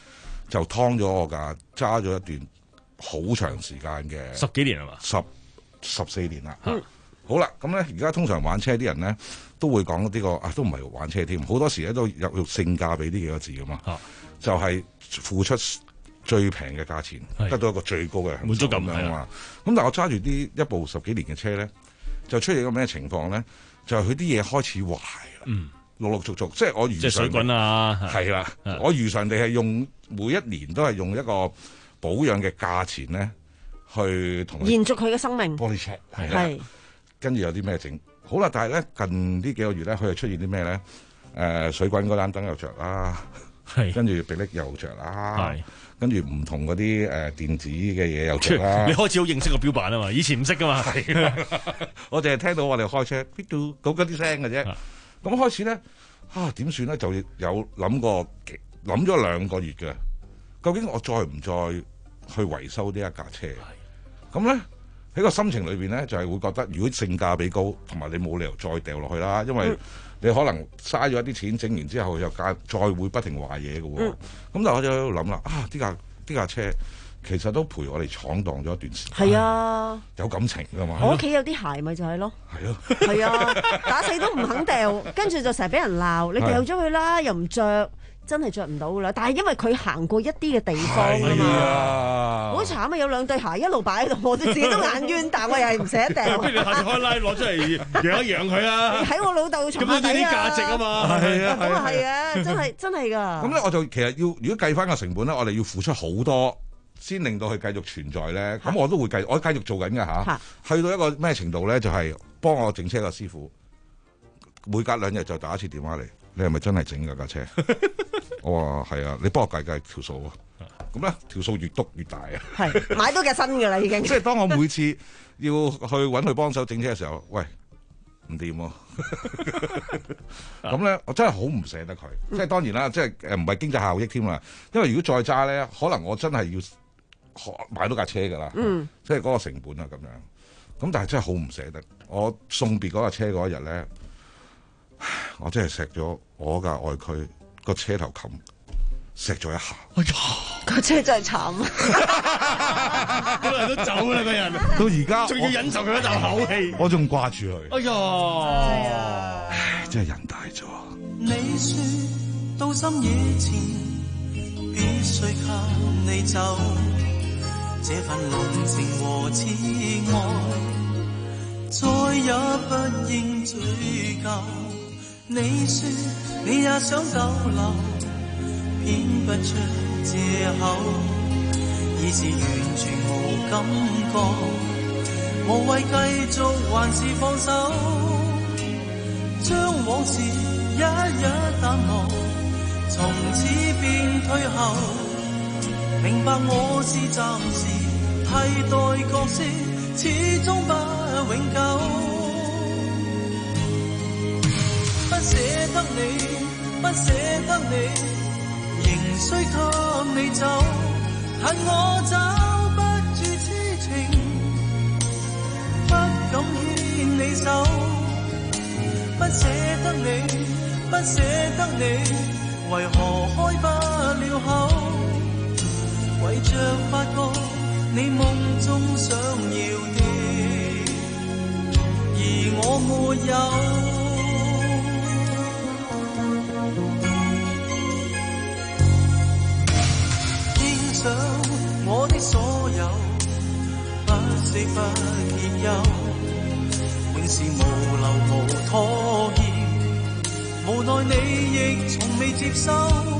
就劏咗我架，揸咗一段好長時間嘅十幾年係嘛？ 十十四年啦。 嗯好啦，咁咧而家通常玩車啲人咧都會講呢個啊，都唔係玩車添，好多時咧都有用性價比呢幾個字噶嘛， 啊、 就係付出最平嘅價錢，得到一個最高嘅滿足感啊嘛。咁但係我揸住啲一部十幾年嘅車咧，就出現個咩情況咧？就係佢啲嘢開始壞啦， 嗯， 陸陸續續，即係我如即係水滾啊， 係啦，我如常地係用每一年都係用一個保養嘅價錢咧去同延續佢嘅生命。 玻璃車係。跟住有啲咩整好啦，但係咧近呢幾個月咧，佢又出現啲咩咧？誒、呃、水滾嗰盞燈又着啦，跟住迫力又着啦，跟住唔同嗰啲誒電子嘅嘢又着啦。 你開始好認識個標板啊嘛，以前唔識噶嘛。 我淨係聽到我哋開車嗰嗰啲聲嘅啫。咁開始咧啊點算咧？就有諗過諗咗兩個月嘅，究竟我再唔再去維修呢一架車？咁咧？喺個心情裏邊咧，就係、是、會覺得，如果性價比高，同埋你冇理由再掉落去啦，因為你可能嘥咗一啲錢，整完之後又再再會不停壞嘢嘅喎。咁、嗯、但係我就喺度諗啦，啊呢架呢架車其實都陪我哋闖蕩咗一段時間。係啊，有感情㗎嘛。 我屋企有啲鞋咪就係咯。係咯。係啊，打死都唔肯掉，跟住就成日俾人鬧，你掉咗佢啦，又唔着。真係着唔到噶啦，但係因為佢行過一啲嘅地方啊嘛，好慘啊！有兩對鞋一路擺喺度，我都自己都眼冤，但我又係唔捨得掉。 不如你下次開拉攞出嚟養一養佢啊！ 喺我老豆床下底啊！ 咁有啲價值啊嘛， 係啊， 咁啊係啊，真係真係㗎。 咁咧我就其實要如果計翻個成本咧，我哋要付出好多先令到佢繼續存在咧。咁我都會繼我繼續做緊㗎嚇。去到一個咩程度咧？就係幫我整車個師傅，每隔兩日就打一次電話嚟，你係咪真係整㗎架車？我話係啊，你幫我計計條數啊。咁咧條數越篤越大啊。 係買到架新㗎啦已經。 即係當我每次要去揾佢幫手整車嘅時候，喂唔掂喎。咁咧我真係好唔捨得佢。即係當然啦，即係誒唔係經濟效益添啦。因為如果再揸咧，可能我真係要買到架車㗎啦。嗯。即係嗰個成本啊咁樣。咁但係真係好唔捨得。我送別嗰架車嗰一日咧，我真係錫咗我架外驅。個車頭冚錫咗一下， 哎呀！個車真係慘啊！ 個人都走啦，個人到而家仲要忍受佢一啖口氣， 我仲掛住佢。 哎呀！ 唉，真係人大咗。 你説到深夜前必須給你走，這份濃情和痴愛再也不應追究。你說你也想逗留，編不出借口，已是完全無感覺，無謂繼續還是放手，將往事一一淡忘，從此便退後，明白我是暫時替代角色，始終不永久。不捨得你，不捨得你，仍需給你走，恨我找不住痴情，不敢牽你手。不捨得你，不捨得你，為何開不了口？為着發覺你夢中想要的，而我沒有。想我的所有，不死不結憂，永是無留無拖欠，無奈你亦從未接收，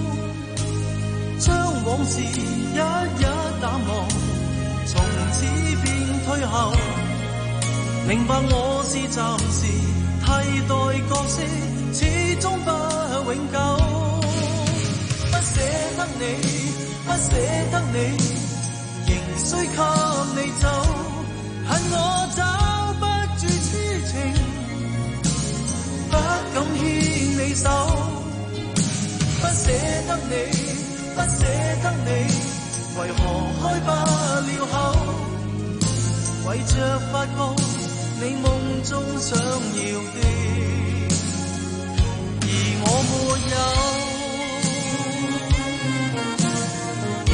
將往事一一淡忘，從此便退後，明白我是暫時替代角色，始終不永久。不捨得你，不捨得你，仍需給你走，恨我找不住痴情，不敢牽你手。不捨得你，不捨得你，為何開不了口？為着發覺你夢中想要的，而我沒有。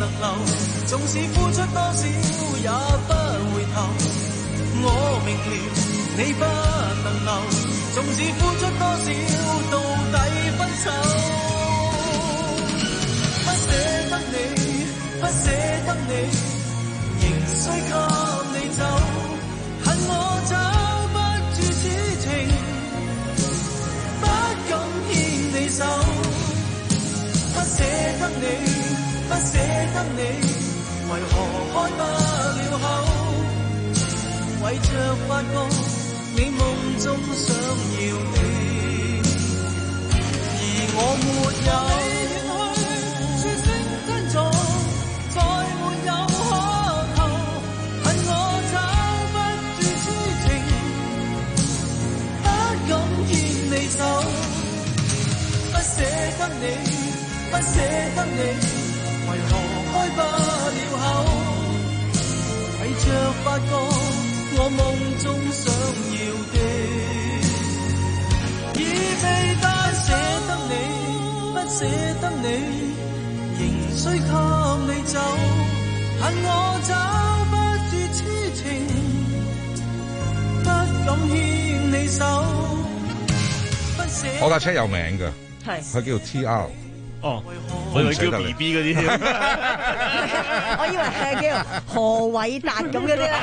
留，縱使付出多少也不回頭。我明了你不能留，縱使付出多少到底分手。不捨得你，不捨得你，仍需給你走。恨我找不住此情，不敢牽你手。不捨得你，不捨得你，為何開不了口？為着發覺你夢中想要你，而我沒有。說聲珍重，再沒有可求。恨我找不住痴情，不敢牽你手。不捨得你，不捨得你，為何開不了口？為着發覺我夢中想要的，已被單捨得你，不捨得你，仍需給你走。恨我找不住痴情，不敢牽你手。不捨我架車有名㗎， 係佢叫 T R。 哦，我以為叫 B B 嗰啲添， 我以為係叫何偉達咁嗰啲咧。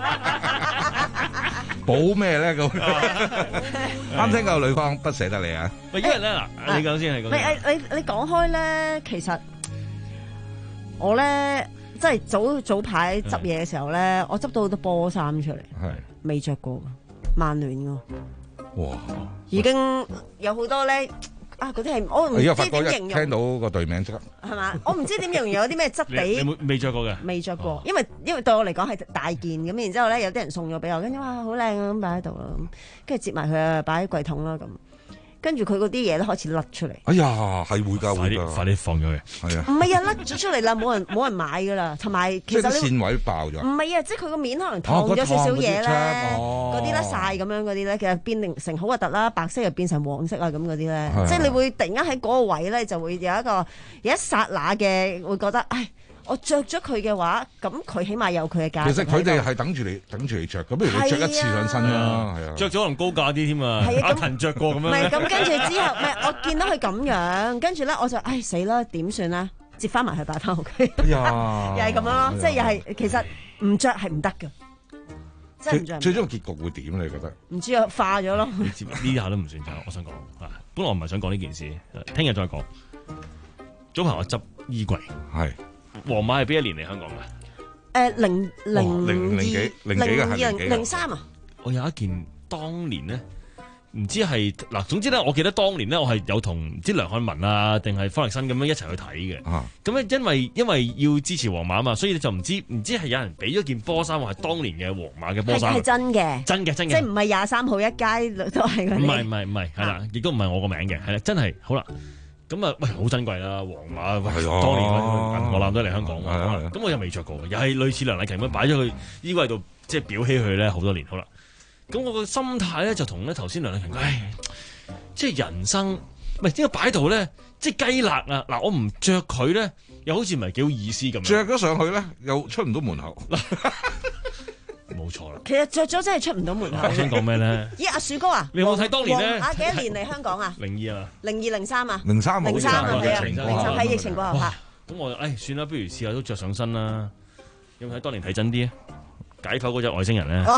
保咩咧咁？啱聽個女方不捨得你啊！ 喂，因為咧嗱，你講先係咁。 你你你講開咧，其實我咧即係早早排執嘢嘅時候咧，我執到好多波衫出嚟， 係未着過，曼聯㗎。 哇！ 已經有好多咧。啊！嗰啲係我唔知點形容， 聽到個隊名即刻係嘛？我唔知點形容，有啲咩質地？ 你未着過嘅？ 未着過，哦、因為因為對我嚟講係大件咁，然之後咧有啲人送咗俾我，跟住哇好靚啊咁擺喺度啦，跟住接埋佢啊擺喺櫃桶啦咁，跟住佢嗰啲嘢都開始甩出嚟。 哎呀，係會㗎，會㗎， 快啲放咗佢。係啊， 唔係啊，甩咗出嚟啦，冇人冇人買㗎啦，同埋其實你線位爆咗。 唔係啊，即係佢個面可能燙咗少少嘢咧，嗰啲甩晒咁樣嗰啲咧，其實變成好核突啦，白色又變成黃色啊咁嗰啲咧，即係你會突然間喺嗰個位咧就會有一個有一剎那嘅會覺得，唉。我着咗佢嘅話，咁佢起碼有佢嘅價值。 其實佢哋係等住你，等住你着。咁不如你着一次上身啦，係啊， 着咗可能高價啲添啊。阿騰着過咁樣。 唔係咁，跟住之後，唔係我見到佢咁樣，跟住咧我就唉死啦，點算咧？接翻埋去擺翻屋企。 哎呀， 又係咁樣咯，即係又係其實唔着係唔得㗎。 最最終結局會點你覺得？ 唔知啊，化咗咯。 呢下都唔算就，我想講啊，本來我唔係想講呢件事，聽日再講。早排我執衣櫃係。 皇馬係邊一年嚟香港㗎？ 誒零零零零幾零幾嘅係零零三啊！ 我有一件當年咧，唔知係嗱，總之咧，我記得當年咧，我係有同唔知梁漢文啊，定係方力申咁樣一齊去睇嘅。咁咧、啊，因為因為要支持皇馬啊嘛，所以就唔知唔知係有人俾咗件波衫，話係當年嘅皇馬嘅波衫。 係真嘅， 真嘅真嘅， 即係唔係廿三號一街都係嗰啲。 唔係唔係唔係，係啦，亦都唔係我個名嘅，係啦，真係好啦。咁啊，喂，好珍貴啦！皇馬當年銀河艦隊嚟香港喎，咁我又未着過，又係類似梁麗琴咁擺咗去衣櫃度，即係裱起佢咧好多年。好啦，咁我個心態咧就同咧頭先梁麗琴講，唉，即係人生，唔係點解擺度咧，即係雞肋啊！嗱，我唔着佢咧，又好似唔係幾好意思咁樣。 着咗上去咧，又出唔到門口。 冇錯啦， 其實着咗真係出唔到門口。 我想講咩咧？ 咦，阿樹哥啊， 你有冇睇當年咧？ 啊，幾多年嚟香港啊？ 零二啊， 零二零三啊， 零三零三啊，係啊，零三喺疫情過後嚇。 咁我誒算啦，不如試下都着上身啦。有冇睇當年睇真啲啊？解剖嗰隻外星人咧，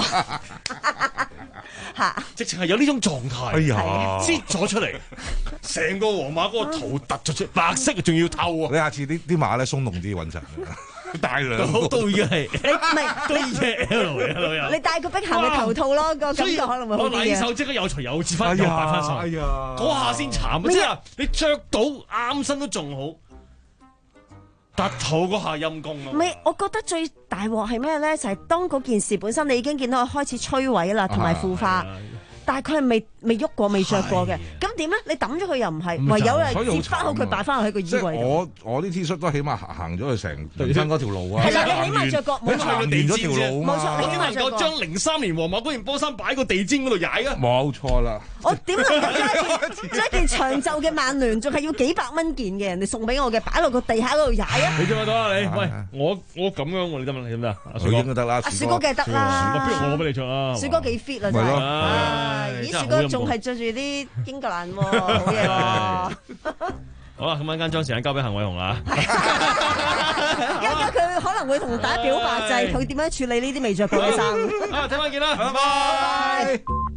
嚇， 直情係有呢種狀態。 哎呀， 擠咗出嚟，成個皇馬嗰個圖突咗出，白色仲要透啊！ 你下次啲啲馬咧鬆動啲穩陣。大量都都已經係， 你唔係都已經係 L 嚟老友。 你戴個碧咸嘅頭套咯，個感覺可能會好啲嘅。 我禮手即刻有除有折翻，又擺翻上。 哎呀， 嗰下先慘啊！即係你着到啱身都仲好，突肚嗰下陰公啊！ 唔係，我覺得最大鑊係咩咧？就係當嗰件事本身你已經見到佢開始摧毀啦，同埋腐化。 但係佢係未未喐過、未着過嘅。咁點咧？你抌咗佢又唔係，唯有係接翻好佢，擺翻喺個衣櫃度。 我我啲 T 恤都起碼行咗去成人生嗰條路啊！ 係啦，你起碼着過， 冇錯， 完咗條路冇錯，你起碼能夠將零三年皇馬嗰件波衫擺個地氈嗰度踩啊！ 冇錯啦！ 我點能夠將一件長袖嘅曼聯，仲係要幾百蚊件嘅人哋送俾我嘅，擺落個地下嗰度踩啊！ 你做乜講啊你？喂，我我咁樣喎，你得唔得？你得唔得？阿樹哥都得啦， 阿樹哥梗係得啦。 不如我俾你着啊！ 樹哥幾 fit 啊真係，咦樹哥仲係着住啲英格蘭喎，好嘢喎！ 好啦，咁陣間將時間交俾幸偉雄啦。 一陣間佢可能會同大家表白，就係佢點樣處理呢啲未着過嘅衫。 啊，聽晚見啦， 拜拜。